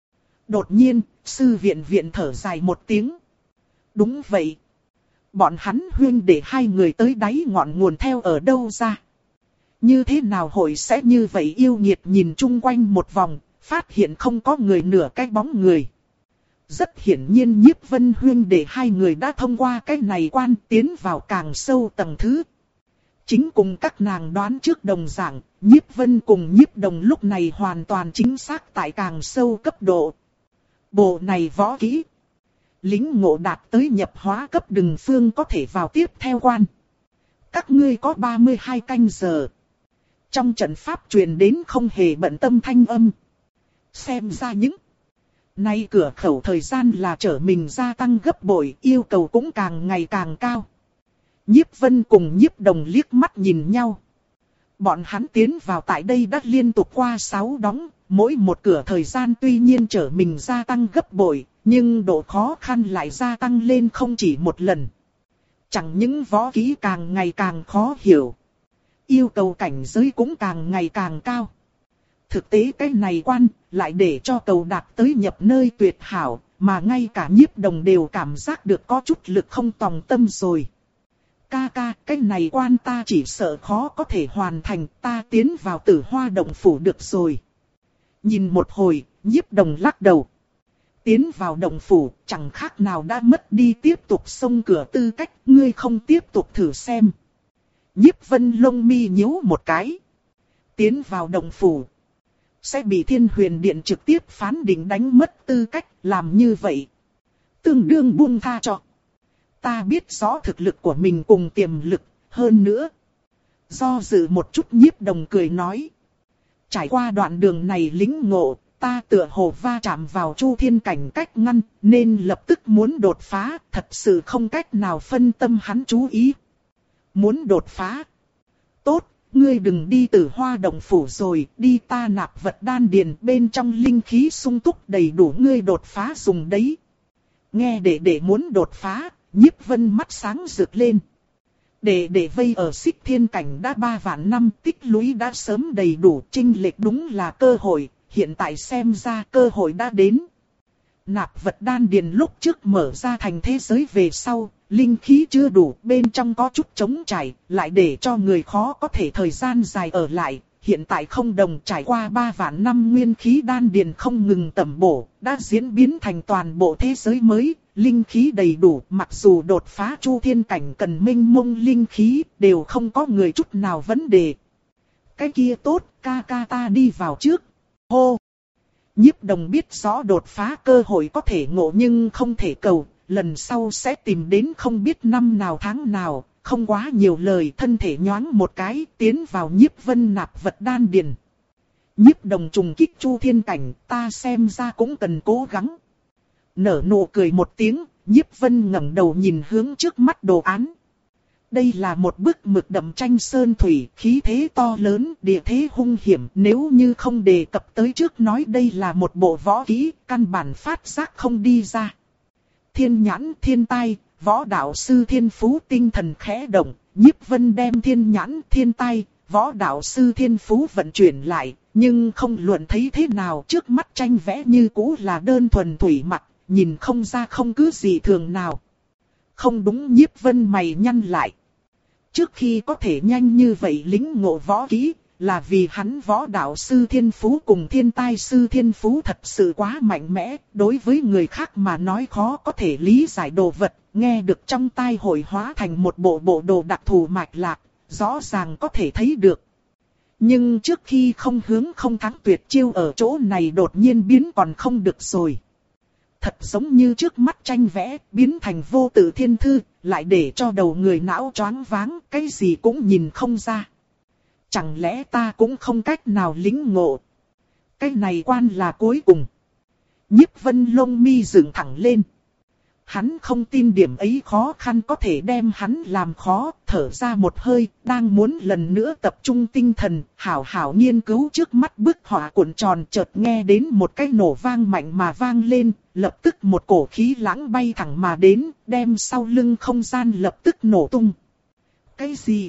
Đột nhiên, sư viện viện thở dài một tiếng. Đúng vậy. Bọn hắn huyên đệ hai người tới đáy ngọn nguồn theo ở đâu ra? Như thế nào hội sẽ như vậy yêu nghiệt nhìn chung quanh một vòng, phát hiện không có người nửa cái bóng người. Rất hiển nhiên Nhiếp Vân huyên đệ hai người đã thông qua cái này quan tiến vào càng sâu tầng thứ. Chính cùng các nàng đoán trước đồng dạng, Nhiếp Vân cùng Nhiếp Đồng lúc này hoàn toàn chính xác tại càng sâu cấp độ. Bộ này võ kỹ. Lính ngộ đạt tới nhập hóa cấp đừng phương có thể vào tiếp theo quan. Các ngươi có ba mươi hai canh giờ. Trong trận pháp truyền đến không hề bận tâm thanh âm. Xem ra những nay cửa khẩu thời gian là trở mình gia tăng gấp bội, yêu cầu cũng càng ngày càng cao. Nhiếp Vân cùng Nhiếp Đồng liếc mắt nhìn nhau. Bọn hắn tiến vào tại đây đã liên tục qua sáu đóng, mỗi một cửa thời gian tuy nhiên trở mình gia tăng gấp bội, nhưng độ khó khăn lại gia tăng lên không chỉ một lần. Chẳng những võ kỹ càng ngày càng khó hiểu, yêu cầu cảnh giới cũng càng ngày càng cao. Thực tế cái này quan lại để cho cầu đạt tới nhập nơi tuyệt hảo, mà ngay cả Nhiếp Đồng đều cảm giác được có chút lực không tòng tâm rồi. Ca ca, cái này quan ta chỉ sợ khó có thể hoàn thành, ta tiến vào Tử Hoa động phủ được rồi. Nhìn một hồi, Nhiếp Đồng lắc đầu. Tiến vào động phủ, chẳng khác nào đã mất đi tiếp tục xông cửa tư cách, ngươi không tiếp tục thử xem. Nhiếp Vân lông mi nhíu một cái. Tiến vào động phủ, sẽ bị Thiên Huyền Điện trực tiếp phán định đánh mất tư cách, làm như vậy tương đương buông tha cho. Ta biết rõ thực lực của mình cùng tiềm lực, hơn nữa. Do dự một chút Nhiếp Đồng cười nói. Trải qua đoạn đường này lính ngộ, ta tựa hồ va chạm vào Chu Thiên cảnh cách ngăn, nên lập tức muốn đột phá, thật sự không cách nào phân tâm hắn chú ý. Muốn đột phá. Tốt, ngươi đừng đi Tử Hoa Động Phủ rồi, đi ta nạp vật đan điền, bên trong linh khí sung túc đầy đủ ngươi đột phá dùng đấy. Nghe đệ đệ muốn đột phá, Nhiếp Vân mắt sáng rực lên. Đệ đệ vây ở Xích Thiên cảnh đã ba vạn năm, tích lũy đã sớm đầy đủ, chênh lệch đúng là cơ hội, hiện tại xem ra cơ hội đã đến. Nạp vật đan điền lúc trước mở ra thành thế giới về sau, linh khí chưa đủ, bên trong có chút trống trải, lại để cho người khó có thể thời gian dài ở lại. Hiện tại không đồng, trải qua ba vạn năm nguyên khí đan điền không ngừng tẩm bổ, đã diễn biến thành toàn bộ thế giới mới, linh khí đầy đủ, mặc dù đột phá chu thiên cảnh cần mênh mông linh khí, đều không có người chút nào vấn đề. Cái kia tốt, ca ca ta đi vào trước. Hô! Nhiếp Đồng biết rõ đột phá cơ hội có thể ngộ nhưng không thể cầu, lần sau sẽ tìm đến không biết năm nào tháng nào, không quá nhiều lời, thân thể nhoáng một cái, tiến vào Nhiếp Vân nạp vật đan điền. Nhiếp Đồng trùng kích chu thiên cảnh, ta xem ra cũng cần cố gắng. Nở nụ cười một tiếng, Nhiếp Vân ngẩng đầu nhìn hướng trước mắt đồ án. Đây là một bức mực đậm tranh sơn thủy, khí thế to lớn, địa thế hung hiểm. Nếu như không đề cập tới trước nói đây là một bộ võ kỹ, căn bản phát giác không đi ra. Thiên nhãn thiên tai, võ đạo sư thiên phú tinh thần khẽ động, Nhiếp Vân đem thiên nhãn thiên tai, võ đạo sư thiên phú vận chuyển lại, nhưng không luận thấy thế nào, trước mắt tranh vẽ như cũ là đơn thuần thủy mặc, nhìn không ra không cứ gì thường nào. Không đúng, Nhiếp Vân mày nhăn lại. Trước khi có thể nhanh như vậy lĩnh ngộ võ kỹ, là vì hắn võ đạo sư thiên phú cùng thiên tai sư thiên phú thật sự quá mạnh mẽ, đối với người khác mà nói khó có thể lý giải đồ vật, nghe được trong tai hội hóa thành một bộ bộ đồ đặc thù mạch lạc, rõ ràng có thể thấy được. Nhưng trước khi không hướng không thắng tuyệt chiêu ở chỗ này đột nhiên biến còn không được rồi. Thật giống như trước mắt tranh vẽ, biến thành vô tự thiên thư, lại để cho đầu người não choáng váng, cái gì cũng nhìn không ra. Chẳng lẽ ta cũng không cách nào lĩnh ngộ? Cái này quan là cuối cùng. Nhiếp Vân lông mi dựng thẳng lên. Hắn không tin điểm ấy khó khăn có thể đem hắn làm khó, thở ra một hơi, đang muốn lần nữa tập trung tinh thần, hảo hảo nghiên cứu trước mắt bức họa cuộn tròn, chợt nghe đến một cái nổ vang mạnh mà vang lên, lập tức một cổ khí lãng bay thẳng mà đến, đem sau lưng không gian lập tức nổ tung. Cái gì?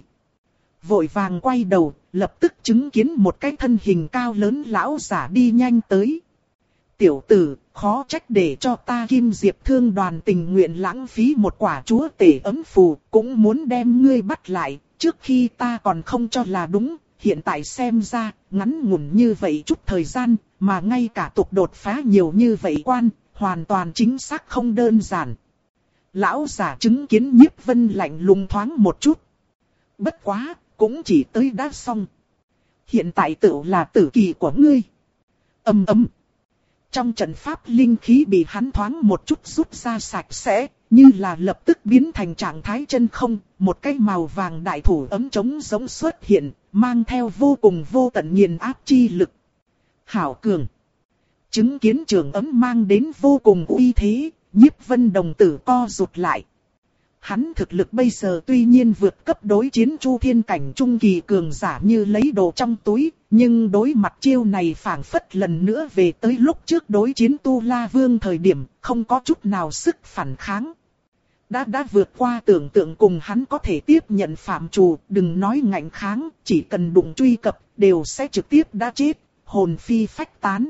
Vội vàng quay đầu, lập tức chứng kiến một cái thân hình cao lớn lão giả đi nhanh tới. Tiểu tử, khó trách để cho ta Kim Diệp Thương đoàn tình nguyện lãng phí một quả chúa tể ấm phù, cũng muốn đem ngươi bắt lại, trước khi ta còn không cho là đúng, hiện tại xem ra, ngắn ngủn như vậy chút thời gian, mà ngay cả tục đột phá nhiều như vậy quan, hoàn toàn chính xác không đơn giản. Lão giả chứng kiến Nhiếp Vân lạnh lùng thoáng một chút. Bất quá, cũng chỉ tới đã xong. Hiện tại tự là tử kỳ của ngươi. Ầm ầm. Trong trận pháp linh khí bị hắn thoáng một chút rút ra sạch sẽ, như là lập tức biến thành trạng thái chân không, một cái màu vàng đại thủ ấm trống giống xuất hiện, mang theo vô cùng vô tận nghiền áp chi lực. Hảo cường. Chứng kiến trường ấm mang đến vô cùng uy thế, Nhiếp Vân đồng tử co rụt lại. Hắn thực lực bây giờ tuy nhiên vượt cấp đối chiến chu thiên cảnh trung kỳ cường giả như lấy đồ trong túi, nhưng đối mặt chiêu này phảng phất lần nữa về tới lúc trước đối chiến Tu La Vương thời điểm, không có chút nào sức phản kháng. Đã đã vượt qua tưởng tượng cùng hắn có thể tiếp nhận phạm trù, đừng nói ngạnh kháng, chỉ cần đụng truy cập, đều sẽ trực tiếp đã chết, hồn phi phách tán.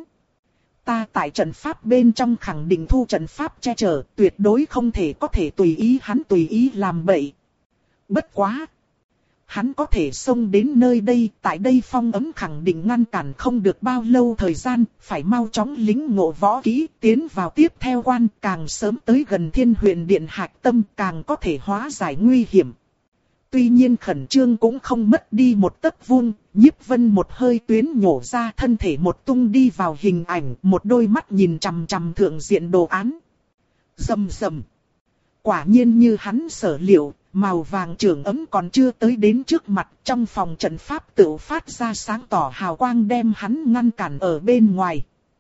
Ta tại trận pháp bên trong khẳng định thu trận pháp che chở, tuyệt đối không thể có thể tùy ý hắn tùy ý làm bậy. Bất quá! Hắn có thể xông đến nơi đây, tại đây phong ấm khẳng định ngăn cản không được bao lâu thời gian, phải mau chóng lĩnh ngộ võ kỹ, tiến vào tiếp theo quan, càng sớm tới gần Thiên Huyền Điện hạch tâm, càng có thể hóa giải nguy hiểm. Tuy nhiên khẩn trương cũng không mất đi một tấc vuông, Nhiếp Vân một hơi tuyến nhổ ra, thân thể một tung đi vào hình ảnh, một đôi mắt nhìn chằm chằm thượng diện đồ án. Rầm rầm. Quả nhiên như hắn sở liệu, màu vàng trường ấm còn chưa tới đến trước mặt, trong phòng trận pháp tự phát ra sáng tỏ hào quang đem hắn ngăn cản ở bên ngoài.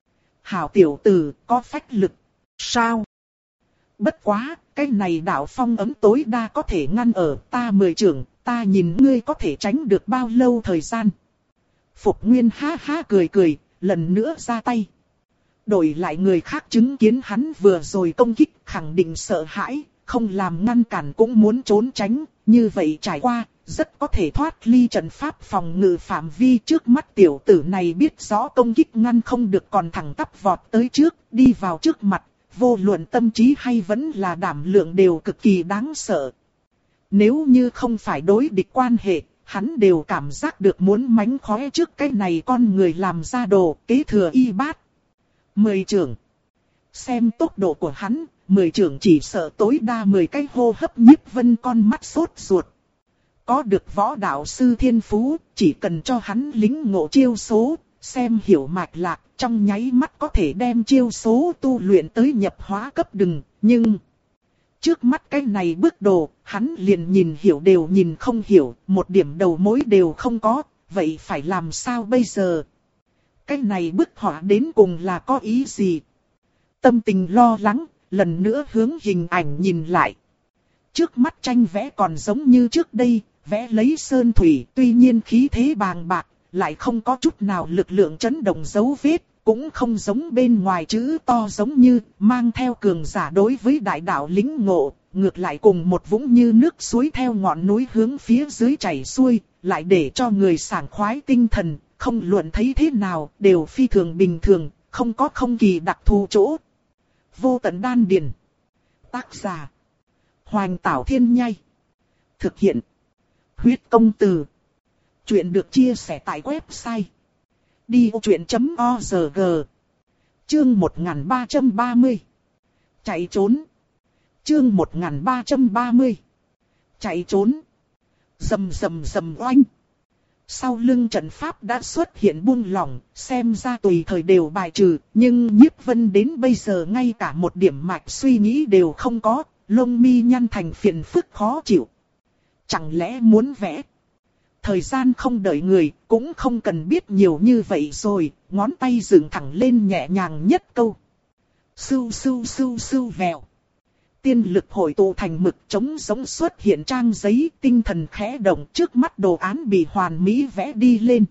Hảo tiểu tử, có phách lực. Sao? Bất quá, cái này đạo phong ấm tối đa có thể ngăn ở ta mười trường, ta nhìn ngươi có thể tránh được bao lâu thời gian. Phục Nguyên ha ha cười cười, lần nữa ra tay. Đổi lại người khác chứng kiến hắn vừa rồi công kích khẳng định sợ hãi, không làm ngăn cản cũng muốn trốn tránh, như vậy trải qua, rất có thể thoát ly trận pháp phòng ngự phạm vi. Trước mắt tiểu tử này biết rõ công kích ngăn không được còn thẳng tắp vọt tới trước, đi vào trước mặt, vô luận tâm trí hay vẫn là đảm lượng đều cực kỳ đáng sợ. Nếu như không phải đối địch quan hệ, hắn đều cảm giác được muốn mánh khóe trước cái này con người làm ra đồ kế thừa y bát. Mười trưởng. Xem tốc độ của hắn, mười trưởng chỉ sợ tối đa mười cái hô hấp. Nhiếp Vân con mắt sốt ruột. Có được võ đạo sư thiên phú, chỉ cần cho hắn lính ngộ chiêu số, xem hiểu mạch lạc, trong nháy mắt có thể đem chiêu số tu luyện tới nhập hóa cấp đừng, nhưng... Trước mắt cái này bước đồ, hắn liền nhìn hiểu đều nhìn không hiểu, một điểm đầu mối đều không có, vậy phải làm sao bây giờ? Cái này bức họa đến cùng là có ý gì? Tâm tình lo lắng, lần nữa hướng hình ảnh nhìn lại. Trước mắt tranh vẽ còn giống như trước đây, vẽ lấy sơn thủy, tuy nhiên khí thế bàng bạc, lại không có chút nào lực lượng chấn động dấu vết, cũng không giống bên ngoài chữ to giống như mang theo cường giả đối với đại đạo lính ngộ, ngược lại cùng một vũng như nước suối theo ngọn núi hướng phía dưới chảy xuôi, lại để cho người sảng khoái tinh thần, không luận thấy thế nào đều phi thường bình thường, không có không kỳ đặc thù chỗ. Vô tận đan điền. Tác giả: Hoành Tảo Thiên Nhai. Thực hiện: Huyết Công Từ. Chuyện được chia sẻ tại website đi ô chuyện chấm org. Chương một nghìn ba trăm ba mươi. Chạy trốn. Chương một nghìn ba trăm ba mươi. Chạy trốn. Rầm rầm rầm oanh. Sau lưng trận pháp đã xuất hiện buông lỏng, xem ra tùy thời đều bài trừ, nhưng Nhiếp Vân đến bây giờ ngay cả một điểm mạch suy nghĩ đều không có, lông mi nhăn thành phiền phức khó chịu. Chẳng lẽ muốn vẽ? Thời gian không đợi người, cũng không cần biết nhiều như vậy rồi, ngón tay dựng thẳng lên nhẹ nhàng nhất câu. Sưu sưu sưu sưu vèo. Tiên lực hội tụ thành mực trống giống xuất hiện trang giấy, tinh thần khẽ động, trước mắt đồ án bị hoàn mỹ vẽ đi lên.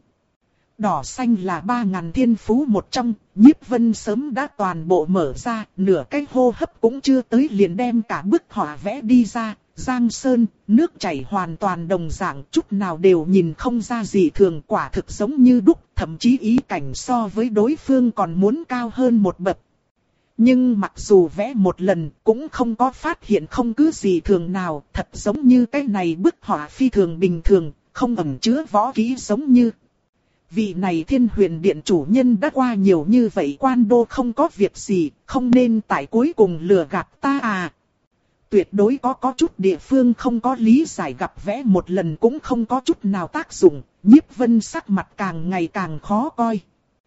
Đỏ xanh là ba ngàn thiên phú một trong, Nhiếp Vân sớm đã toàn bộ mở ra, nửa cái hô hấp cũng chưa tới liền đem cả bức họa vẽ đi ra. Giang sơn, nước chảy hoàn toàn đồng dạng, chút nào đều nhìn không ra gì thường, quả thực giống như đúc, thậm chí ý cảnh so với đối phương còn muốn cao hơn một bậc. Nhưng mặc dù vẽ một lần, cũng không có phát hiện không cứ gì thường nào, thật giống như cái này bức họa phi thường bình thường, không ẩn chứa võ kỹ giống như. Vị này Thiên Huyền Điện chủ nhân đã qua nhiều như vậy quan đô không có việc gì, không nên tại cuối cùng lừa gạt ta à. Tuyệt đối có có chút địa phương không có lý giải, gặp vẽ một lần cũng không có chút nào tác dụng, Nhiếp Vân sắc mặt càng ngày càng khó coi.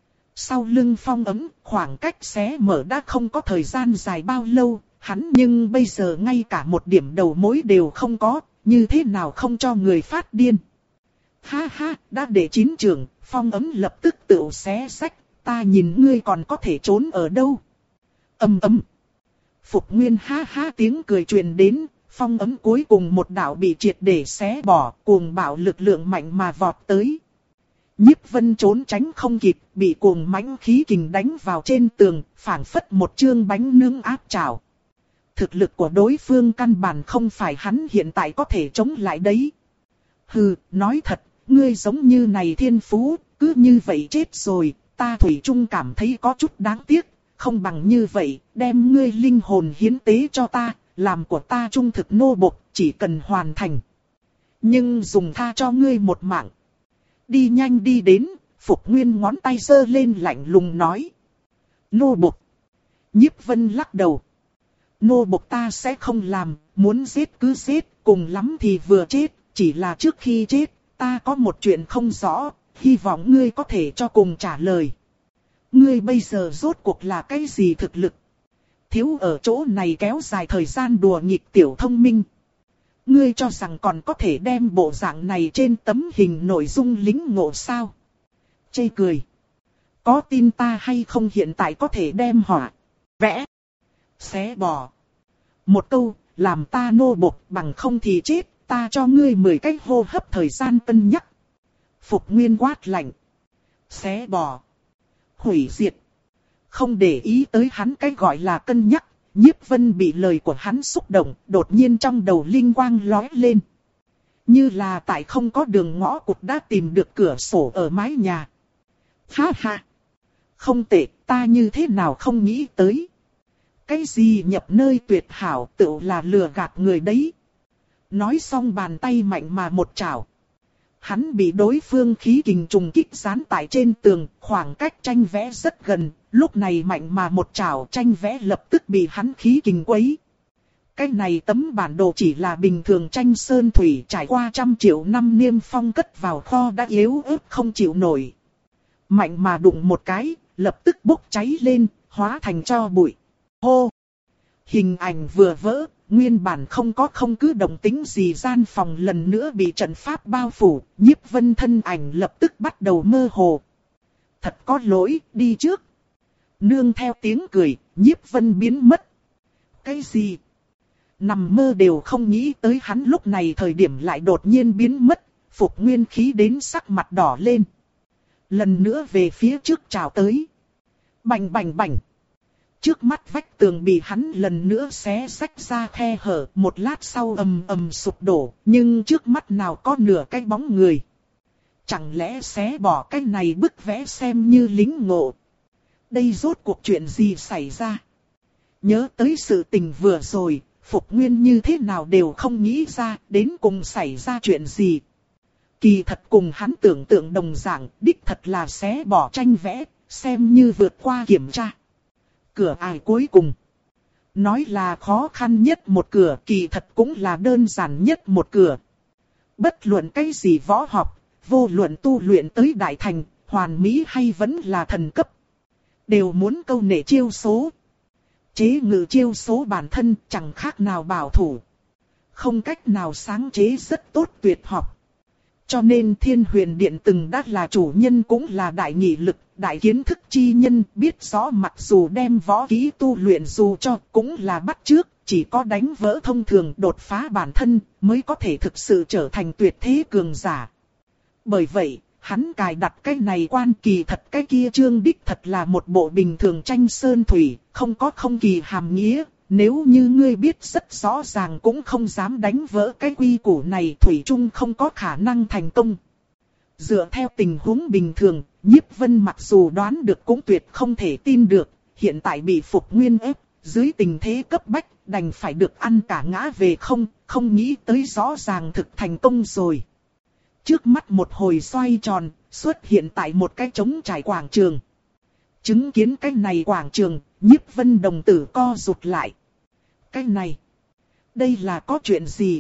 Sau lưng phong ấm, khoảng cách xé mở đã không có thời gian dài bao lâu, hắn nhưng bây giờ ngay cả một điểm đầu mối đều không có, như thế nào không cho người phát điên. Ha ha, đã để chín trường, phong ấm lập tức tự xé sách, ta nhìn ngươi còn có thể trốn ở đâu. Âm ấm. Phục Nguyên ha ha tiếng cười truyền đến, phong ấm cuối cùng một đạo bị triệt để xé bỏ, cuồng bạo lực lượng mạnh mà vọt tới. Nhiếp Vân trốn tránh không kịp, bị cuồng mãnh khí kình đánh vào trên tường, phảng phất một chương bánh nướng áp chảo. Thực lực của đối phương căn bản không phải hắn hiện tại có thể chống lại đấy. Hừ, nói thật, ngươi giống như này thiên phú, cứ như vậy chết rồi, ta thủy chung cảm thấy có chút đáng tiếc. Không bằng như vậy, đem ngươi linh hồn hiến tế cho ta, làm của ta trung thực nô bộc, chỉ cần hoàn thành. Nhưng dùng tha cho ngươi một mạng. Đi nhanh đi đến, Phục Nguyên ngón tay giơ lên lạnh lùng nói. Nô bộc. Nhiếp Vân lắc đầu. Nô bộc ta sẽ không làm, muốn giết cứ giết, cùng lắm thì vừa chết, chỉ là trước khi chết, ta có một chuyện không rõ, hy vọng ngươi có thể cho cùng trả lời. Ngươi bây giờ rốt cuộc là cái gì thực lực? Thiếu ở chỗ này kéo dài thời gian đùa nghịch tiểu thông minh. Ngươi cho rằng còn có thể đem bộ dạng này trên tấm hình nội dung lính ngộ sao? Chê cười. Có tin ta hay không hiện tại có thể đem họa, vẽ, xé bỏ. Một câu, làm ta nô bộc bằng không thì chết, ta cho ngươi mười cái hô hấp thời gian cân nhắc. Phục Nguyên quát lạnh. Xé bỏ. Hủy diệt. Không để ý tới hắn cái gọi là cân nhắc, Nhiếp Vân bị lời của hắn xúc động, đột nhiên trong đầu linh quang lóe lên. Như là tại không có đường ngõ cụt đã tìm được cửa sổ ở mái nhà. Ha ha! Không tệ, ta như thế nào không nghĩ tới. Cái gì nhập nơi tuyệt hảo tự là lừa gạt người đấy. Nói xong bàn tay mạnh mà một chảo. Hắn bị đối phương khí kình trùng kích dán tại trên tường, khoảng cách tranh vẽ rất gần, lúc này mạnh mà một chảo tranh vẽ lập tức bị hắn khí kình quấy. Cái này tấm bản đồ chỉ là bình thường tranh sơn thủy trải qua trăm triệu năm niêm phong cất vào kho đã yếu ớt không chịu nổi. Mạnh mà đụng một cái, lập tức bốc cháy lên, hóa thành tro bụi. Hô! Hình ảnh vừa vỡ, nguyên bản không có không cứ động tĩnh gì gian phòng lần nữa bị trận pháp bao phủ, Nhiếp Vân thân ảnh lập tức bắt đầu mơ hồ. Thật có lỗi, đi trước. Nương theo tiếng cười, Nhiếp Vân biến mất. Cái gì? Nằm mơ đều không nghĩ tới hắn lúc này thời điểm lại đột nhiên biến mất, Phục Nguyên khí đến sắc mặt đỏ lên. Lần nữa về phía trước trào tới. Bành bành bành. Trước mắt vách tường bị hắn lần nữa xé rách ra khe hở, một lát sau ầm ầm sụp đổ, nhưng trước mắt nào có nửa cái bóng người. Chẳng lẽ xé bỏ cái này bức vẽ xem như lính ngộ? Đây rốt cuộc chuyện gì xảy ra? Nhớ tới sự tình vừa rồi, Phục Nguyên như thế nào đều không nghĩ ra, đến cùng xảy ra chuyện gì. Kỳ thật cùng hắn tưởng tượng đồng dạng, đích thật là xé bỏ tranh vẽ, xem như vượt qua kiểm tra. Cửa ải cuối cùng. Nói là khó khăn nhất một cửa, kỳ thật cũng là đơn giản nhất một cửa. Bất luận cái gì võ học, vô luận tu luyện tới đại thành, hoàn mỹ hay vẫn là thần cấp. Đều muốn câu nệ chiêu số. Chế ngự chiêu số bản thân chẳng khác nào bảo thủ. Không cách nào sáng chế rất tốt tuyệt học. Cho nên Thiên Huyền Điện từng đã là chủ nhân cũng là đại nghị lực, đại kiến thức chi nhân, biết rõ mặc dù đem võ kỹ tu luyện dù cho cũng là bắt chước, chỉ có đánh vỡ thông thường đột phá bản thân mới có thể thực sự trở thành tuyệt thế cường giả. Bởi vậy, hắn cài đặt cái này quan kỳ thật cái kia chương đích thật là một bộ bình thường tranh sơn thủy, không có không kỳ hàm nghĩa. Nếu như ngươi biết rất rõ ràng cũng không dám đánh vỡ cái quy củ này, thủy chung không có khả năng thành công. Dựa theo tình huống bình thường, Nhiếp Vân mặc dù đoán được cũng tuyệt không thể tin được, hiện tại bị Phục Nguyên ép, dưới tình thế cấp bách, đành phải được ăn cả ngã về không, không nghĩ tới rõ ràng thực thành công rồi. Trước mắt một hồi xoay tròn, xuất hiện tại một cái trống trải quảng trường. Chứng kiến cái này quảng trường, Nhiếp Vân đồng tử co rụt lại. Cái này, đây là có chuyện gì?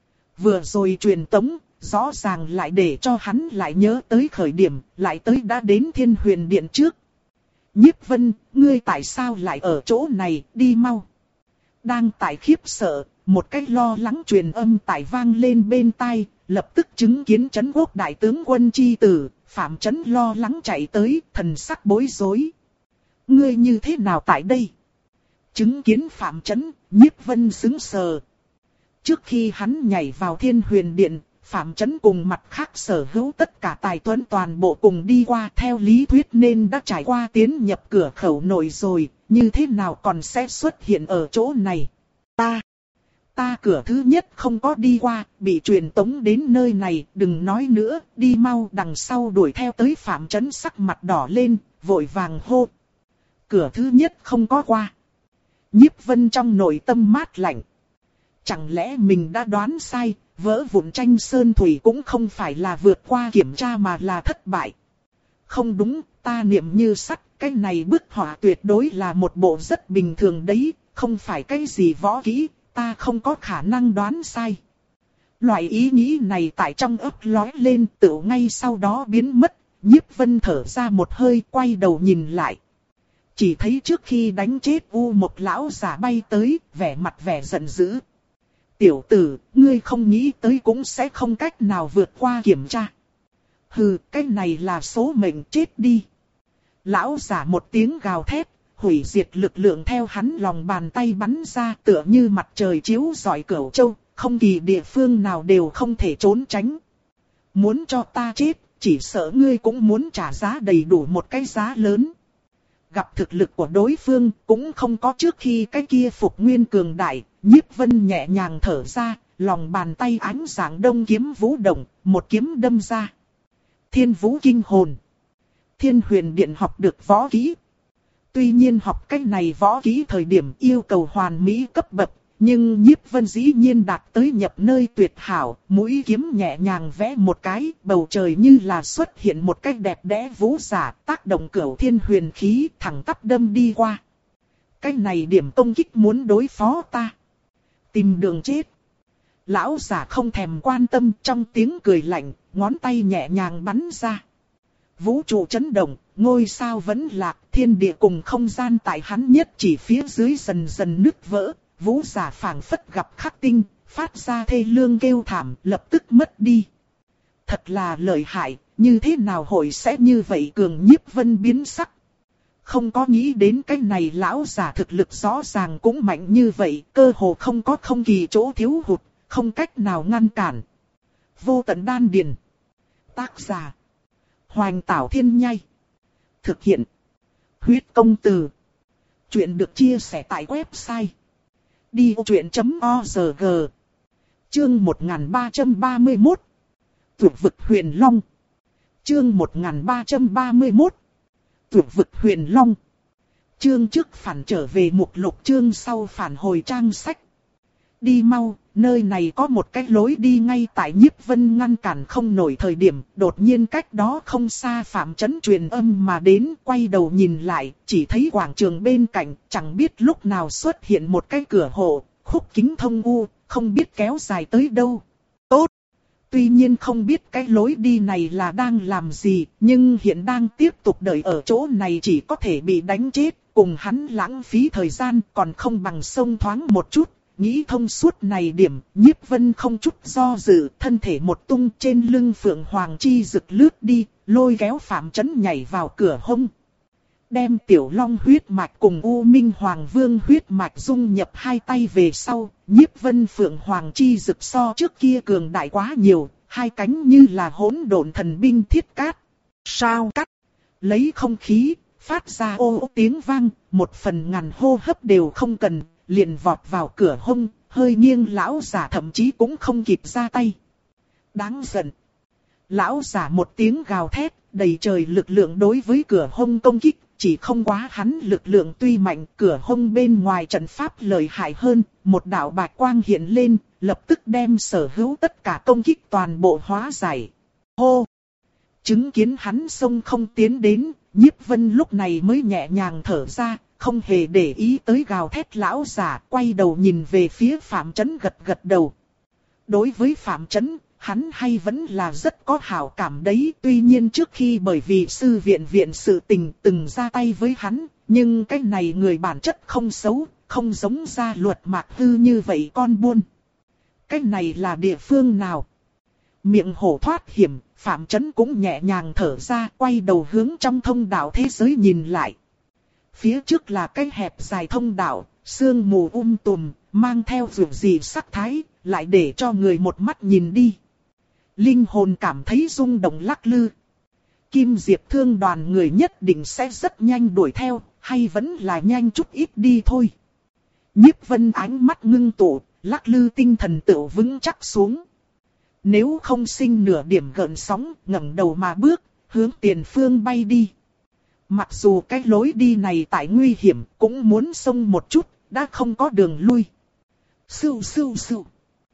Vừa rồi truyền tống, rõ ràng lại để cho hắn lại nhớ tới khởi điểm, lại tới đã đến Thiên Huyền Điện trước. Nhiếp Vân, ngươi tại sao lại ở chỗ này, đi mau. Đang tại khiếp sợ, một cái lo lắng truyền âm tại vang lên bên tai, lập tức chứng kiến Trấn Quốc đại tướng quân chi tử, Phạm Chấn lo lắng chạy tới, thần sắc bối rối. Ngươi như thế nào tại đây? Chứng kiến Phạm Chấn, Nhiếp Vân sững sờ. Trước khi hắn nhảy vào Thiên Huyền Điện, Phạm Chấn cùng mặt khác sở hữu tất cả tài tuấn toàn bộ cùng đi qua, theo lý thuyết nên đã trải qua tiến nhập cửa khẩu nội rồi, như thế nào còn sẽ xuất hiện ở chỗ này? Ta, ta cửa thứ nhất không có đi qua, bị truyền tống đến nơi này, đừng nói nữa, đi mau. Đằng sau đuổi theo tới Phạm Chấn sắc mặt đỏ lên, vội vàng hô. Cửa thứ nhất không có qua. Nhiếp Vân trong nội tâm mát lạnh. Chẳng lẽ mình đã đoán sai, vỡ vụn tranh sơn thủy cũng không phải là vượt qua kiểm tra mà là thất bại. Không đúng, ta niệm như sắt, cái này bức họa tuyệt đối là một bộ rất bình thường đấy, không phải cái gì võ kỹ, ta không có khả năng đoán sai. Loại ý nghĩ này tại trong óc lóe lên, tự ngay sau đó biến mất. Nhiếp Vân thở ra một hơi, quay đầu nhìn lại. Chỉ thấy trước khi đánh chết U một lão giả bay tới, vẻ mặt vẻ giận dữ. Tiểu tử, ngươi không nghĩ tới cũng sẽ không cách nào vượt qua kiểm tra. Hừ, cái này là số mệnh, chết đi. Lão giả một tiếng gào thét, hủy diệt lực lượng theo hắn lòng bàn tay bắn ra, tựa như mặt trời chiếu rọi cửu châu, không kỳ địa phương nào đều không thể trốn tránh. Muốn cho ta chết, chỉ sợ ngươi cũng muốn trả giá đầy đủ một cái giá lớn. Gặp thực lực của đối phương cũng không có trước khi cái kia phục nguyên cường đại, Nhiếp Vân nhẹ nhàng thở ra, lòng bàn tay ánh sáng đông kiếm vũ động, một kiếm đâm ra. Thiên Vũ Kinh Hồn. Thiên Huyền Điện học được võ kỹ. Tuy nhiên học cách này võ kỹ thời điểm yêu cầu hoàn mỹ cấp bậc, nhưng Nhiếp Vân dĩ nhiên đạt tới nhập nơi tuyệt hảo, mũi kiếm nhẹ nhàng vẽ một cái, bầu trời như là xuất hiện một cách đẹp đẽ vũ giả, tác động cửu thiên huyền khí thẳng tắp đâm đi qua. Cái này điểm công kích muốn đối phó ta. Tìm đường chết. Lão giả không thèm quan tâm, trong tiếng cười lạnh, ngón tay nhẹ nhàng bắn ra. Vũ trụ chấn động, ngôi sao vẫn lạc, thiên địa cùng không gian tại hắn nhất chỉ phía dưới dần dần nứt vỡ. Vũ giả phảng phất gặp khắc tinh, phát ra thê lương kêu thảm, lập tức mất đi. Thật là lợi hại, như thế nào hội sẽ như vậy? Cường Nhiếp Vân biến sắc. Không có nghĩ đến cái này lão giả thực lực rõ ràng cũng mạnh như vậy, cơ hồ không có không kỳ chỗ thiếu hụt, không cách nào ngăn cản. Vô tận đan điền. Tác giả. Hoành Tảo Thiên Nhai. Thực hiện. Huyết Công Từ. Chuyện được chia sẻ tại website đi ô chuyện chấm org. Chương một nghìn ba trăm ba mươi mốt. Tuyệt vực huyền long. Chương một nghìn ba trăm ba mươi mốt. Tuyệt vực huyền long. Chương trước phản trở về mục lục, chương sau phản hồi trang sách. Đi mau, nơi này có một cái lối đi. Ngay tại Nhiếp Vân ngăn cản không nổi thời điểm, đột nhiên cách đó không xa Phạm Chấn truyền âm mà đến, quay đầu nhìn lại, chỉ thấy quảng trường bên cạnh, chẳng biết lúc nào xuất hiện một cái cửa hộ, khúc kính thông u, không biết kéo dài tới đâu. Tốt! Tuy nhiên không biết cái lối đi này là đang làm gì, nhưng hiện đang tiếp tục đợi ở chỗ này chỉ có thể bị đánh chết, cùng hắn lãng phí thời gian còn không bằng xông thoáng một chút. Nghĩ thông suốt này điểm, Nhiếp Vân không chút do dự, thân thể một tung trên lưng Phượng Hoàng chi rực lướt đi, lôi kéo Phạm Chấn nhảy vào cửa hông. Đem Tiểu Long huyết mạch cùng U Minh Hoàng Vương huyết mạch dung nhập hai tay về sau, Nhiếp Vân Phượng Hoàng chi rực so trước kia cường đại quá nhiều, hai cánh như là hỗn độn thần binh thiết cát. Sao cắt? Lấy không khí, phát ra ô ô tiếng vang, một phần ngàn hô hấp đều không cần. Liền vọt vào cửa hông, hơi nghiêng lão giả thậm chí cũng không kịp ra tay. Đáng giận. Lão giả một tiếng gào thét, đầy trời lực lượng đối với cửa hông công kích, chỉ không quá hắn lực lượng tuy mạnh, cửa hông bên ngoài trận pháp lợi hại hơn, một đạo bạch quang hiện lên, lập tức đem sở hữu tất cả công kích toàn bộ hóa giải. Hô! Chứng kiến hắn xông không tiến đến, Nhiếp Vân lúc này mới nhẹ nhàng thở ra. Không hề để ý tới gào thét lão giả, quay đầu nhìn về phía Phạm Chấn gật gật đầu. Đối với Phạm Chấn, hắn hay vẫn là rất có hảo cảm đấy. Tuy nhiên trước khi bởi vì sư viện viện sự tình từng ra tay với hắn, nhưng cái này người bản chất không xấu, không giống gia luật mạc hư như vậy con buôn. Cái này là địa phương nào? Miệng hổ thoát hiểm, Phạm Chấn cũng nhẹ nhàng thở ra, quay đầu hướng trong thông đạo thế giới nhìn lại. Phía trước là cái hẹp dài thông đạo, sương mù um tùm, mang theo vượt gì sắc thái, lại để cho người một mắt nhìn đi. Linh hồn cảm thấy rung động lắc lư. Kim Diệp Thương đoàn người nhất định sẽ rất nhanh đuổi theo, hay vẫn là nhanh chút ít đi thôi. Nhiếp Vân ánh mắt ngưng tụ, lắc lư tinh thần tựu vững chắc xuống. Nếu không sinh nửa điểm gợn sóng, ngẩng đầu mà bước, hướng tiền phương bay đi. Mặc dù cái lối đi này tại nguy hiểm, cũng muốn xông một chút, đã không có đường lui. Sưu sưu sưu.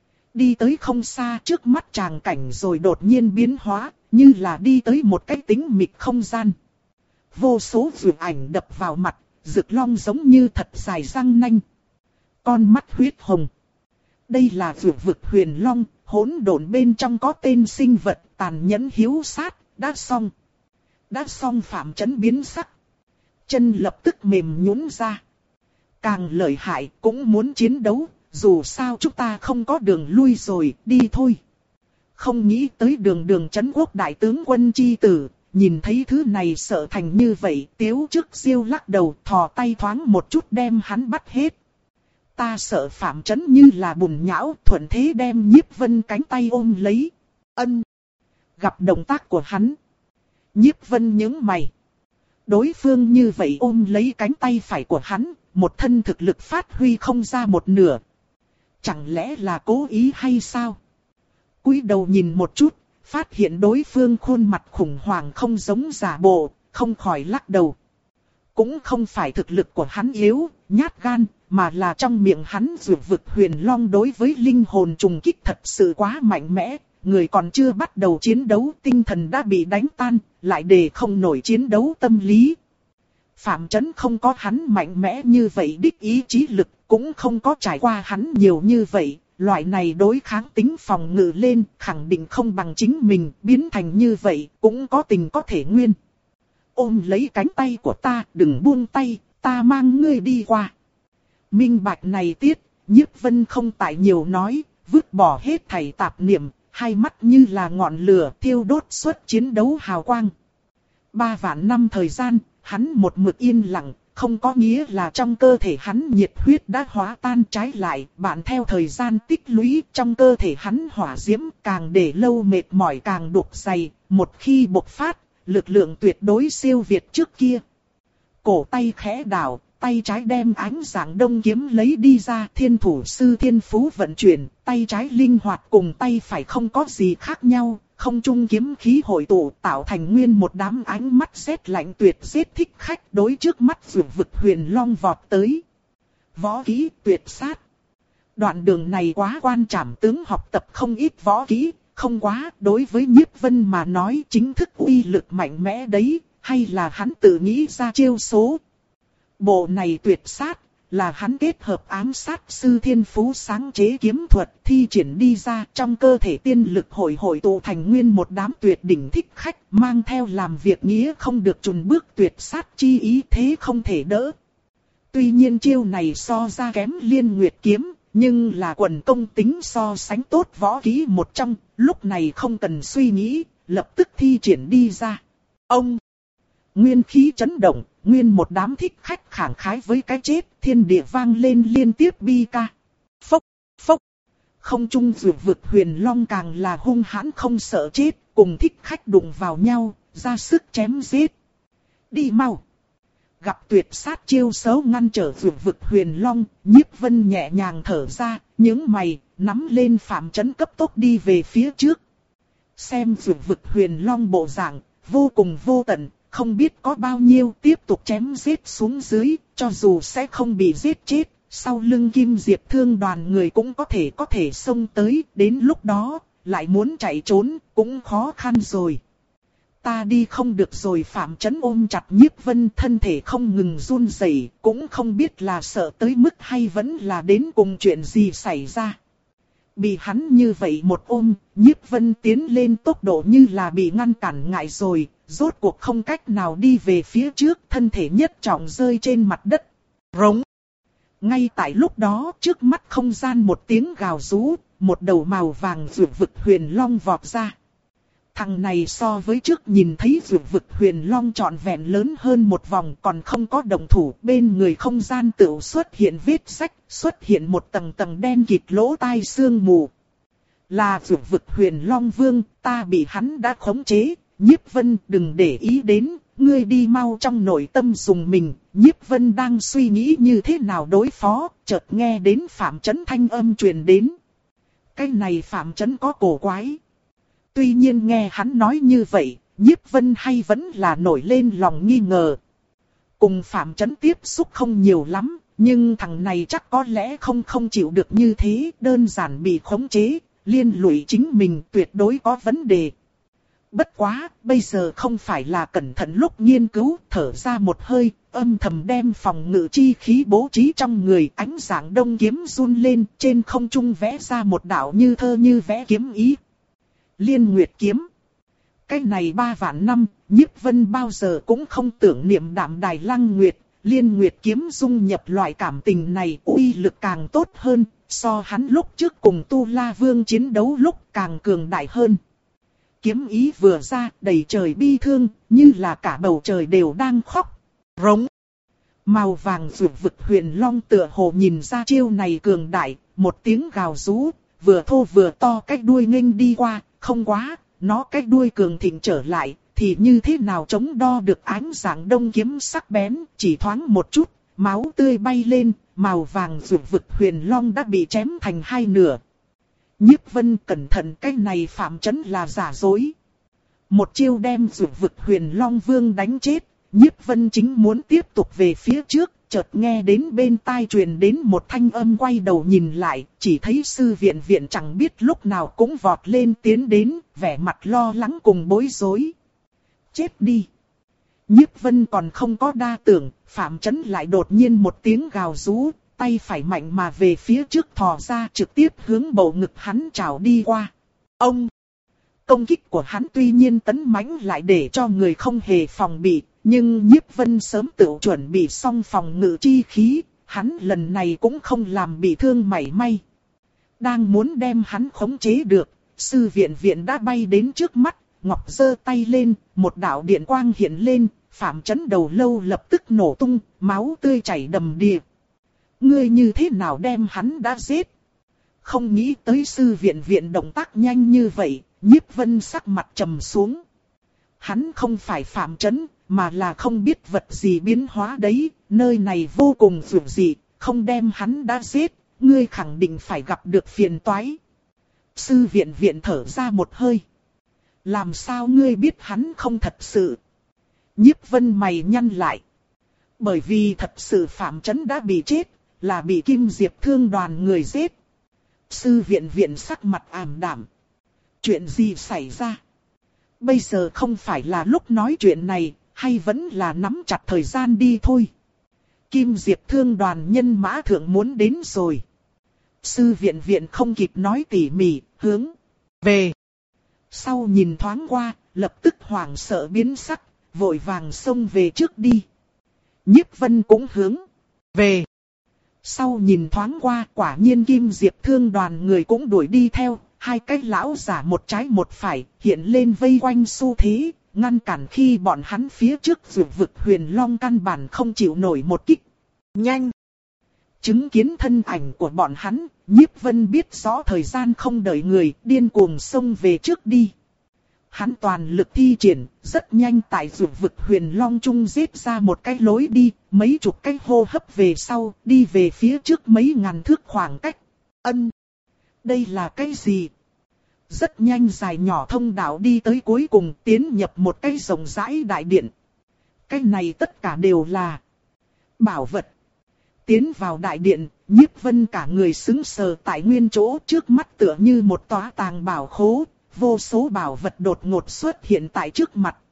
Đi tới không xa, trước mắt tràng cảnh rồi đột nhiên biến hóa, như là đi tới một cái tĩnh mịch không gian. Vô số vượt ảnh đập vào mặt, rực long giống như thật dài răng nanh. Con mắt huyết hồng. Đây là vượt vực huyền long, hỗn độn bên trong có tên sinh vật tàn nhẫn hiếu sát, đã xong. Đã xong. Phạm Chấn biến sắc. Chân lập tức mềm nhũn ra. Càng lợi hại cũng muốn chiến đấu, dù sao chúng ta không có đường lui rồi, đi thôi. Không nghĩ tới đường đường Trấn Quốc đại tướng quân chi tử, nhìn thấy thứ này sợ thành như vậy, Tiếu trước siêu lắc đầu, thò tay thoáng một chút đem hắn bắt hết. Ta sợ Phạm Chấn như là bùn nhão, thuận thế đem Nhiếp Vân cánh tay ôm lấy. Ân. Gặp động tác của hắn, Nhiếp Vân nhướng mày. Đối phương như vậy ôm lấy cánh tay phải của hắn, một thân thực lực phát huy không ra một nửa. Chẳng lẽ là cố ý hay sao? Cúi đầu nhìn một chút, phát hiện đối phương khuôn mặt khủng hoảng không giống giả bộ, không khỏi lắc đầu. Cũng không phải thực lực của hắn yếu, nhát gan, mà là trong miệng hắn dược vực huyền long đối với linh hồn trùng kích thật sự quá mạnh mẽ. Người còn chưa bắt đầu chiến đấu, tinh thần đã bị đánh tan, lại để không nổi chiến đấu tâm lý. Phạm Chấn không có hắn mạnh mẽ như vậy đích ý chí lực, cũng không có trải qua hắn nhiều như vậy. Loại này đối kháng tính phòng ngự lên, khẳng định không bằng chính mình, biến thành như vậy, cũng có tình có thể nguyên. Ôm lấy cánh tay của ta, đừng buông tay, ta mang ngươi đi qua. Minh bạch này tiết, Nhiếp Vân không tại nhiều nói, vứt bỏ hết thảy tạp niệm, hai mắt như là ngọn lửa thiêu đốt suốt chiến đấu hào quang. Ba vạn năm thời gian, hắn một mực yên lặng, không có nghĩa là trong cơ thể hắn nhiệt huyết đã hóa tan, trái lại, bạn theo thời gian tích lũy trong cơ thể hắn hỏa diễm càng để lâu mệt mỏi càng đục dày, một khi bộc phát, lực lượng tuyệt đối siêu việt trước kia. Cổ tay khẽ đảo, tay trái đem ánh sáng đông kiếm lấy đi ra, thiên thủ sư thiên phú vận chuyển, tay trái linh hoạt cùng tay phải không có gì khác nhau, không trung kiếm khí hội tụ tạo thành nguyên một đám ánh mắt rét lạnh tuyệt giết thích khách đối trước mắt dược vực huyền long vọt tới. Võ kỹ tuyệt sát. Đoạn đường này quá quan trảm tướng học tập không ít võ kỹ, không quá, đối với Nhiếp Vân mà nói chính thức uy lực mạnh mẽ đấy, hay là hắn tự nghĩ ra chiêu số. Bộ này tuyệt sát, là hắn kết hợp ám sát sư thiên phú sáng chế kiếm thuật thi triển đi ra, trong cơ thể tiên lực hội hội tụ thành nguyên một đám tuyệt đỉnh thích khách, mang theo làm việc nghĩa không được chùn bước tuyệt sát chi ý thế không thể đỡ. Tuy nhiên chiêu này so ra kém Liên Nguyệt kiếm, nhưng là quần công tính so sánh tốt võ kỹ một trong, lúc này không cần suy nghĩ, lập tức thi triển đi ra. Ông! Nguyên khí chấn động, nguyên một đám thích khách khẳng khái với cái chết, thiên địa vang lên liên tiếp bi ca. Phốc, phốc. Không trung dược vực huyền long càng là hung hãn không sợ chết, cùng thích khách đụng vào nhau, ra sức chém giết. Đi mau. Gặp tuyệt sát chiêu xấu ngăn trở dược vực huyền long, Nhiếp Vân nhẹ nhàng thở ra, những mày, nắm lên Phạm Chấn cấp tốc đi về phía trước. Xem dược vực huyền long bộ dạng, vô cùng vô tận. Không biết có bao nhiêu tiếp tục chém giết xuống dưới, cho dù sẽ không bị giết chết, sau lưng Kim Diệp Thương đoàn người cũng có thể có thể xông tới, đến lúc đó, lại muốn chạy trốn, cũng khó khăn rồi. Ta đi không được rồi. Phạm Chấn ôm chặt Nhiếp Vân, thân thể không ngừng run rẩy, cũng không biết là sợ tới mức hay vẫn là đến cùng chuyện gì xảy ra. Bị hắn như vậy một ôm, Nhiếp Vân tiến lên tốc độ như là bị ngăn cản ngại rồi, rốt cuộc không cách nào đi về phía trước, thân thể nhất trọng rơi trên mặt đất. Rống. Ngay tại lúc đó, trước mắt không gian một tiếng gào rú, một đầu màu vàng dược vực huyền long vọt ra. Thằng này so với trước nhìn thấy dược vực huyền long trọn vẹn lớn hơn một vòng, còn không có động thủ, bên người không gian tựu xuất hiện vết rách, xuất hiện một tầng tầng đen kịt lỗ tai sương mù. Là dược vực huyền long vương, ta bị hắn đã khống chế. Nhiếp Vân đừng để ý đến, ngươi đi mau. Trong nội tâm dùng mình, Nhiếp Vân đang suy nghĩ như thế nào đối phó, chợt nghe đến Phạm Chấn thanh âm truyền đến. Cái này Phạm Chấn có cổ quái. Tuy nhiên nghe hắn nói như vậy, Nhiếp Vân hay vẫn là nổi lên lòng nghi ngờ. Cùng Phạm Chấn tiếp xúc không nhiều lắm, nhưng thằng này chắc có lẽ không không chịu được như thế, đơn giản bị khống chế, liên lụy chính mình tuyệt đối có vấn đề. Bất quá, bây giờ không phải là cẩn thận lúc nghiên cứu, thở ra một hơi, âm thầm đem phòng ngự chi khí bố trí trong người, ánh sáng đông kiếm run lên, trên không trung vẽ ra một đạo như thơ như vẽ kiếm ý. Liên Nguyệt kiếm. Cái này ba vạn năm, Nhiếp Vân bao giờ cũng không tưởng niệm Đạm Đài Lăng Nguyệt, Liên Nguyệt kiếm dung nhập loại cảm tình này uy lực càng tốt hơn, so hắn lúc trước cùng Tu La Vương chiến đấu lúc càng cường đại hơn. Kiếm ý vừa ra, đầy trời bi thương, như là cả bầu trời đều đang khóc. Rống. Màu vàng rực vực huyền long tựa hồ nhìn ra chiêu này cường đại, một tiếng gào rú, vừa thô vừa to cách đuôi nghênh đi qua, không quá, nó cách đuôi cường thịnh trở lại, thì như thế nào chống đo được ánh sáng đông kiếm sắc bén, chỉ thoáng một chút, máu tươi bay lên, màu vàng rực vực huyền long đã bị chém thành hai nửa. Nhiếp Vân cẩn thận, cái này phạm chấn là giả dối. Một chiêu đem rực vực huyền long vương đánh chết, Nhiếp Vân chính muốn tiếp tục về phía trước, chợt nghe đến bên tai truyền đến một thanh âm, quay đầu nhìn lại, chỉ thấy sư viện viện chẳng biết lúc nào cũng vọt lên tiến đến, vẻ mặt lo lắng cùng bối rối. Chết đi! Nhiếp Vân còn không có đa tưởng, phạm chấn lại đột nhiên một tiếng gào rú, tay phải mạnh mà về phía trước thò ra, trực tiếp hướng bầu ngực hắn trào đi qua. Ông! Công kích của hắn tuy nhiên tấn mãnh lại để cho người không hề phòng bị, nhưng Nhiếp Vân sớm tự chuẩn bị xong phòng ngự chi khí, hắn lần này cũng không làm bị thương mảy may. Đang muốn đem hắn khống chế được, sư viện viện đã bay đến trước mắt, ngọc giơ tay lên, một đạo điện quang hiện lên, phạm chấn đầu lâu lập tức nổ tung, máu tươi chảy đầm đìa. Ngươi như thế nào đem hắn đã giết? Không nghĩ tới sư viện viện động tác nhanh như vậy, Nhiếp Vân sắc mặt trầm xuống. Hắn không phải phạm chấn, mà là không biết vật gì biến hóa đấy, nơi này vô cùng dữ dị, không đem hắn đã giết, ngươi khẳng định phải gặp được phiền toái. Sư viện viện thở ra một hơi. Làm sao ngươi biết hắn không thật sự? Nhiếp Vân mày nhăn lại. Bởi vì thật sự phạm chấn đã bị chết, là bị Kim Diệp Thương đoàn người giết. Sư viện viện sắc mặt ảm đạm. Chuyện gì xảy ra? Bây giờ không phải là lúc nói chuyện này, hay vẫn là nắm chặt thời gian đi thôi. Kim Diệp Thương đoàn nhân mã thượng muốn đến rồi. Sư viện viện không kịp nói tỉ mỉ, hướng về. Sau nhìn thoáng qua, lập tức hoảng sợ biến sắc, vội vàng xông về trước đi. Nhiếp Vân cũng hướng về. Sau nhìn thoáng qua, quả nhiên Kim Diệp Thương đoàn người cũng đuổi đi theo, hai cái lão giả một trái một phải, hiện lên vây quanh xu thế, ngăn cản khi bọn hắn phía trước rực vực huyền long căn bản không chịu nổi một kích. Nhanh! Chứng kiến thân ảnh của bọn hắn, Nhiếp Vân biết rõ thời gian không đợi người, điên cuồng xông về trước đi. Hắn toàn lực thi triển, rất nhanh tại rực vực huyền long trung giết ra một cái lối đi, mấy chục cái hô hấp về sau, đi về phía trước mấy ngàn thước khoảng cách. Ân! Đây là cái gì? Rất nhanh dài nhỏ thông đạo đi tới cuối cùng, tiến nhập một cái rộng rãi đại điện. Cái này tất cả đều là bảo vật. Tiến vào đại điện, Nhiếp Vân cả người sững sờ tại nguyên chỗ, trước mắt tựa như một tòa tàng bảo khố, vô số bảo vật đột ngột xuất hiện tại trước mặt.